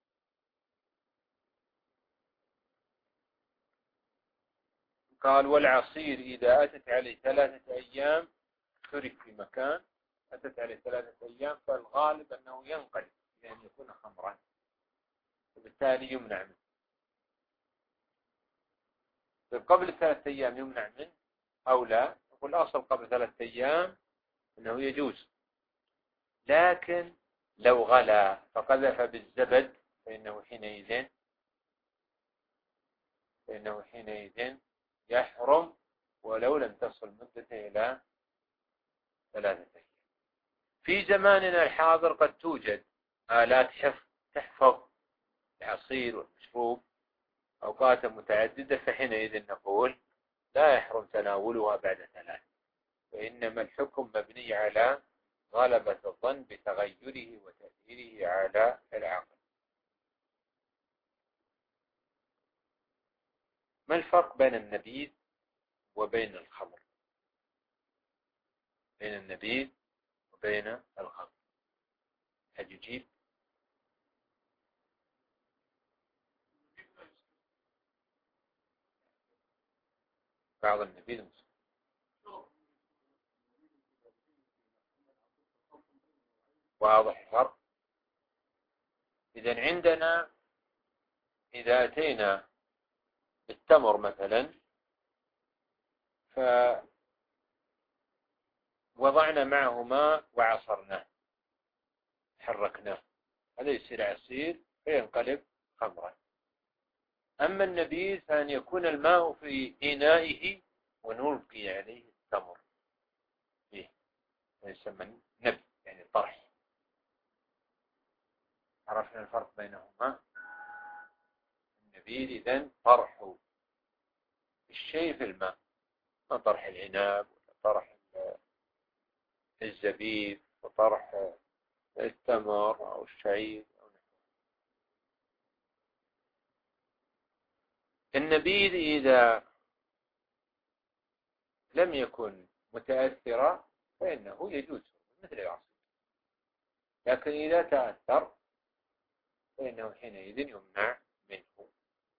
قال والعصير إذا أتت عليه ثلاثة أيام ترك في مكان أتت عليه ثلاثة أيام فالغالب أنه ينقلب لأن يكون خمرا وبالتالي يمنع منه. قبل ثلاثة أيام يمنع منه أو لا؟ نقول الأصل قبل ثلاثة أيام أنه يجوز، لكن لو غلا فقذف بالزبد فإنه حينئذ فإنه حينئذ يحرم ولو لم تصل مدته إلى ثلاثة أيام. في زماننا الحاضر قد توجد آلات حفظ تحفظ العصير والمشروب أوقات متعددة فحينئذ نقول لا يحرم تناولها بعد ثلاث، وإنما الحكم مبني على غلبة الظن بتغيره وتأثيره على العقل. ما الفرق بين النبيذ وبين الخمر؟ بين النبيذ وبين الخمر هل يجيب؟ بعض النبيذ مسلم. واضح الفرق؟ إذن عندنا إذا أتينا بالتمر مثلا فوضعنا معه ماء وعصرناه حركناه، هذا يصير عصير فينقلب خمرا. أما النبيذ فأن يكون الماء في إنائه ونلقي عليه التمر فيه، يسمى نبذ يعني طرح. عرفنا الفرق بينهما. النبيذ إذن طرح الشيء في الماء، ما طرح العناب ولا طرح الزبيب وطرح التمر أو الشعير أو نحوه. النبيذ إذا لم يكن متأثرا فإنه يجوز مثل العصير، لكن إذا تأثر فإنه حينئذ يمنع منه.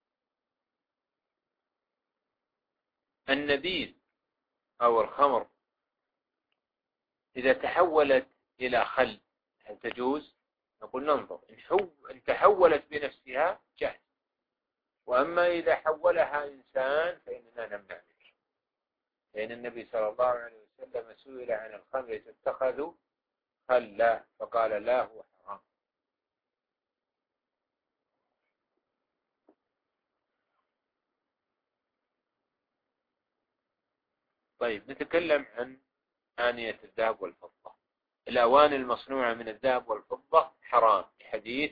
النبيذ أو الخمر إذا تحولت إلى خل هل تجوز؟ نقول ننظر، إن تحولت بنفسها جاز، وأما إذا حولها إنسان فإننا نمنع منه، لأن النبي صلى الله عليه وسلم سئل عن الخمر تتخذ خلا فقال لا هو حرام. طيب نتكلم عن آنية الذهب والفضة. الأواني المصنوعة من الذهب والفضة حرام، حديث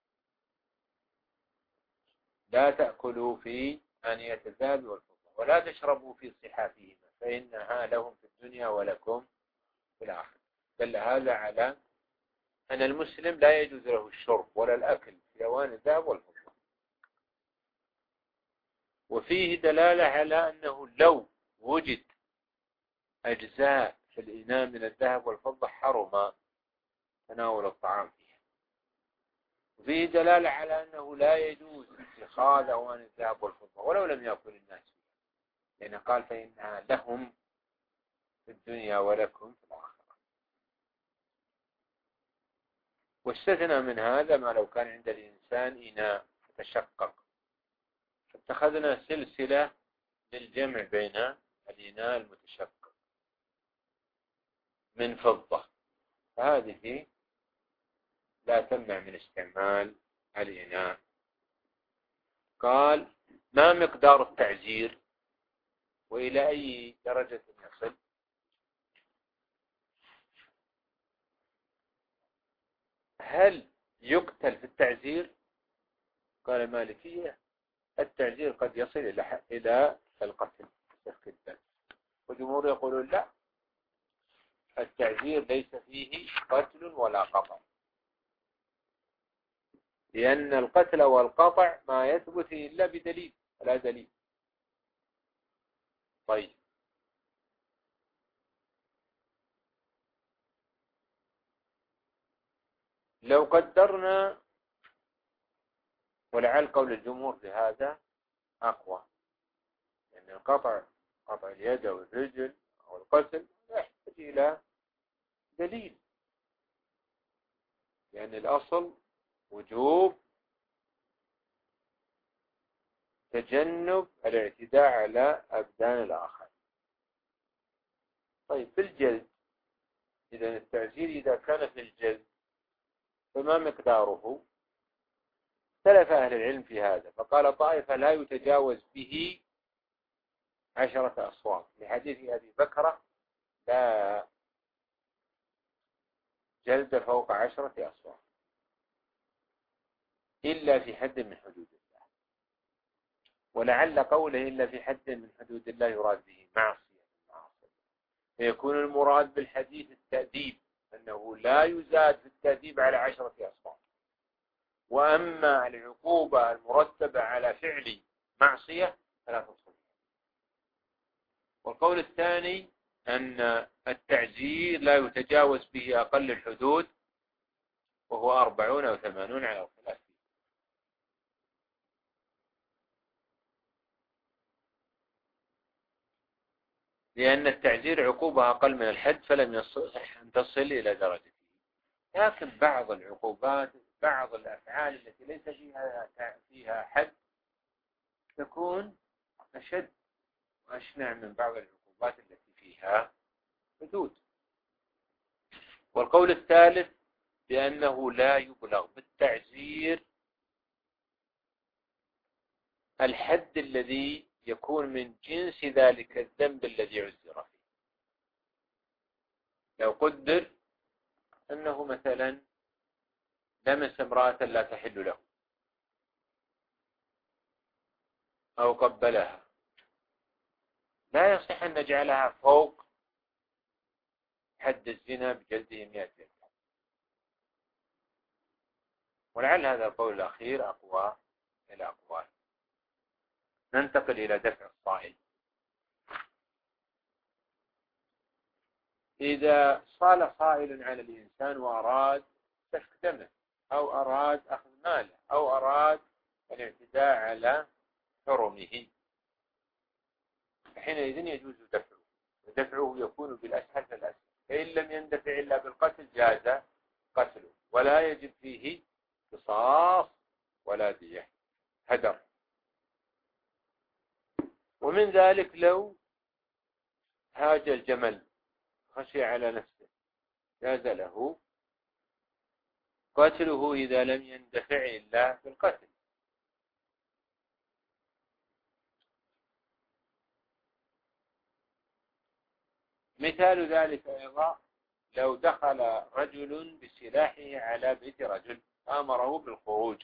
لا تأكلوا في آنية الذهب والفضة ولا تشربوا في صحافهما فإنها لهم في الدنيا ولكم في الآخرة. دل هذا على أن المسلم لا يجوز له الشرب ولا الأكل في أواني الذهب والفضة. وفيه دلالة على أنه لو وجد أجزاء في الإناء من الذهب والفضة حرم تناول الطعام فيها. وفيه دلالة على أنه لا يجوز اتخاذ أواني الذهب والفضة ولو لم يأكل الناس فيها، لأن قال فإنها لهم في الدنيا ولكم في الآخرة. واستثنى من هذا ما لو كان عند الإنسان إناء تشقق، فاتخذنا سلسلة للجمع بين الإناء المتشقق من فضة، فهذه لا تمنع من استعمال الإناء. قال ما مقدار التعزير وإلى أي درجة يصل؟ هل يقتل في التعزير؟ قال المالكية التعزير قد يصل إلى إلى القتل، والجمهور يقولون لا، التعزير ليس فيه قتل ولا قطع، لأن القتل والقطع ما يثبت إلا بدليل ولا دليل. طيب لو قدرنا، ولعل قول الجمهور في هذا أقوى، لأن القطع قطع اليد أو الرجل أو القتل يحتاج إلى دليل، لأن الأصل وجوب تجنب الاعتداء على أبدان الآخر. طيب في الجلد، إذا التعزير إذا كان في الجلد فما مقداره؟ اختلف أهل العلم في هذا، فقال طائفة لا يتجاوز به عشرة أصوات لحديث أبي بكرة لا جلد فوق عشرة أصوات إلا في حد من حدود الله. ولعل قوله إلا في حد من حدود الله يراد به معصية معصية، فيكون المراد بالحديث التأديب، أنه لا يزاد في التأديب على عشرة أصوات. وأما العقوبة المرتبة على فعل معصية فلا تصل. والقول الثاني أن التعزير لا يتجاوز به أقل الحدود، وهو أربعون أو ثمانون على الخلاف، لأن التعزير عقوبة أقل من الحد فلم يصح أن تصل إلى درجته. لكن بعض العقوبات بعض الأفعال التي ليس فيها فيها حد تكون أشد وأشنع من بعض العقوبات التي فيها حدود. والقول الثالث بأنه لا يبلغ بالتعزير الحد الذي يكون من جنس ذلك الذنب الذي عزر فيه. لو قدر أنه مثلا لمس امرأة لا تحل له أو قبلها، لا يصح أن نجعلها فوق حد الزنا بجلده مئة جلدة. ولعل هذا القول الأخير أقوى الأقوال. ننتقل إلى دفع الصائل. إذا صال صائل على الإنسان وأراد سفك دمه أو أراد أخذ ماله أو أراد الاعتداء على حرمه، حينئذ يجوز دفعه، ودفعه يكون بالأسهل فالأسهل. فإن لم يندفع إلا بالقتل جاز قتله، ولا يجب فيه قصاص ولا دية، هدر. ومن ذلك لو هاج الجمل خشي على نفسه جاز له قتله إذا لم يندفع إلا بالقتل. مثال ذلك أيضا لو دخل رجل بسلاحه على بيت رجل أمره بالخروج،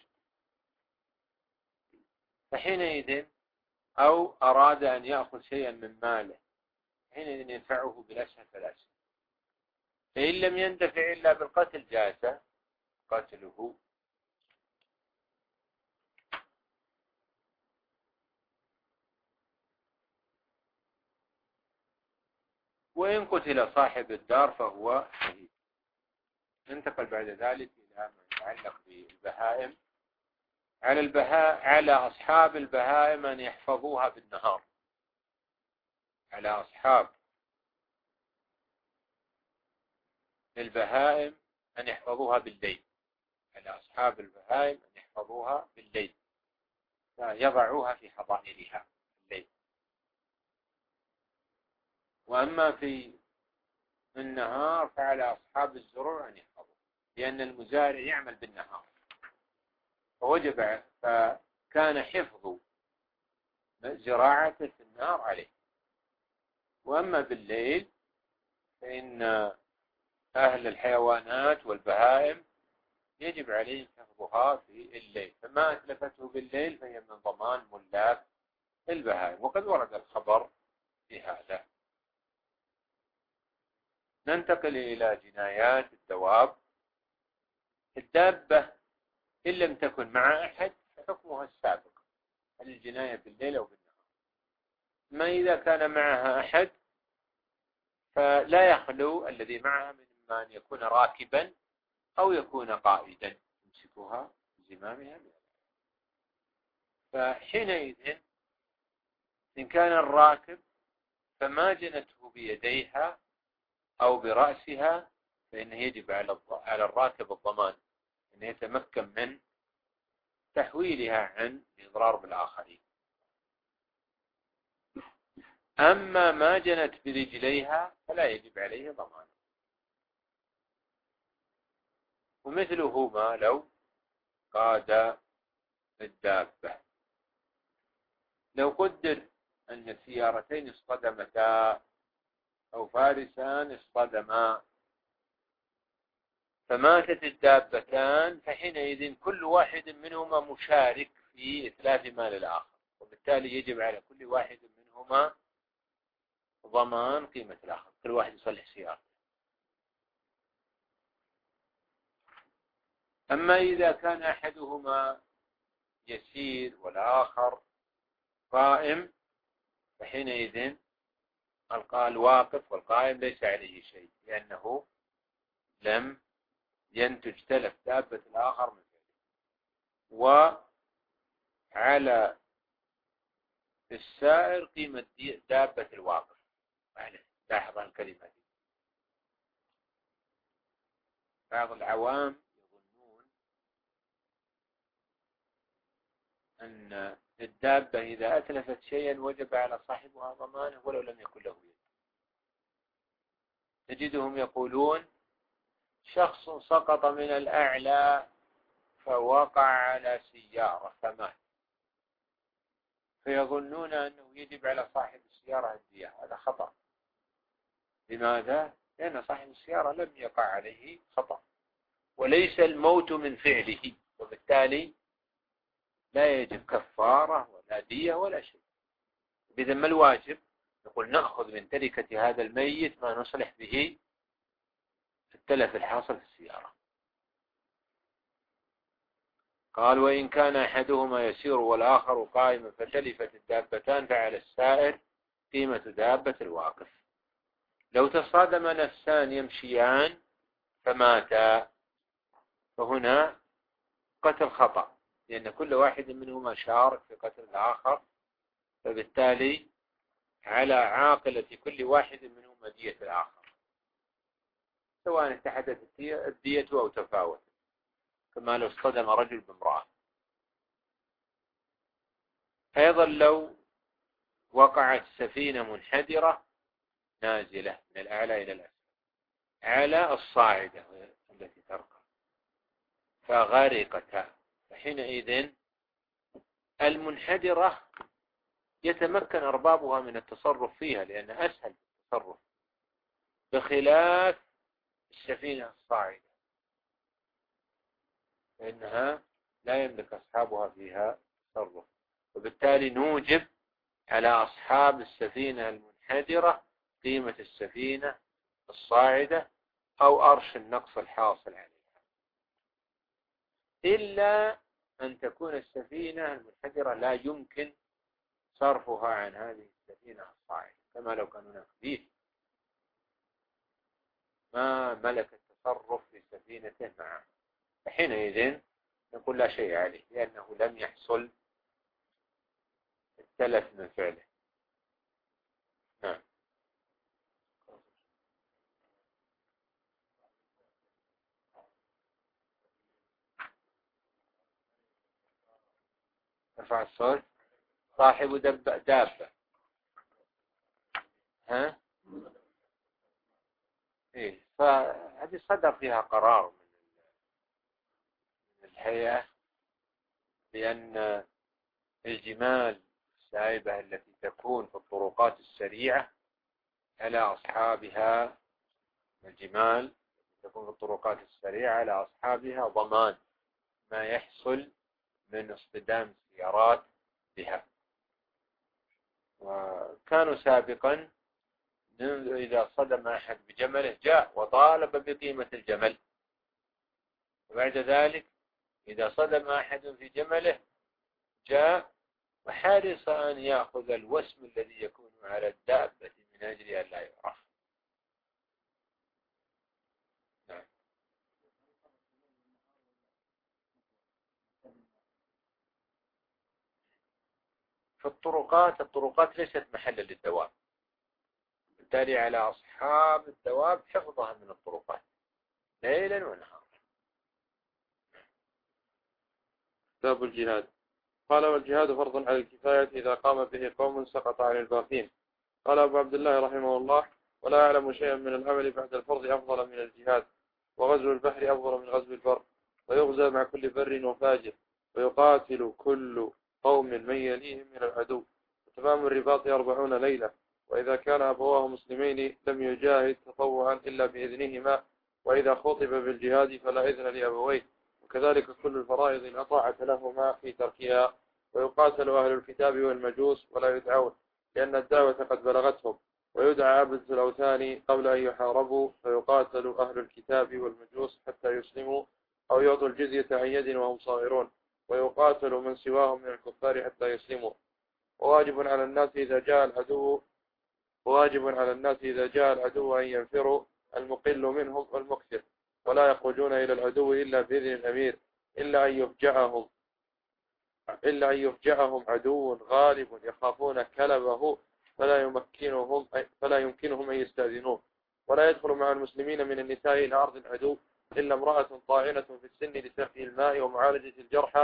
فحينئذ أو أراد أن يأخذ شيئا من ماله، حينئذ يدفعه بالأسهل فالأسهل. فإن لم يندفع إلا بالقتل جاز قتله. وإن قتل صاحب الدار فهو شهيد. ننتقل بعد ذلك إلى ما يتعلق بالبهائم. على البهاء على أصحاب البهائم أن يحفظوها بالنهار، على أصحاب البهائم أن يحفظوها بالليل، على أصحاب البهائم أن يحفظوها بالليل، يضعوها في حظائرها بالليل. وأما في النهار فعلى أصحاب الزروع أن يحفظوها، لأن المزارع يعمل بالنهار فوجب فكان حفظ زراعته في النهار عليه. وأما بالليل فإن أهل الحيوانات والبهائم يجب عليهم حفظها في الليل، فما أتلفته بالليل فهي من ضمان ملاك البهائم، وقد ورد الخبر في هذا. ننتقل إلى جنايات الدواب. الدابة إن لم تكن مع أحد فحكمها السابق، هل الجناية بالليل أو بالنهار. ما إذا كان معها أحد فلا يخلو الذي معها من أن يكون راكبا أو يكون قائدا يمسكها بزمامها. فحينئذ إن كان الراكب فما جنته بيديها أو برأسها فإنه يجب على الراكب الضمان أن يتمكن من تحويلها عن الإضرار بالآخرين. أما ما جنت برجليها فلا يجب عليه ضمان. ومثله ما لو قاد الدابة. لو قدر أن السيارتين اصطدمتا أو فارسان اصطدما فماتت الدابتان، فحينئذ كل واحد منهما مشارك في إتلاف مال الآخر، وبالتالي يجب على كل واحد منهما ضمان قيمة الآخر، كل واحد يصلح سيارته. أما إذا كان أحدهما يسير والآخر قائم فحينئذ الواقف والقائم ليس عليه شيء، لأنه لم ينتج تلف دابة الآخر من ذلك. وعلى السائر قيمة دابة الواقف. لاحظ الكلمة دي. بعض العوام يظنون أن الدابة إذا أتلفت شيئا وجب على صاحبها ضمانه ولو لم يكن له يد. تجدهم يقولون شخص سقط من الأعلى فوقع على سيارة فمات، فيظنون أنه يجب على صاحب السيارة الدية. هذا خطأ. لماذا؟ لأن صاحب السيارة لم يقع عليه خطأ، وليس الموت من فعله، وبالتالي لا يجب كفارة ولا دية ولا شيء. إذا ما الواجب؟ نقول نأخذ من تركة هذا الميت ما نصلح به التلف الحاصل في السيارة. قال وإن كان أحدهما يسير والآخر قائما فتلفت الدابتان فعلى السائر قيمة دابة الواقف. لو تصادم نفسان يمشيان فماتا فهنا قتل خطأ، لأن كل واحد منهما شارك في قتل الآخر، فبالتالي على عاقلة كل واحد منهما دية الآخر، سواء اتحدت الدية أو تفاوت، كما لو اصطدم رجل بامرأة. أيضا لو وقعت سفينة منحدرة نازلة من الأعلى إلى الأسفل على الصاعدة التي تركب فغرقتا، فحينئذ المنحدرة يتمكن أربابها من التصرف فيها لأن أسهل التصرف، بخلاف السفينة الصاعدة فإنها لا يملك أصحابها فيها تصرف، وبالتالي نوجب على أصحاب السفينة المنحدرة قيمة السفينة الصاعدة أو أرش النقص الحاصل عليها، إلا أن تكون السفينة المنحدرة لا يمكن صرفها عن هذه السفينة الصاعدة، كما لو كان هناك فيل ما ملك التصرف في سفينته معه، فحينئذ نقول لا شيء عليه لأنه لم يحصل التلف من فعله. نعم. ارفع الصوت. صاحب دب دابة ها إيه، فهذه صدر فيها قرار من الهيئة بأن الجمال السائبة التي تكون في الطرقات السريعة على أصحابها، الجمال التي تكون في الطرقات السريعة على أصحابها ضمان ما يحصل من اصطدام السيارات بها. وكانوا سابقا إذا صدم أحد بجمله جاء وطالب بقيمة الجمل، وبعد ذلك إذا صدم أحد في جمله جاء وحرص أن يأخذ الوسم الذي يكون على الدابة من أجل أن لا يعرف. نعم. في الطرقات الطرقات ليست محلا للدواب، بالتالي على أصحاب الدواب حفظها من الطرقات ليلا ونهارا. باب الجهاد. قال والجهاد فرض على الكفاية إذا قام به قوم سقط عن الباقين. قال أبو عبد الله رحمه الله ولا أعلم شيئا من العمل بعد الفرض أفضل من الجهاد، وغزو البحر أفضل من غزو البر، ويغزى مع كل بر وفاجر، ويقاتل كل قوم من يليهم من العدو، وتمام الرباط أربعون ليلة، وإذا كان أبواه مسلمين لم يجاهد تطوعا إلا بإذنهما، وإذا خطب بالجهاد فلا إذن لأبويه، وكذلك كل الفرائض لا طاعة لهما في تركها، ويقاتل أهل الكتاب والمجوس ولا يدعون لأن الدعوة قد بلغتهم، ويدعى عبد الأوثان قبل أن يحاربوا، فيقاتل أهل الكتاب والمجوس حتى يسلموا أو يعطوا الجزية عن يد وهم صاغرون، ويقاتل من سواهم من الكفار حتى يسلموا. وواجب على الناس إذا جاء العدو وواجب على الناس إذا جاء العدو أن ينفروا المقل منهم والمكثر، ولا يخرجون إلى العدو إلا بإذن الأمير، إلا أن يفجعهم إلا أن يفجعهم عدو غالب يخافون كلبه فلا يمكنهم فلا يمكنهم أن يستأذنوه، ولا يدخل مع المسلمين من النساء إلى أرض العدو إلا امرأة طاعنة في السن لسقي الماء ومعالجة الجرحى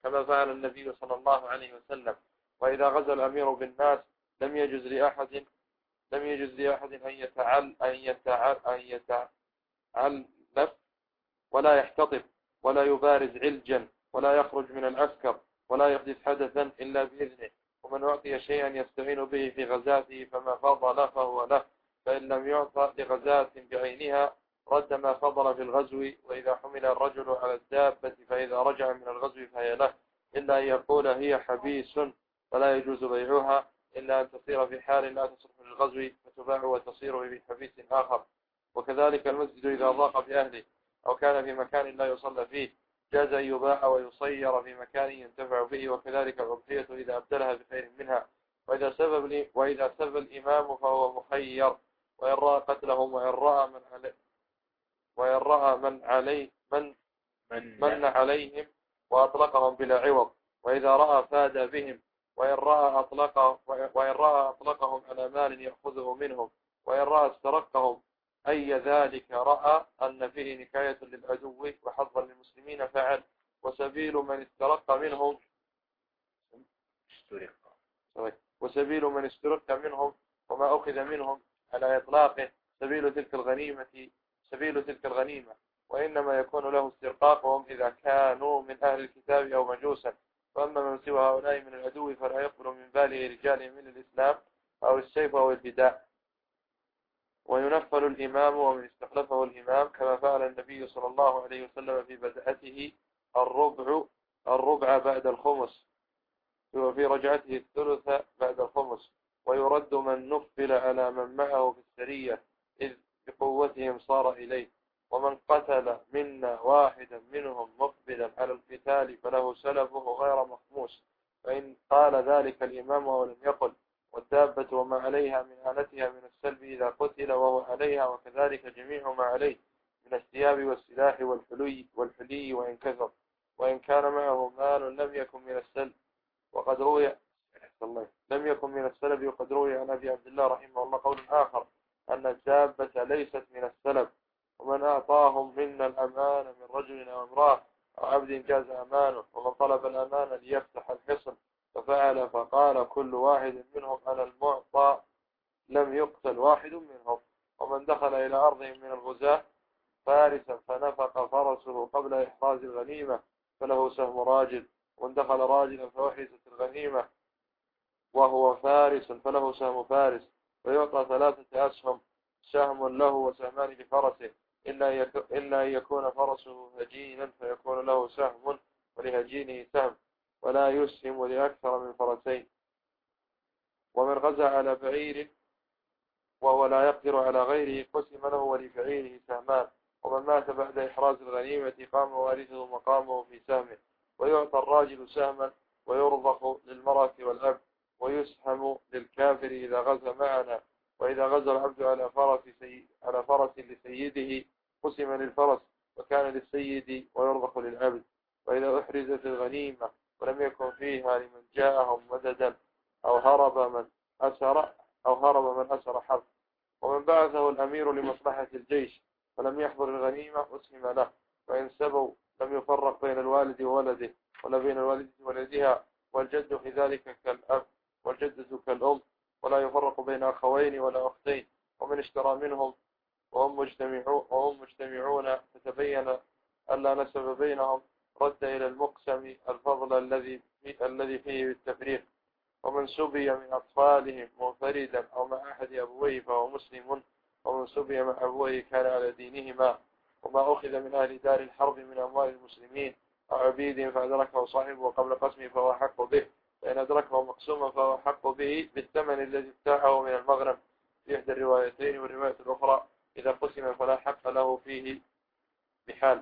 كما فعل النبي صلى الله عليه وسلم. وإذا غزا الأمير بالناس لم يجوز لأحد لم يجوز لأحد أن يتعل أن يتعل أن يتعلف ولا يحتطب ولا يبارز علجا ولا يخرج من العسكر ولا يحدث حدثا إلا بإذنه. ومن أعطي شيئا يستعين به في غزاته فما فضل فهو له، فإن لم يعطى لغزاة بعينها رد ما فضل في الغزو. وإذا حمل الرجل على الدابة فإذا رجع من الغزو فهي له، إلا أن يقول هي حبيس فلا يجوز بيعها، إلا أن تصير في حال لا تصلح للغزو فتباع وتصير في حبيس آخر. وكذلك المسجد إذا ضاق بأهله أو كان في مكان لا يصلى فيه جاز أن يباع ويصير في مكان ينتفع به. وكذلك الأضحية إذا أبدلها بخير منها. وإذا سبب وإذا سبب الإمام فهو مخير، وإن رأى قتلهم وإن رأى من عليه وإن رأى من عليه من من, من عليهم وأطلقهم بلا عوض. وإذا رأى فاد بهم، وإن رأى أطلقهم وإن رأى أطلقهم على مال يأخذه منهم. وإن رأى استرقهم أي ذلك رأى أن فيه نكاية للعدو وحظا للمسلمين فعل. وسبيل من استرق منهم وسبيل من استرق منهم وما أخذ منهم على إطلاقه سبيل تلك الغنيمة سبيل تلك الغنيمة وإنما يكون له استرقاقهم إذا كانوا من أهل الكتاب أو مجوسا. فأما من سوى هؤلاء من العدو فلا يقبل من باله رجال من الإسلام أو السيف أو الفداء. وينفل الإمام ومن استخلفه الإمام، كما فعل النبي صلى الله عليه وسلم في بدأته الربع الربع بعد الخمس، وفي رجعته الثلث بعد الخمس. ويرد من نفل على من معه في السرية إذ بقوتهم صار إليه. ومن قتل منا واحدا منهم مقبلا على القتال فله سلفه غير مخموس، فإن قال ذلك الإمام ولم يقل. والدابة وما عليها من آلتها من السلب إذا قتل وهو عليها، وكذلك جميع ما عليه من الثياب والسلاح والحلي والحلي وإن كثر. وإن كان معه مال لم يكن من السلب وقد روي لم يكن من السلب وقد روي عن أبي عبد الله رحمه الله قول آخر أن الدابة ليست من السلب. ومن أعطاهم منا الأمان من رجل أو امرأة أو عبد جاز أمانه. ومن طلب الأمان ليفتح الحصن ففعل فقال كل واحد منهم أنا المعطى لم يقتل واحد منهم. ومن دخل إلى أرضهم من الغزاة فارسا فنفق فرسه قبل إحراز الغنيمة فله سهم راجل. ومن دخل راجلا فوحزت الغنيمة وهو فارس فله سهم فارس. ويعطى ثلاثة أسهم، سهم له وسهمان لفرسه، إلا أن يكون فرسه هجينا فيكون له سهم ولهجينه سهم، ولا يسهم لأكثر من فرسين. ومن غزا على بعير وهو لا يقدر على غيره قسم له ولبعيره سهمان. ومن مات بعد إحراز الغنيمة قام وارثه مقامه في سهمه. ويعطى الراجل سهما ويرضخ للمرأة والأب، ويسهم للكافر إذا غزا معنا. وإذا غزا العبد على فرس سي... على فرس لسيده قسم للفرس وكان للسيد ويرضخ للعبد. وإذا أحرزت الغنيمة ولم يكن فيها لمن جاءهم مددا أو هرب من أسر أو هرب من أسر حرب. ومن بعثه الأمير لمصلحة الجيش ولم يحضر الغنيمة أسهم له. وإن سبوا لم يفرق بين الوالد وولده ولا بين الوالدة وولدها، والجد في ذلك كالأب والجدة كالأم، ولا يفرق بين أخوين ولا أختين. ومن اشترى منهم وهم مجتمعون, وهم مجتمعون فتبين ألا نسب بينهم رد إلى المقسم الفضل الذي الذي فيه بالتفريق. ومن سبي من أطفالهم منفردا أو مع أحد أبويه فهو مسلم، ومن سبي مع أبويه كان على دينهما. وما أخذ من أهل دار الحرب من أموال المسلمين أو عبيدهم فأدركه صاحبه قبل قسمه فهو حق به، فإن أدركه مقسوما فهو حق به بالثمن الذي ابتاعه من المغنم في إحدى الروايتين. والرواية الأخرى إذا قسم فلا حق له فيه بحال.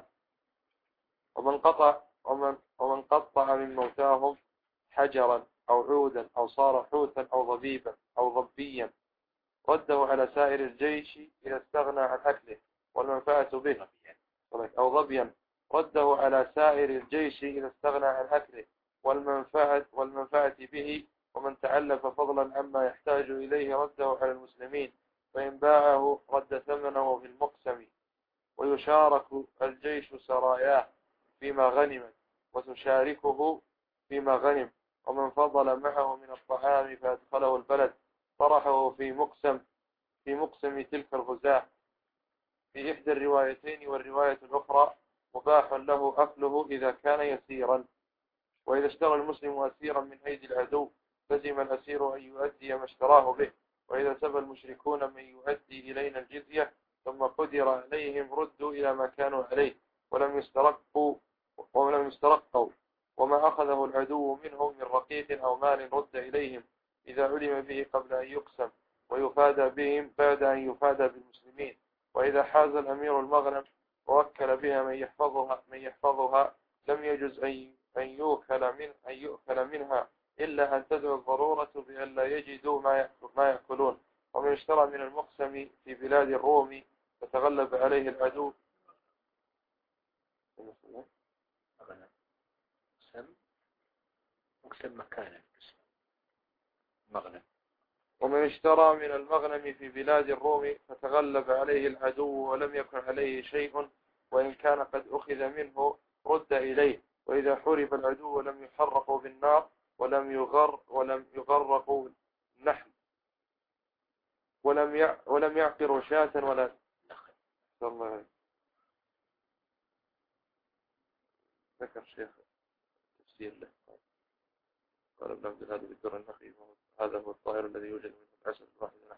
ومن قطع ومن, ومن قطع من موتاهم حجرا أو عودا أو صار حوتا أو ضبيبا أو ضبيا رده على سائر الجيش إذا استغنى عن أكله والمنفعة به، أو ضبيا رده على سائر الجيش إذا استغنى عن أكله والمنفعة, والمنفعة به. ومن تعلف فضلا عما يحتاج إليه رده على المسلمين، فإن باعه رد ثمنه في المقسم. ويشارك الجيش سراياه فيما غنمت وتشاركه فيما غنم. ومن فضل معه من الطعام فأدخله البلد طرحه في مقسم في مقسم تلك الغزاة. في إحدى الروايتين والرواية الأخرى مباح له أكله إذا كان يسيرا. وإذا اشترى المسلم أسيرا من أيدي العدو لزم الأسير أن يؤدي ما اشتراه به. وإذا سبى المشركون من يؤدي إلينا الجزية ثم قدر عليهم ردوا إلى ما كانوا عليه ولم يسترقوا ولم يسترقوا وما أخذه العدو منهم من رقيق أو مال رد إليهم إذا علم به قبل أن يقسم ويفادى بهم بعد أن يفادى بالمسلمين. وإذا حاز الأمير المغنم ووكل بها من يحفظها من يحفظها لم يجوز أن أن يؤكل من أن يؤكل منها إلا أن تدعو الضرورة بأن لا يجدوا ما ما يأكلون. ومن اشترى من المقسم في بلاد الروم فتغلب عليه العدو مقسم مكانا مغنم. ومن اشترى من المغنم في بلاد الروم فتغلب عليه العدو ولم يكن عليه شيء وإن كان قد أخذ منه رد إليه. وإذا حرب العدو ولم يحرقوا بالنار ولم يغر ولم يغرقوا النحل ولم يع ولم يعقروا شاة ولا نخل. ذكر شيخ تفسير له قال ابن عبد الهادي بالدر النخي هذا هو الطائر الذي يوجد منه العسل الواحد نحل.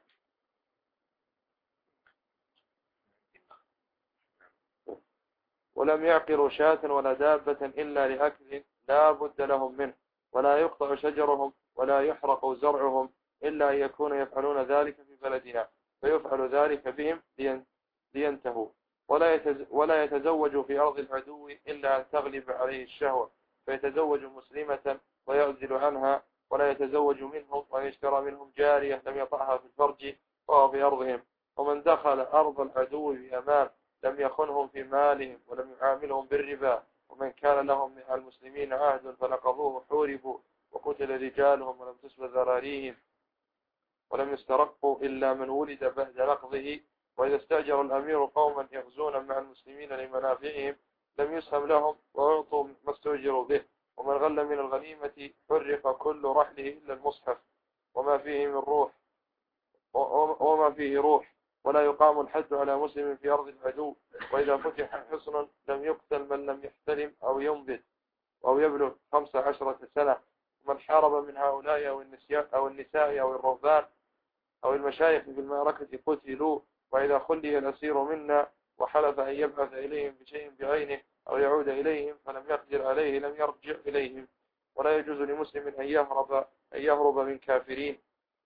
ولم يعقروا شاة ولا دابة إلا لأكل لا بد لهم منه. ولا يقطع شجرهم ولا يحرق زرعهم إلا أن يكونوا يفعلون ذلك في بلدنا فيفعل ذلك بهم لينتهوا. ولا ولا يتزوج في أرض العدو إلا أن تغلب عليه الشهوة فيتزوج مسلمة ويعزل عنها. ولا يتزوج منهم ويشترى منهم جارية لم يطعها في الفرج وهو في أرضهم. ومن دخل أرض العدو بأمان لم يخنهم في مالهم ولم يعاملهم بالربا. ومن كان لهم من المسلمين عهد فنقضوه حوربوا وقتل رجالهم ولم تسب ذراريهم ولم يسترقوا إلا من ولد بعد نقضه. وإذا استأجر الأمير قوما يغزون مع المسلمين لمنافعهم لم يسهم لهم وأعطوا ما استأجروا به. ومن غل من الغنيمة حرق كل رحله إلا المصحف وما فيه من روح وما فيه روح. ولا يقام الحد على مسلم في أرض العدو. وإذا فتح حصن لم يقتل من لم يحتلم أو ينبت أو يبلغ خمس عشرة سنة. ومن حارب من هؤلاء أو النساء أو النساء أو الرهبان أو المشايخ بالمعركة قتلوا. وإذا خلي الأسير منا وحلف أن يبعث إليهم بشيء بعينه أو يعود إليهم فلم يقدر عليه لم يرجع إليهم. ولا يجوز لمسلم أن يهرب أن يهرب من كافرين.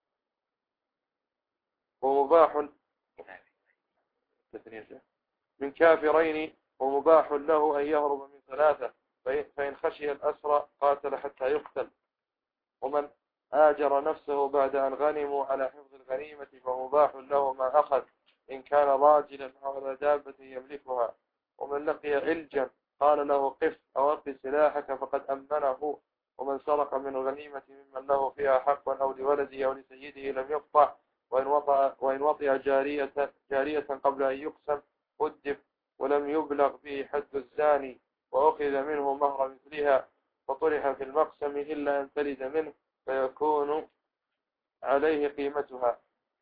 ومباح من كافرين ومباح له أن يهرب من ثلاثة فإن خشي الأسرى قاتل حتى يقتل. ومن آجر نفسه بعد أن غنموا على حفظ الغنيمة فمباح له ما أخذ إن كان راجلا أو على دابة يملكها. ومن لقي علجا قال له قف أو ألق سلاحك فقد أمنه. ومن سرق من الغنيمة ممن له فيها حق أو لولده أو لسيده لم يقطع. وإن وطئ وإن وطئ جارية جارية قبل أن يقسم أدب ولم يبلغ به حد الزاني وأخذ منه مهر مثلها فطرح في المقسم إلا أن تلد منه فيكون عليه قيمتها.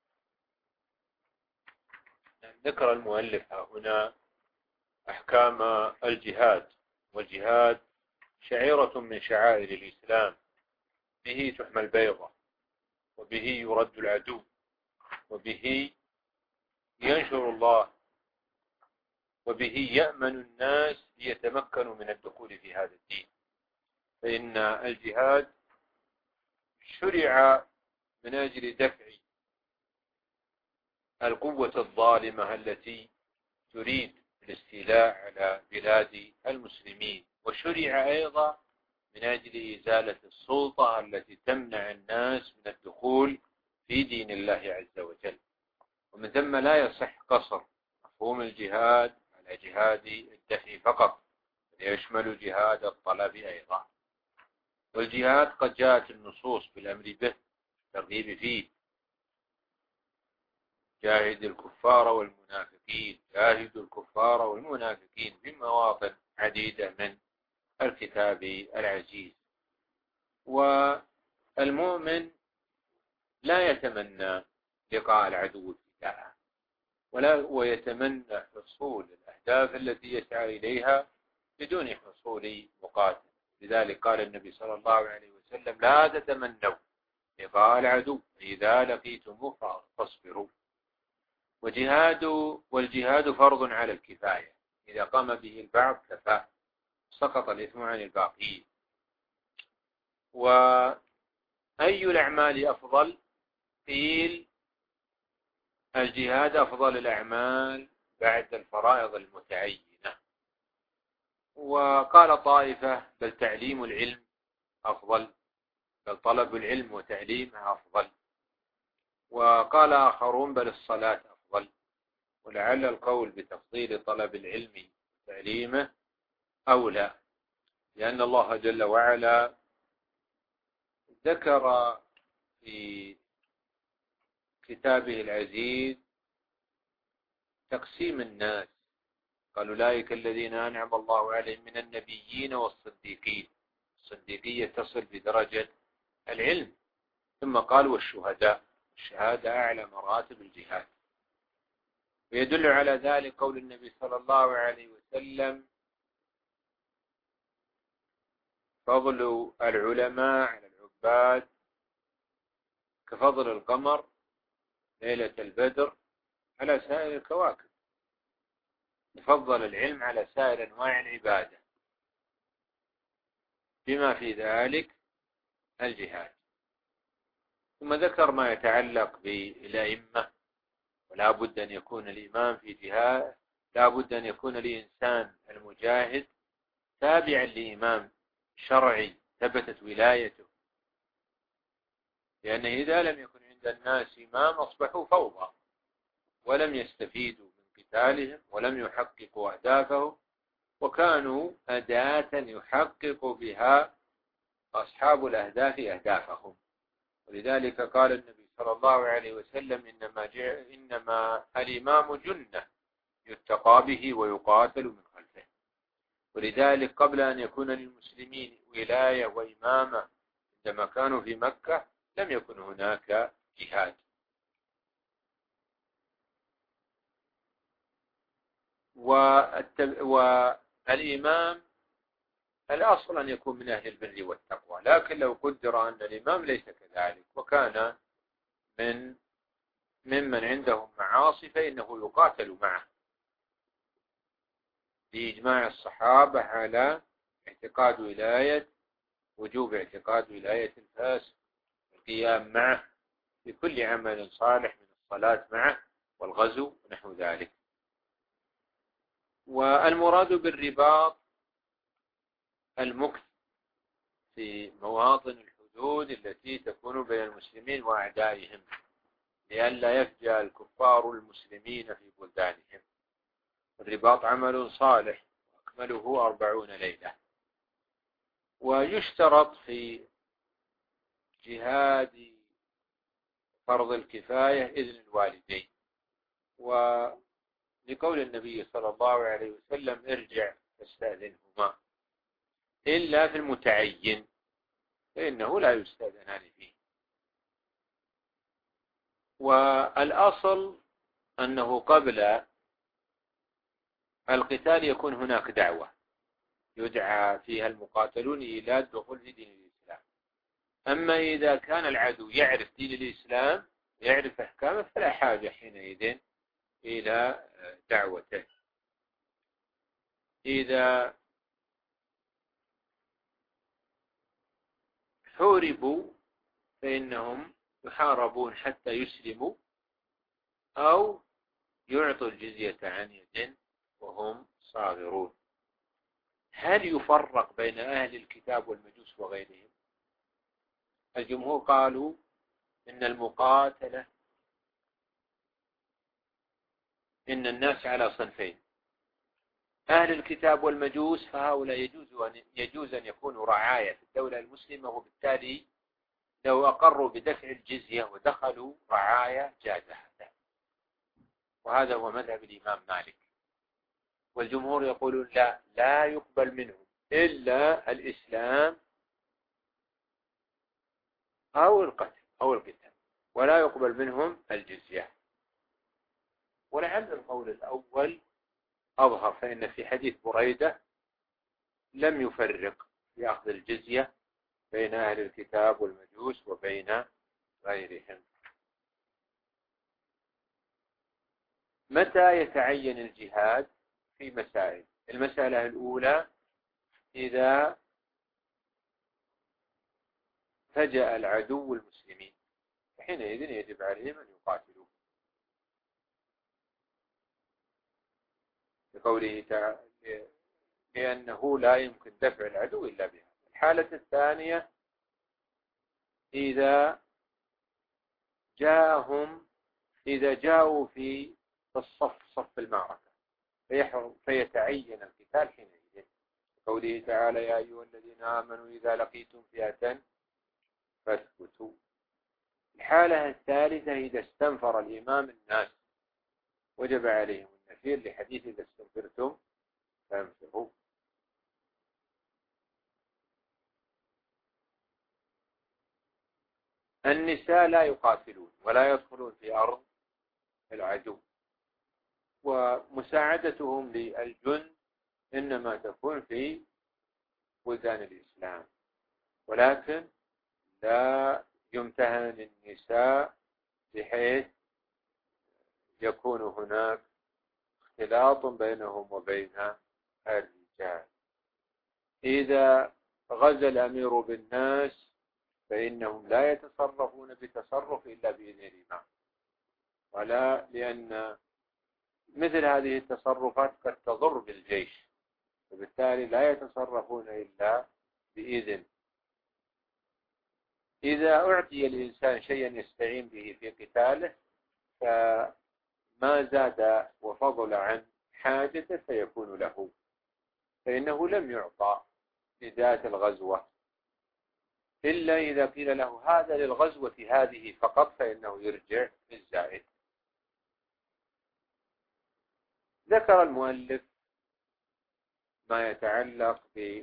ذكر المؤلف هنا أحكام الجهاد. والجهاد شعيرة من شعائر الإسلام به تحمى البيضة وبه يرد العدو وبه ينشر الله وبه يأمن الناس ليتمكنوا من الدخول في هذا الدين. فإن الجهاد شرع من أجل دفع القوة الظالمة التي تريد الاستيلاء على بلاد المسلمين. وشرع أيضا من أجل إزالة السلطة التي تمنع الناس من الدخول في دين الله عز وجل. ومن ثم لا يصح قصر مفهوم الجهاد على جهاد الدفع فقط بل يشمل جهاد الطلب أيضا. والجهاد قد جاءت النصوص بالأمر به ترغيب فيه جاهد الكفار والمنافقين جاهد الكفار والمنافقين في مواطن عديدة من الكتاب العزيز. والمؤمن لا يتمنى لقاء العدو ابتداء، ولا ويتمنى حصول الأهداف التي يسعى إليها بدون حصول مقاتل. لذلك قال النبي صلى الله عليه وسلم: لا تتمنوا لقاء العدو، إذا لقيتموه فاصبروا. وجهاد والجهاد فرض على الكفاية، إذا قام به البعض كفى، سقط الإثم عن الباقين. وأي الأعمال أفضل؟ قيل الجهاد أفضل الأعمال بعد الفرائض المتعينة. وقال طائفة: بل تعليم العلم أفضل، بل طلب العلم وتعليمه أفضل. وقال آخرون: بل الصلاة أفضل. ولعل القول بتفضيل طلب العلم وتعليمه أولى، لأن الله جل وعلا ذكر في كتابه العزيز تقسيم الناس، قال: أولئك الذين أنعم الله عليهم من النبيين والصديقين. الصديقية تصل بدرجة العلم. ثم قال: والشهداء. الشهادة أعلى مراتب الجهاد. ويدل على ذلك قول النبي صلى الله عليه وسلم: فضل العلماء على العباد كفضل القمر ليلة البدر على سائر الكواكب. يفضل العلم على سائر أنواع العبادة، بما في ذلك الجهاد. ثم ذكر ما يتعلق بالأئمة، ولا بد أن يكون الإمام في جهاد، لا بد أن يكون الإنسان المجاهد تابعا لإمام شرعي ثبتت ولايته، لأن إذا لم يكن عند الناس إمام أصبحوا فوضى، ولم يستفيدوا من قتالهم، ولم يحققوا أهدافهم، وكانوا أداة يحقق بها أصحاب الأهداف أهدافهم. ولذلك قال النبي صلى الله عليه وسلم: إنما, إنما الإمام جنة يتقى به ويقاتل من خلفه. ولذلك قبل أن يكون للمسلمين ولاية وإمامة عندما كانوا في مكة لم يكن هناك جهاد. والإمام الأصل أن يكون من أهل البر والتقوى، لكن لو قدر أن الإمام ليس كذلك وكان من ممن عندهم معاصي فإنه يقاتل معه، بإجماع الصحابة على اعتقاد ولاية وجوب اعتقاد ولاية الفاسق، القيام معه في كل عمل صالح من الصلاة معه والغزو ونحو ذلك. والمراد بالرباط المكث في مواطن الحدود التي تكون بين المسلمين وأعدائهم، لئلا يفجأ الكفار المسلمين في بلدانهم. الرباط عمل صالح وأكمله أربعون ليلة. ويشترط في جهاد فرض الكفاية إذن الوالدين، ولقول النبي صلى الله عليه وسلم: ارجع فاستأذنهما، إلا في المتعين فإنه لا يستأذنان فيه. والأصل أنه قبل القتال يكون هناك دعوة يدعى فيها المقاتلون إلى الدخول في دين الإسلام. أما إذا كان العدو يعرف دين الإسلام يعرف أحكامه فلا حاجة حينئذ إلى دعوته. إذا حوربوا فإنهم يحاربون حتى يسلموا أو يعطوا الجزية عن يد وهم صاغرون. هل يفرق بين أهل الكتاب والمجوس وغيرهم؟ الجمهور قالوا إن المقاتلة إن الناس على صنفين: أهل الكتاب والمجوس، فهؤلاء يجوز أن يجوز أن يكونوا رعاية في الدولة المسلمة، وبالتالي لو أقروا بدفع الجزية ودخلوا رعاية جاز هذا، وهذا هو مذهب الإمام مالك. والجمهور يقولون لا لا يقبل منهم إلا الإسلام أو القتل أو القتال، ولا يقبل منهم الجزية. ولعل القول الأول أظهر، فإن في حديث بريدة لم يفرق في أخذ الجزية بين أهل الكتاب والمجوس وبين غيرهم. متى يتعين الجهاد؟ في مسائل. المسألة الأولى: إذا فجأ العدو المسلمين حينئذ يجب عليهم أن يقاتلوه، لقوله تعالى لأنه لا يمكن دفع العدو إلا بها. الحالة الثانية: إذا جاءهم إذا جاءوا في الصف صف المعركة فيتعين القتال حينئذ، قوله تعالى يا أيها الذين آمنوا إذا لقيتم فئة فاثبتوا. الحالة الثالثة: إذا استنفر الإمام الناس وجب عليهم النفير، لحديث إذا استنفرتم فانفروا. النساء لا يقاتلون ولا يدخلون في أرض العدو، ومساعدتهم للجند إنما تكون في بلدان الإسلام، ولكن لا يمتهن النساء بحيث يكون هناك اختلاط بينهم وبين الرجال. إذا غزا الأمير بالناس فإنهم لا يتصرفون بتصرف إلا بإذن الإمام، ولا لأن مثل هذه التصرفات قد تضر بالجيش، وبالتالي لا يتصرفون إلا بإذن. إذا أعطي الإنسان شيئا يستعين به في قتاله فما زاد وفضل عن حاجته فيكون له، فإنه لم يعطى لذات الغزوة، إلا إذا قيل له هذا للغزوة هذه فقط فإنه يرجع للزائد. ذكر المؤلف ما يتعلق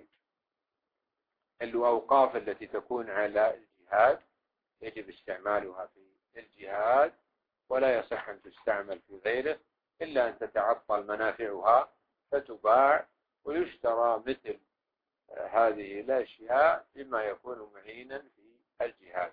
بالأوقاف التي تكون على الجهاد، يجب استعمالها في الجهاد ولا يصح أن تستعمل في غيره إلا أن تتعطل منافعها فتباع ويشترى مثل هذه الأشياء بما يكون معينا في الجهاد.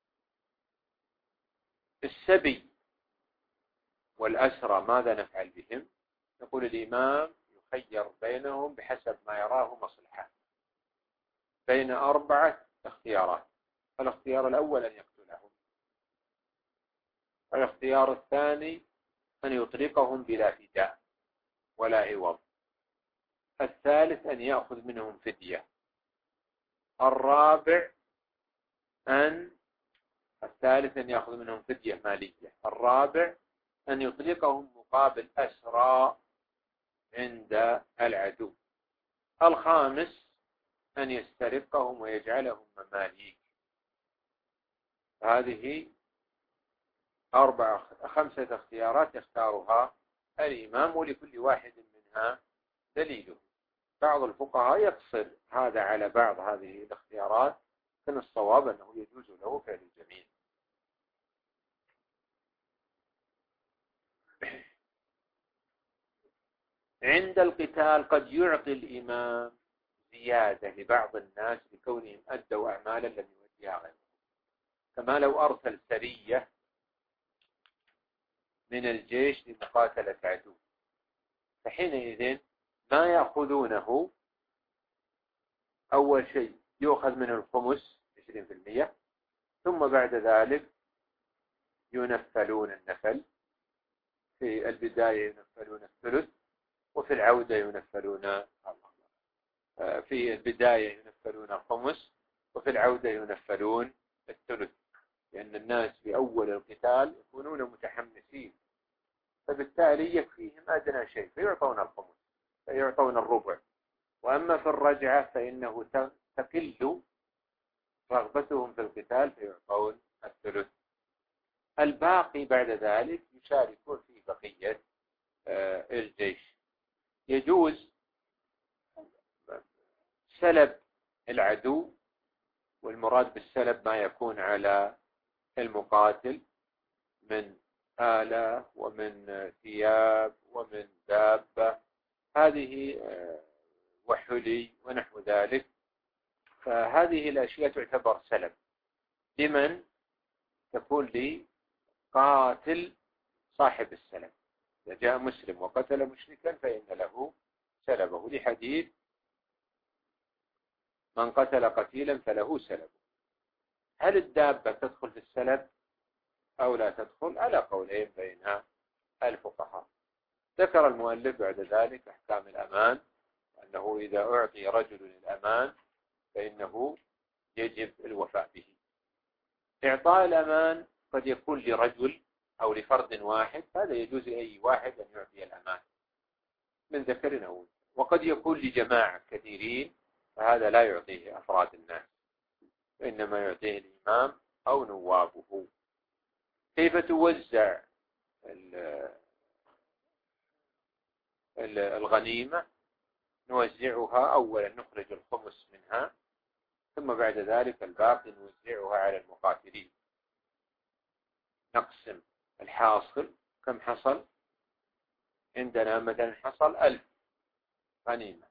السبي والأسرى ماذا نفعل بهم؟ يقول الإمام يخير بينهم بحسب ما يراه مصلحة بين أربعة اختيارات. الاختيار الأول أن يقتلهم، الاختيار الثاني أن يطلقهم بلا فداء ولا عوض، الثالث أن يأخذ منهم فدية، الرابع أن الثالث أن يأخذ منهم فدية مالية، الرابع أن يطلقهم مقابل أسرى عند العدو، الخامس أن يسترقهم ويجعلهم مماليك. هذه أربعة خمسة اختيارات يختارها الإمام، ولكل واحد منها دليله. بعض الفقهاء يقصر هذا على بعض هذه الاختيارات، لكن الصواب أنه يجوز له فعل الجميع. عند القتال قد يعطي الإمام زيادة لبعض الناس لكونهم أدوا أعمالا لم يؤديها غيرهم، كما لو أرسل سرية من الجيش لمقاتلة عدو، فحينئذ ما يأخذونه أول شيء يؤخذ منه الخمس عشرين بالمئة، ثم بعد ذلك ينفلون النفل، في البداية ينفلون الثلث، وفي العودة ينفلون في البداية ينفلون الخمس، وفي العودة ينفلون الثلث، لأن الناس في أول القتال يكونون متحمسين، فبالتالي يكفيهم أدنى شيء فيعطون الخمس فيعطون الربع. وأما في الرجعة فإنه تقل رغبتهم في القتال فيعطون الثلث. الباقي بعد ذلك يشاركون في بقية الجيش. يجوز سلب العدو والمراد بالسلب ما يكون على المقاتل من آلة ومن ثياب ومن دابة، هذه وحلي ونحو ذلك، فهذه الأشياء تعتبر سلب لمن تكون لقاتل صاحب السلب. إذا جاء مسلم وقتل مشركا فإن له سلبه، لحديث من قتل قتيلا فله سلبه. هل الدابة تدخل في السلب أو لا تدخل؟ على قولين بين الفقهاء. ذكر المؤلف بعد ذلك أحكام الأمان، أنه إذا أعطي رجل الأمان فإنه يجب الوفاء به. إعطاء الأمان قد يكون لرجل أو لفرد واحد، هذا يجوز لأي واحد أن يعطي الأمان من ذكر أو أنثى، وقد يكون لجماعة كثيرين، فهذا لا يعطيه أفراد الناس، وإنما يعطيه الإمام أو نوابه. كيف توزع الغنيمة؟ نوزعها أولا، نخرج الخمس منها، ثم بعد ذلك الباقي نوزعها على المقاتلين. نقسم الحاصل، كم حصل عندنا؟ مثلا حصل ألف غنيمة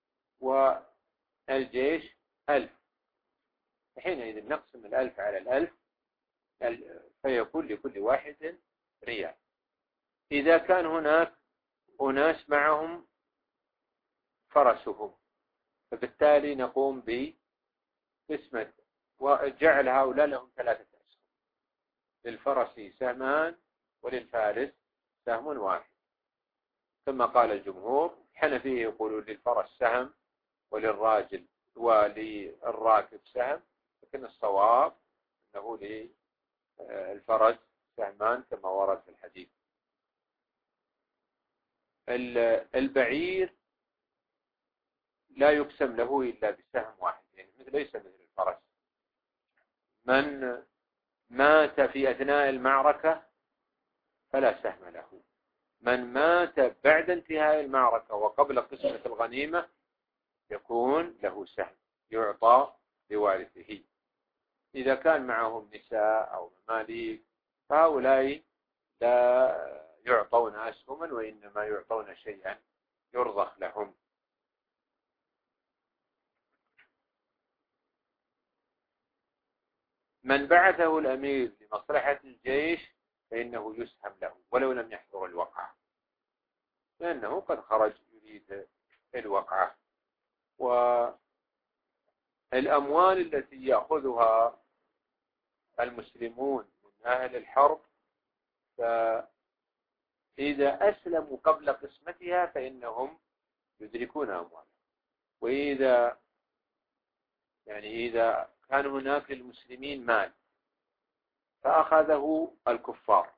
والجيش ألف، حينئذ نقسم الألف على الألف فيكون لكل واحد ريال. إذا كان هناك أناس معهم فرسهم، فبالتالي نقوم بقسمة وجعل هؤلاء لهم ثلاثة أسهم، للفرس سهمان وللفارس سهم واحد، ثم قال الجمهور. الحنفية يقولون للفرس سهم وللراجل وللراكب سهم، لكن الصواب أنه للفرس سهمان كما ورد في الحديث. البعير لا يقسم له إلا بسهم واحد، يعني ليس مثل الفرس. من مات في أثناء المعركة فلا سهم له، من مات بعد انتهاء المعركة وقبل قسمة الغنيمة يكون له سهم يعطى لوارثه. إذا كان معهم نساء أو مماليك فهؤلاء لا يعطون أسهما، وإنما يعطون شيئا يرضخ لهم. من بعثه الأمير لمصلحة الجيش فإنه يسهم له ولو لم يحضر الوقعة، لأنه قد خرج يريد الوقعة. والأموال التي يأخذها المسلمون من أهل الحرب فإذا أسلموا قبل قسمتها فإنهم يدركون أموالهم، وإذا يعني إذا كان هناك للمسلمين مال فأخذه الكفار،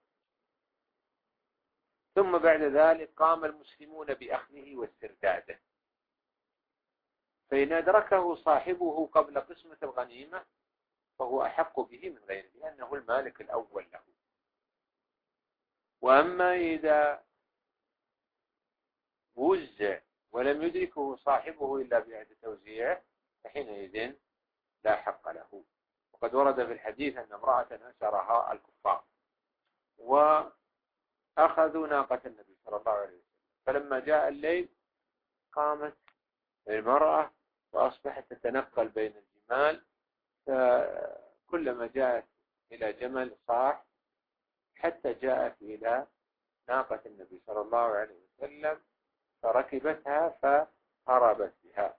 ثم بعد ذلك قام المسلمون بأخذه واسترداده، فإن أدركه صاحبه قبل قسمة الغنيمة فهو أحق به من غيره، لأنه المالك الأول له. وأما إذا وزع ولم يدركه صاحبه إلا بعد توزيعه فحينئذ لا حق له. وقد ورد في الحديث أن امرأة أسرها الكفار وأخذوا ناقة النبي صلى الله عليه وسلم، فلما جاء الليل قامت المرأة وأصبحت تتنقل بين الجمال، فكلما جاءت إلى جمل صاح حتى جاءت إلى ناقة النبي صلى الله عليه وسلم فركبتها فهربت بها،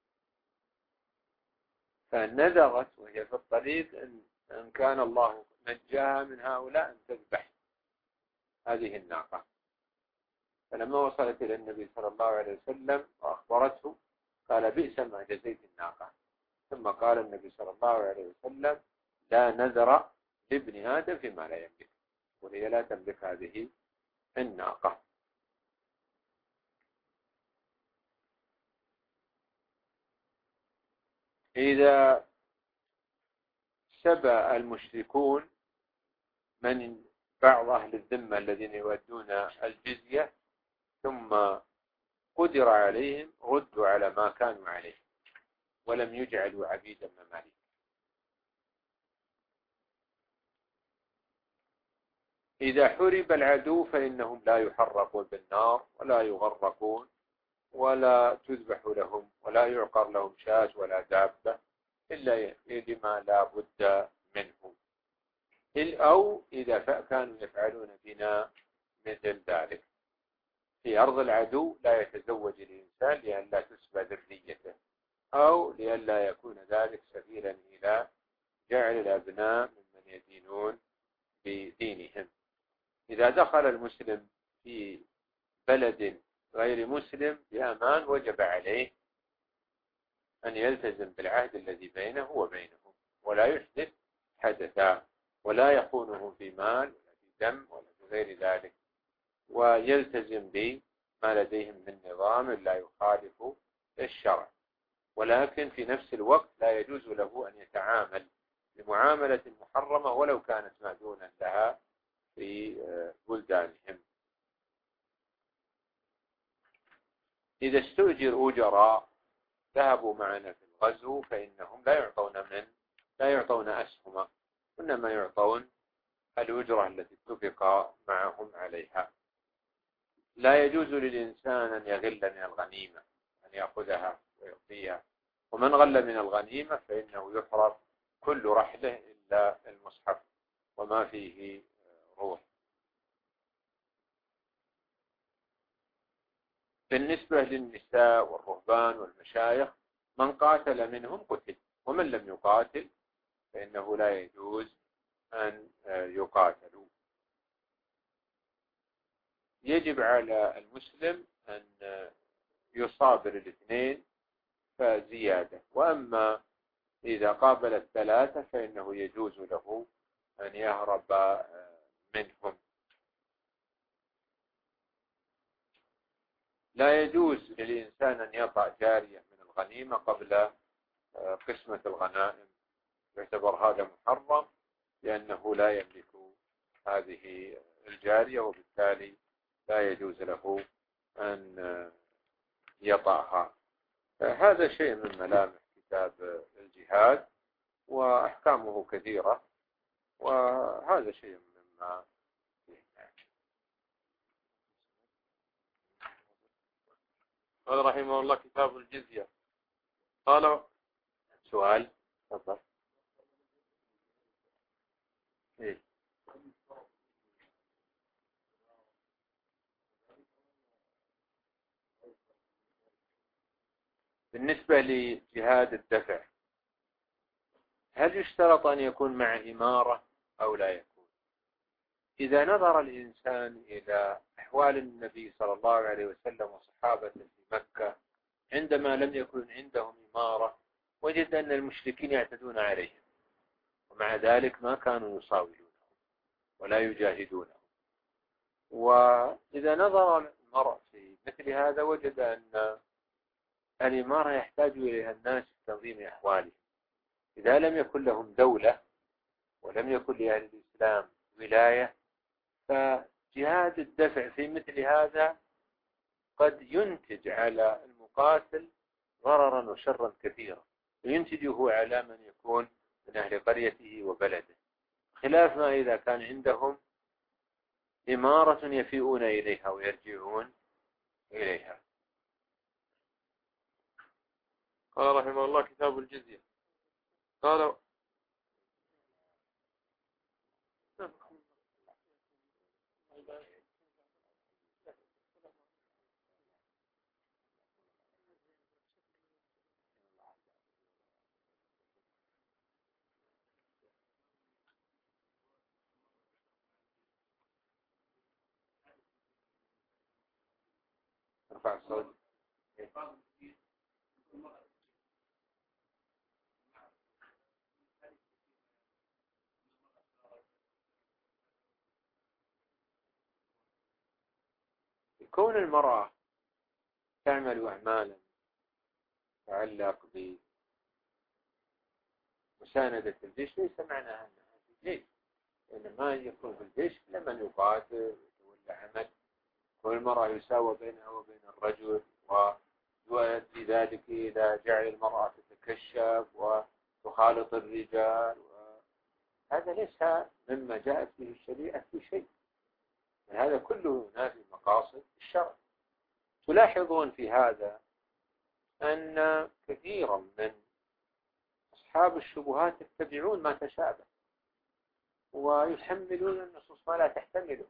فنذرت وهي في الطريق إن كان الله نجاها من هؤلاء أن تذبح هذه الناقة. فلما وصلت إلى النبي صلى الله عليه وسلم وأخبرته قال بئس ما جزيت الناقة. ثم قال النبي صلى الله عليه وسلم لا نذر لابن آدم فيما لا يملك، وهي لا تملك هذه الناقة. إذا سبى المشركون من بعض أهل الذمة الذين يؤدون الجزية ثم قدر عليهم ردوا على ما كانوا عليه ولم يجعلوا عبيدا مماليك، إذا حرب العدو فإنهم لا يحرقون بالنار ولا يغرقون ولا تذبح لهم ولا يعقر لهم شاة ولا دابة إلا لما لا بد منه، أو إذا كانوا يفعلون بنا مثل ذلك. في أرض العدو لا يتزوج الإنسان لئلا تسبى ذريته، أو لئلا يكون ذلك سبيلا إلى جعل الأبناء ممن يدينون بدينهم. إذا دخل المسلم في بلد غير مسلم بأمان وجب عليه أن يلتزم بالعهد الذي بينه وبينهم ولا يحدث حدثا ولا يخونهم في مال ولا في دم ولا في غير ذلك، ويلتزم بما لديهم من نظام لا يخالف الشرع. ولكن في نفس الوقت لا يجوز له أن يتعامل بمعاملة محرمة ولو كانت مأذونا لها في بلدانهم. إذا استؤجر أجراء ذهبوا معنا في الغزو فإنهم لا يعطون من لا يعطون أسهما، إنما يعطون الأجرة التي اتفق معهم عليها. لا يجوز للإنسان أن يغل من الغنيمة، أن يأخذها ويعطيها، ومن غل من الغنيمة فإنه يحرم كل رحله إلا المصحف وما فيه روح. بالنسبة للنساء والرهبان والمشايخ من قاتل منهم قتل، ومن لم يقاتل فإنه لا يجوز أن يقاتلوا. يجب على المسلم أن يصابر الاثنين فزيادة، وأما إذا قابل الثلاثة فإنه يجوز له أن يهرب منهم. لا يجوز للإنسان أن يطأ جارية من الغنيمة قبل قسمة الغنائم، يعتبر هذا محرم لأنه لا يملك هذه الجارية، وبالتالي لا يجوز له أن يطأها. هذا شيء من ملامح كتاب الجهاد وأحكامه كثيرة، وهذا شيء مما قال رحمه الله كتاب الجزية. قال سؤال تفضل. إيه؟ بالنسبة لجهاد الدفع هل يشترط أن يكون مع إمارة أو لا يكون؟ إذا نظر الإنسان إلى أحوال النبي صلى الله عليه وسلم وصحابته في مكة عندما لم يكن عندهم إمارة وجد أن المشركين يعتدون عليهم، ومع ذلك ما كانوا يصاولونهم ولا يجاهدونهم. وإذا نظر المرء في مثل هذا وجد أن الإمارة يحتاج إليها الناس في تنظيم أحوالهم. إذا لم يكن لهم دولة ولم يكن لأهل الإسلام ولاية فجهاد الدفع في مثل هذا قد ينتج على المقاتل ضررا وشرا كثيرا، وينتجه على من يكون من أهل قريته وبلده، خلاف ما إذا كان عندهم إمارة يفيئون إليها ويرجعون إليها. قال رحمه الله كتاب الجزية. قال ارفع الصوت. كون المرأة تعمل أعمالا تتعلق بمساندة الجيش ليس معناها أنها في الجيش، إنما يكون في الجيش لمن يقاتل ويتولى عمل، والمرأة يساوى بينها وبين الرجل، ويؤدي ذلك إلى جعل المرأة تتكشف وتخالط الرجال، هذا ليس مما جاءت به الشريعة في شيء. هذا كله ينافي مقاصد الشرع. تلاحظون في هذا أن كثيرا من أصحاب الشبهات يتبعون ما تشابه ويحملون النصوص ما لا تحتمله،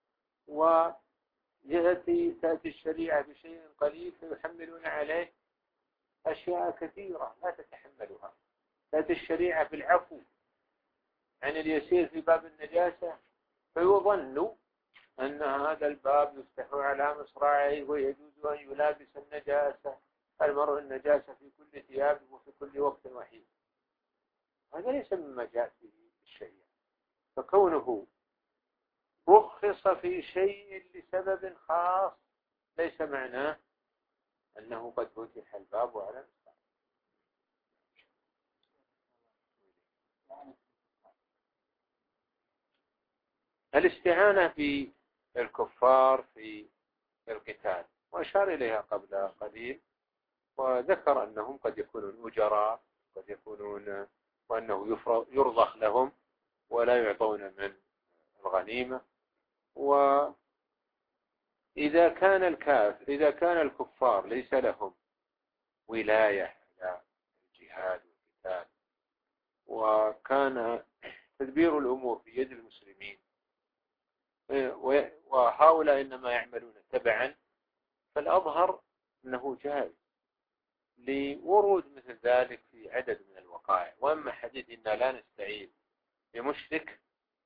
ويأتي تأتي الشريعة بشيء قليل فيحملون عليه أشياء كثيرة لا تتحملها. تأتي الشريعة بالعفو عن اليسير في باب النجاسة فيظن أن هذا الباب يفتح على مصراعيه ويجوز أن يلابس النجاسة المرء النجاسة في كل ثيابه وفي كل وقت وحيد. هذا ليس مما جاء في الشريعة. فكونه رخص في شيء لسبب خاص ليس معناه أنه قد فتح الباب على المصراع. الاستعانة بالكفار في القتال وأشار إليها قبل قليل، وذكر أنهم قد يكونون أجراء قد يكونون وأنه يرضخ لهم ولا يعطون من الغنيمة. وإذا كان الكافر إذا كان الكفار ليس لهم ولاية على الجهاد والقتال وكان تدبير الأمور في يد المسلمين وهؤلاء إنما يعملون تبعا، فالأظهر أنه جائز لورود مثل ذلك في عدد من الوقائع. وأما حديث إننا لا نستعين بمشرك،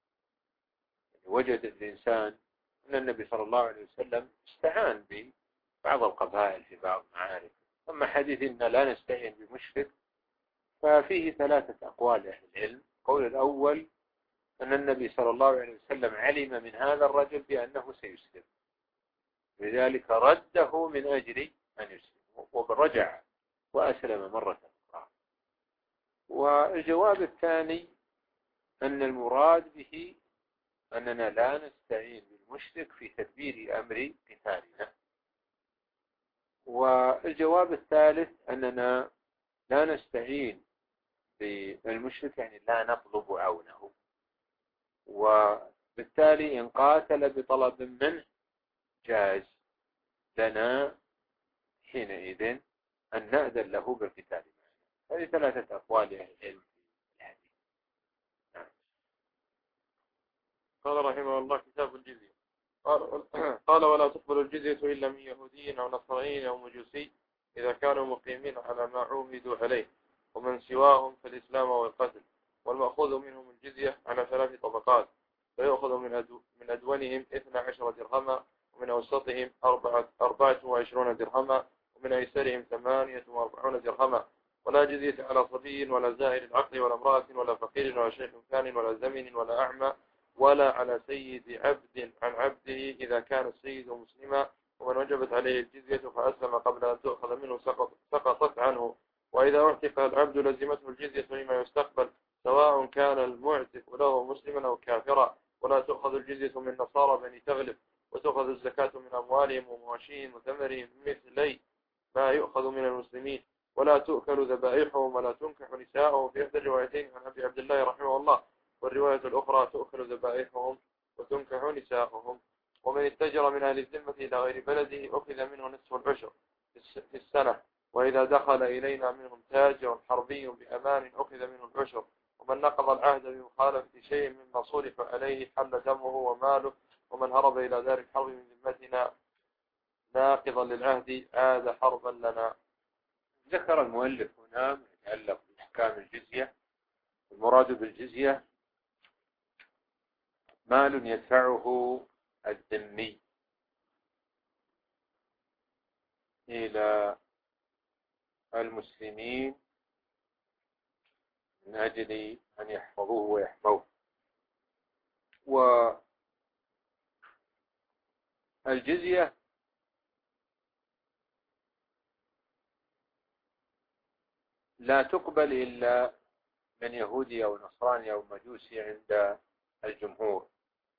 وجد الإنسان أن النبي صلى الله عليه وسلم استعان ببعض القبائل في بعض معارك. أما حديث إننا لا نستعين بمشرك ففيه ثلاثة أقوال أهل العلم. القول الأول أن النبي صلى الله عليه وسلم علم من هذا الرجل بأنه سيسلم، لذلك رده من أجل أن يسلم ورجع وأسلم مرة أخرى. والجواب الثاني أن المراد به أننا لا نستعين بالمشرك في تدبير أمر قتالنا. والجواب الثالث أننا لا نستعين بالمشرك يعني لا نطلب عونه، وبالتالي إن قاتل بطلب منه جاز لنا حينئذ أن نأذن له بالقتال معنا. هذه ثلاثة أقوال أهل العلم في الحديث. نعم. قال رحمه الله كتاب الجزية. قال, قال ولا تقبل الجزية إلا من يهودي أو نصراني أو مجوسي إذا كانوا مقيمين على ما عوهدوا عليه، ومن سواهم فالإسلام والقتل. والمأخوذ منهم الجزية على ثلاث طبقات، فيأخذ من أدو من أدونهم اثنا عشر درهما، ومن أوسطهم أربعة, أربعة وعشرون درهما، ومن أيسرهم ثمانية وأربعون درهما. ولا جزية على صبي ولا زائر العقل ولا امرأة ولا فقير ولا شيخ كان ولا زمن ولا أعمى، ولا على سيد عبد عن عبده إذا كان السيد مسلما. ومن وجبت عليه الجزية فأسلم قبل أن تؤخذ منه سقطت عنه. وإذا اعتق العبد لزمته الجزية لما يستقبل، سواء كان المعتق له مسلما أو كافرا. ولا تؤخذ الجزية من نصارى بني تغلب، وتؤخذ الزكاة من أموالهم ومواشيهم وثمرهم مثلي ما يؤخذ من المسلمين. ولا تؤكل ذبائحهم ولا تنكح نساءهم في إحدى الروايتين عن أبي عبد الله رحمه الله، والرواية الأخرى تؤكل ذبائحهم وتنكح نساءهم. ومن اتجر من أهل الذمة إلى غير بلده أخذ منه نصف العشر في السنة. وإذا دخل إلينا منهم تاجر حربي بأمان أخذ منه العشر. ومن نقض العهد بمخالفة شيء مما صرف عليه حل دمه وماله. ومن هرب إلى دار الحرب من ذمتنا ناقضا للعهد عاد حربا لنا. ذكر المؤلف هنا ما يتعلق بأحكام الجزية. المراد بالجزية مال يدفعه الذمي إلى المسلمين من أجل أن يحفظوه ويحموه. والجزية لا تقبل إلا من يهودي أو نصراني أو مجوسي عند الجمهور.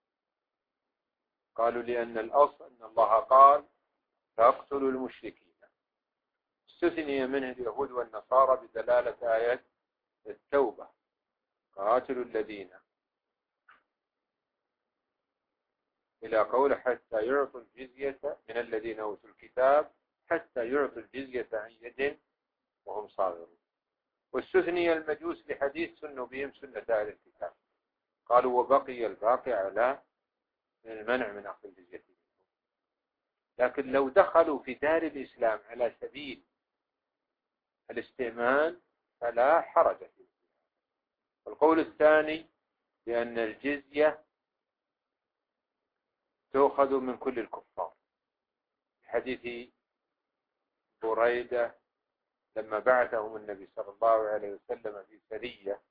قالوا لأن الأصل أن الله قال فاقتلوا المشركين، استثني منه اليهود والنصارى بدلالة آية التوبة قاتلوا الذين إلى قوله حتى يعطوا الجزية من الذين أوتوا الكتاب حتى يعطوا الجزية عن يد وهم صاغرون. واستثني المجوس لحديث سنوا بهم سنة أهل الكتاب، قالوا وبقي الباقي على المنع من أخذ الجزية. لكن لو دخلوا في دار الإسلام على سبيل الاستئمان فلا حرج فيه. والقول الثاني بأن الجزية تؤخذ من كل الكفار، حديث بريدة لما بعثهم النبي صلى الله عليه وسلم في سرية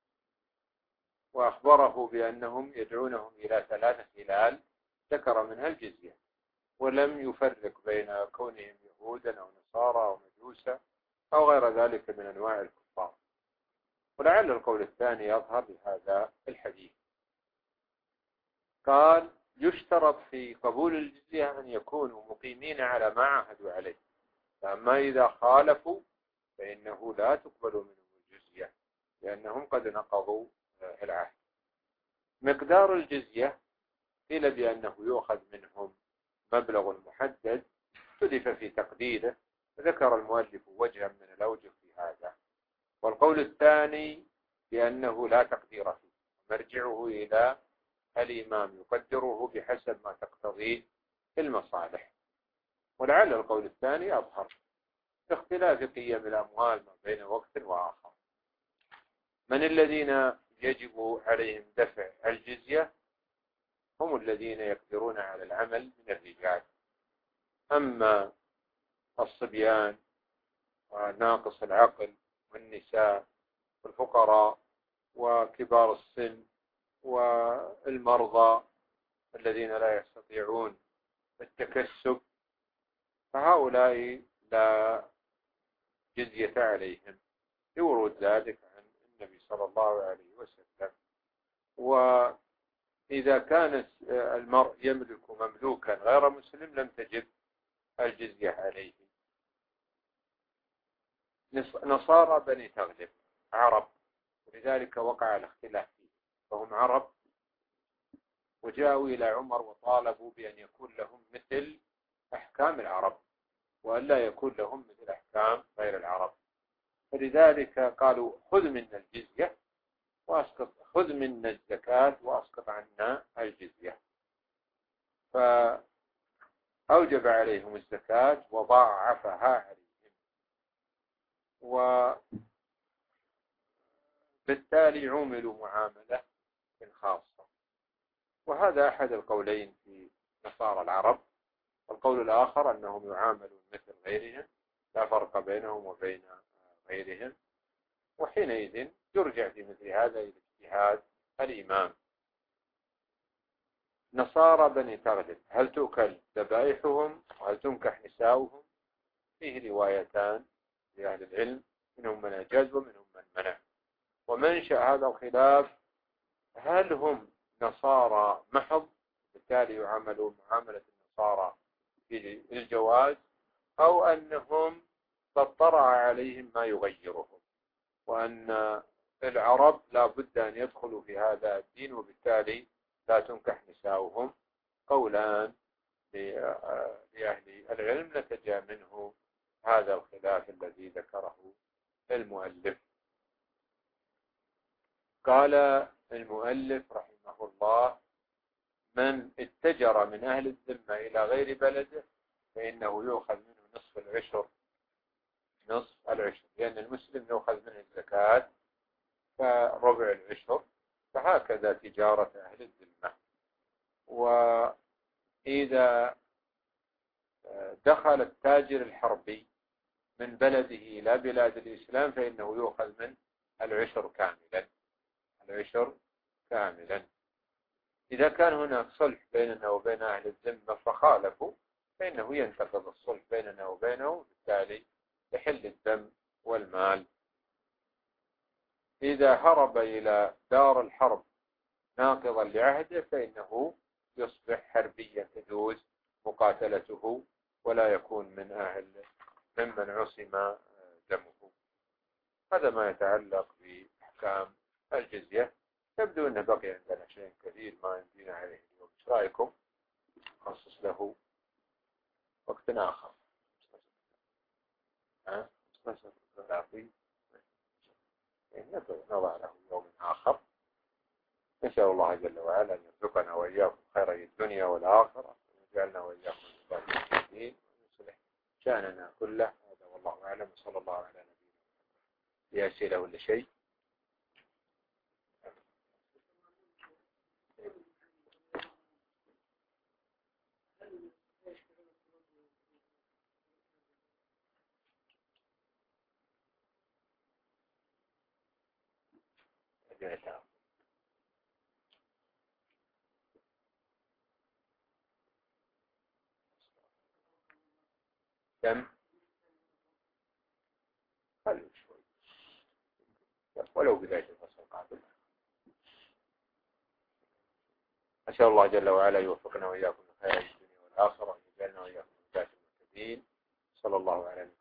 وأخبره بأنهم يدعونهم إلى ثلاثة هلال ذكر منها الجزية، ولم يفرق بين كونهم يهودا أو نصارى أو مجوسا أو غير ذلك من أنواع الكفار. ولعل القول الثاني يظهر بهذا الحديث. قال يشترط في قبول الجزية أن يكونوا مقيمين على ما عاهدوا عليه، فأما إذا خالفوا فإنه لا تقبل منهم الجزية لأنهم قد نقضوا العهد. مقدار الجزية قيل بأنه يؤخذ منهم مبلغ محدد اختلف في تقديره، ذكر المؤلف وجها من الأوجه في هذا. والقول الثاني بأنه لا تقدير فيه، مرجعه إلى الإمام يقدره بحسب ما تقتضيه المصالح. ولعل القول الثاني أظهر باختلاف قيم الأموال ما بين وقت وآخر. من الذين يجب عليهم دفع الجزية؟ هم الذين يقدرون على العمل من الرجال. أما الصبيان وناقص العقل والنساء والفقراء وكبار السن والمرضى الذين لا يستطيعون التكسب فهؤلاء لا جزية عليهم لورود ذلك عن النبي صلى الله عليه وسلم. وإذا كان المرء يملك مملوكا غير مسلم لم تجب الجزية عليه. نصارى بني تغلب عرب، ولذلك وقع الاختلاف فيه، فهم عرب وجاءوا إلى عمر وطالبوا بأن يكون لهم مثل أحكام العرب وأن لا يكون لهم مثل أحكام غير العرب، فلذلك قالوا خذ منا الجزية وأسقط، خذ منا الزكاة وأسقط عنا الجزية، فأوجب عليهم الزكاة وضاعفها عليهم، وبالتالي عملوا معاملة خاصة. وهذا أحد القولين في نصارى العرب. والقول الآخر أنهم يعاملون مثل غيرهم لا فرق بينهم وبين غيرهم، وحينئذ يرجع في مثل هذا إلى اجتهاد الإمام. نصارى بني تغلب هل تؤكل ذبائحهم وهل تنكح نساؤهم؟ فيه روايتان لأهل العلم، منهم من أجاز ومنهم من منع. ومنشأ هذا الخلاف هل هم نصارى محض بالتالي يعاملون معاملة النصارى في الجواز، أو أنهم قد طرأ عليهم ما يغيرهم، وأن العرب لا بد أن يدخلوا في هذا الدين وبالتالي لا تنكح نساؤهم. قولان لأهل العلم نتج منه هذا الخلاف الذي ذكره المؤلف. قال المؤلف رحمه الله من اتجر من أهل الذمة إلى غير بلده فإنه يؤخذ منه نصف العشر، نصف العشر، لأن المسلم يؤخذ منه الزكاة فربع العشر، فهكذا تجارة أهل الذمة. وإذا دخل التاجر الحربي من بلده إلى بلاد الإسلام فإنه يؤخذ من العشر كاملا، العشر كاملا. إذا كان هناك صلح بيننا وبين أهل الذمة فخالفوا فإنه ينتقض الصلح بيننا وبينه، وبالتالي يحل الدم والمال. إذا هرب إلى دار الحرب ناقضا لعهده فإنه يصبح حربيا تجوز مقاتلته ولا يكون من أهل ممن عصم دمه. هذا ما يتعلق بأحكام الجزية. يبدو أنه بقي عندنا شيء كثير ما يمدينا عليه اليوم. ايش رأيكم؟ نخصص له وقت آخر. ها نعطي نضع له يوم آخر. نسأل الله جل وعلا أن يرزقنا وإياكم خيري الدنيا والآخرة ويجعلنا وإياكم من الدين ويصلح شأننا كله. هذا والله أعلم. صلى الله على نبينا محمد. في أسئلة ولا شيء؟ كم؟ خلوا شوي ولو بداية الفصل القادم. أسأل الله جل وعلا يوفقنا وإياكم لخير الدنيا والآخرة ويجعلنا وإياكم من ذات المهتدين. صلى الله على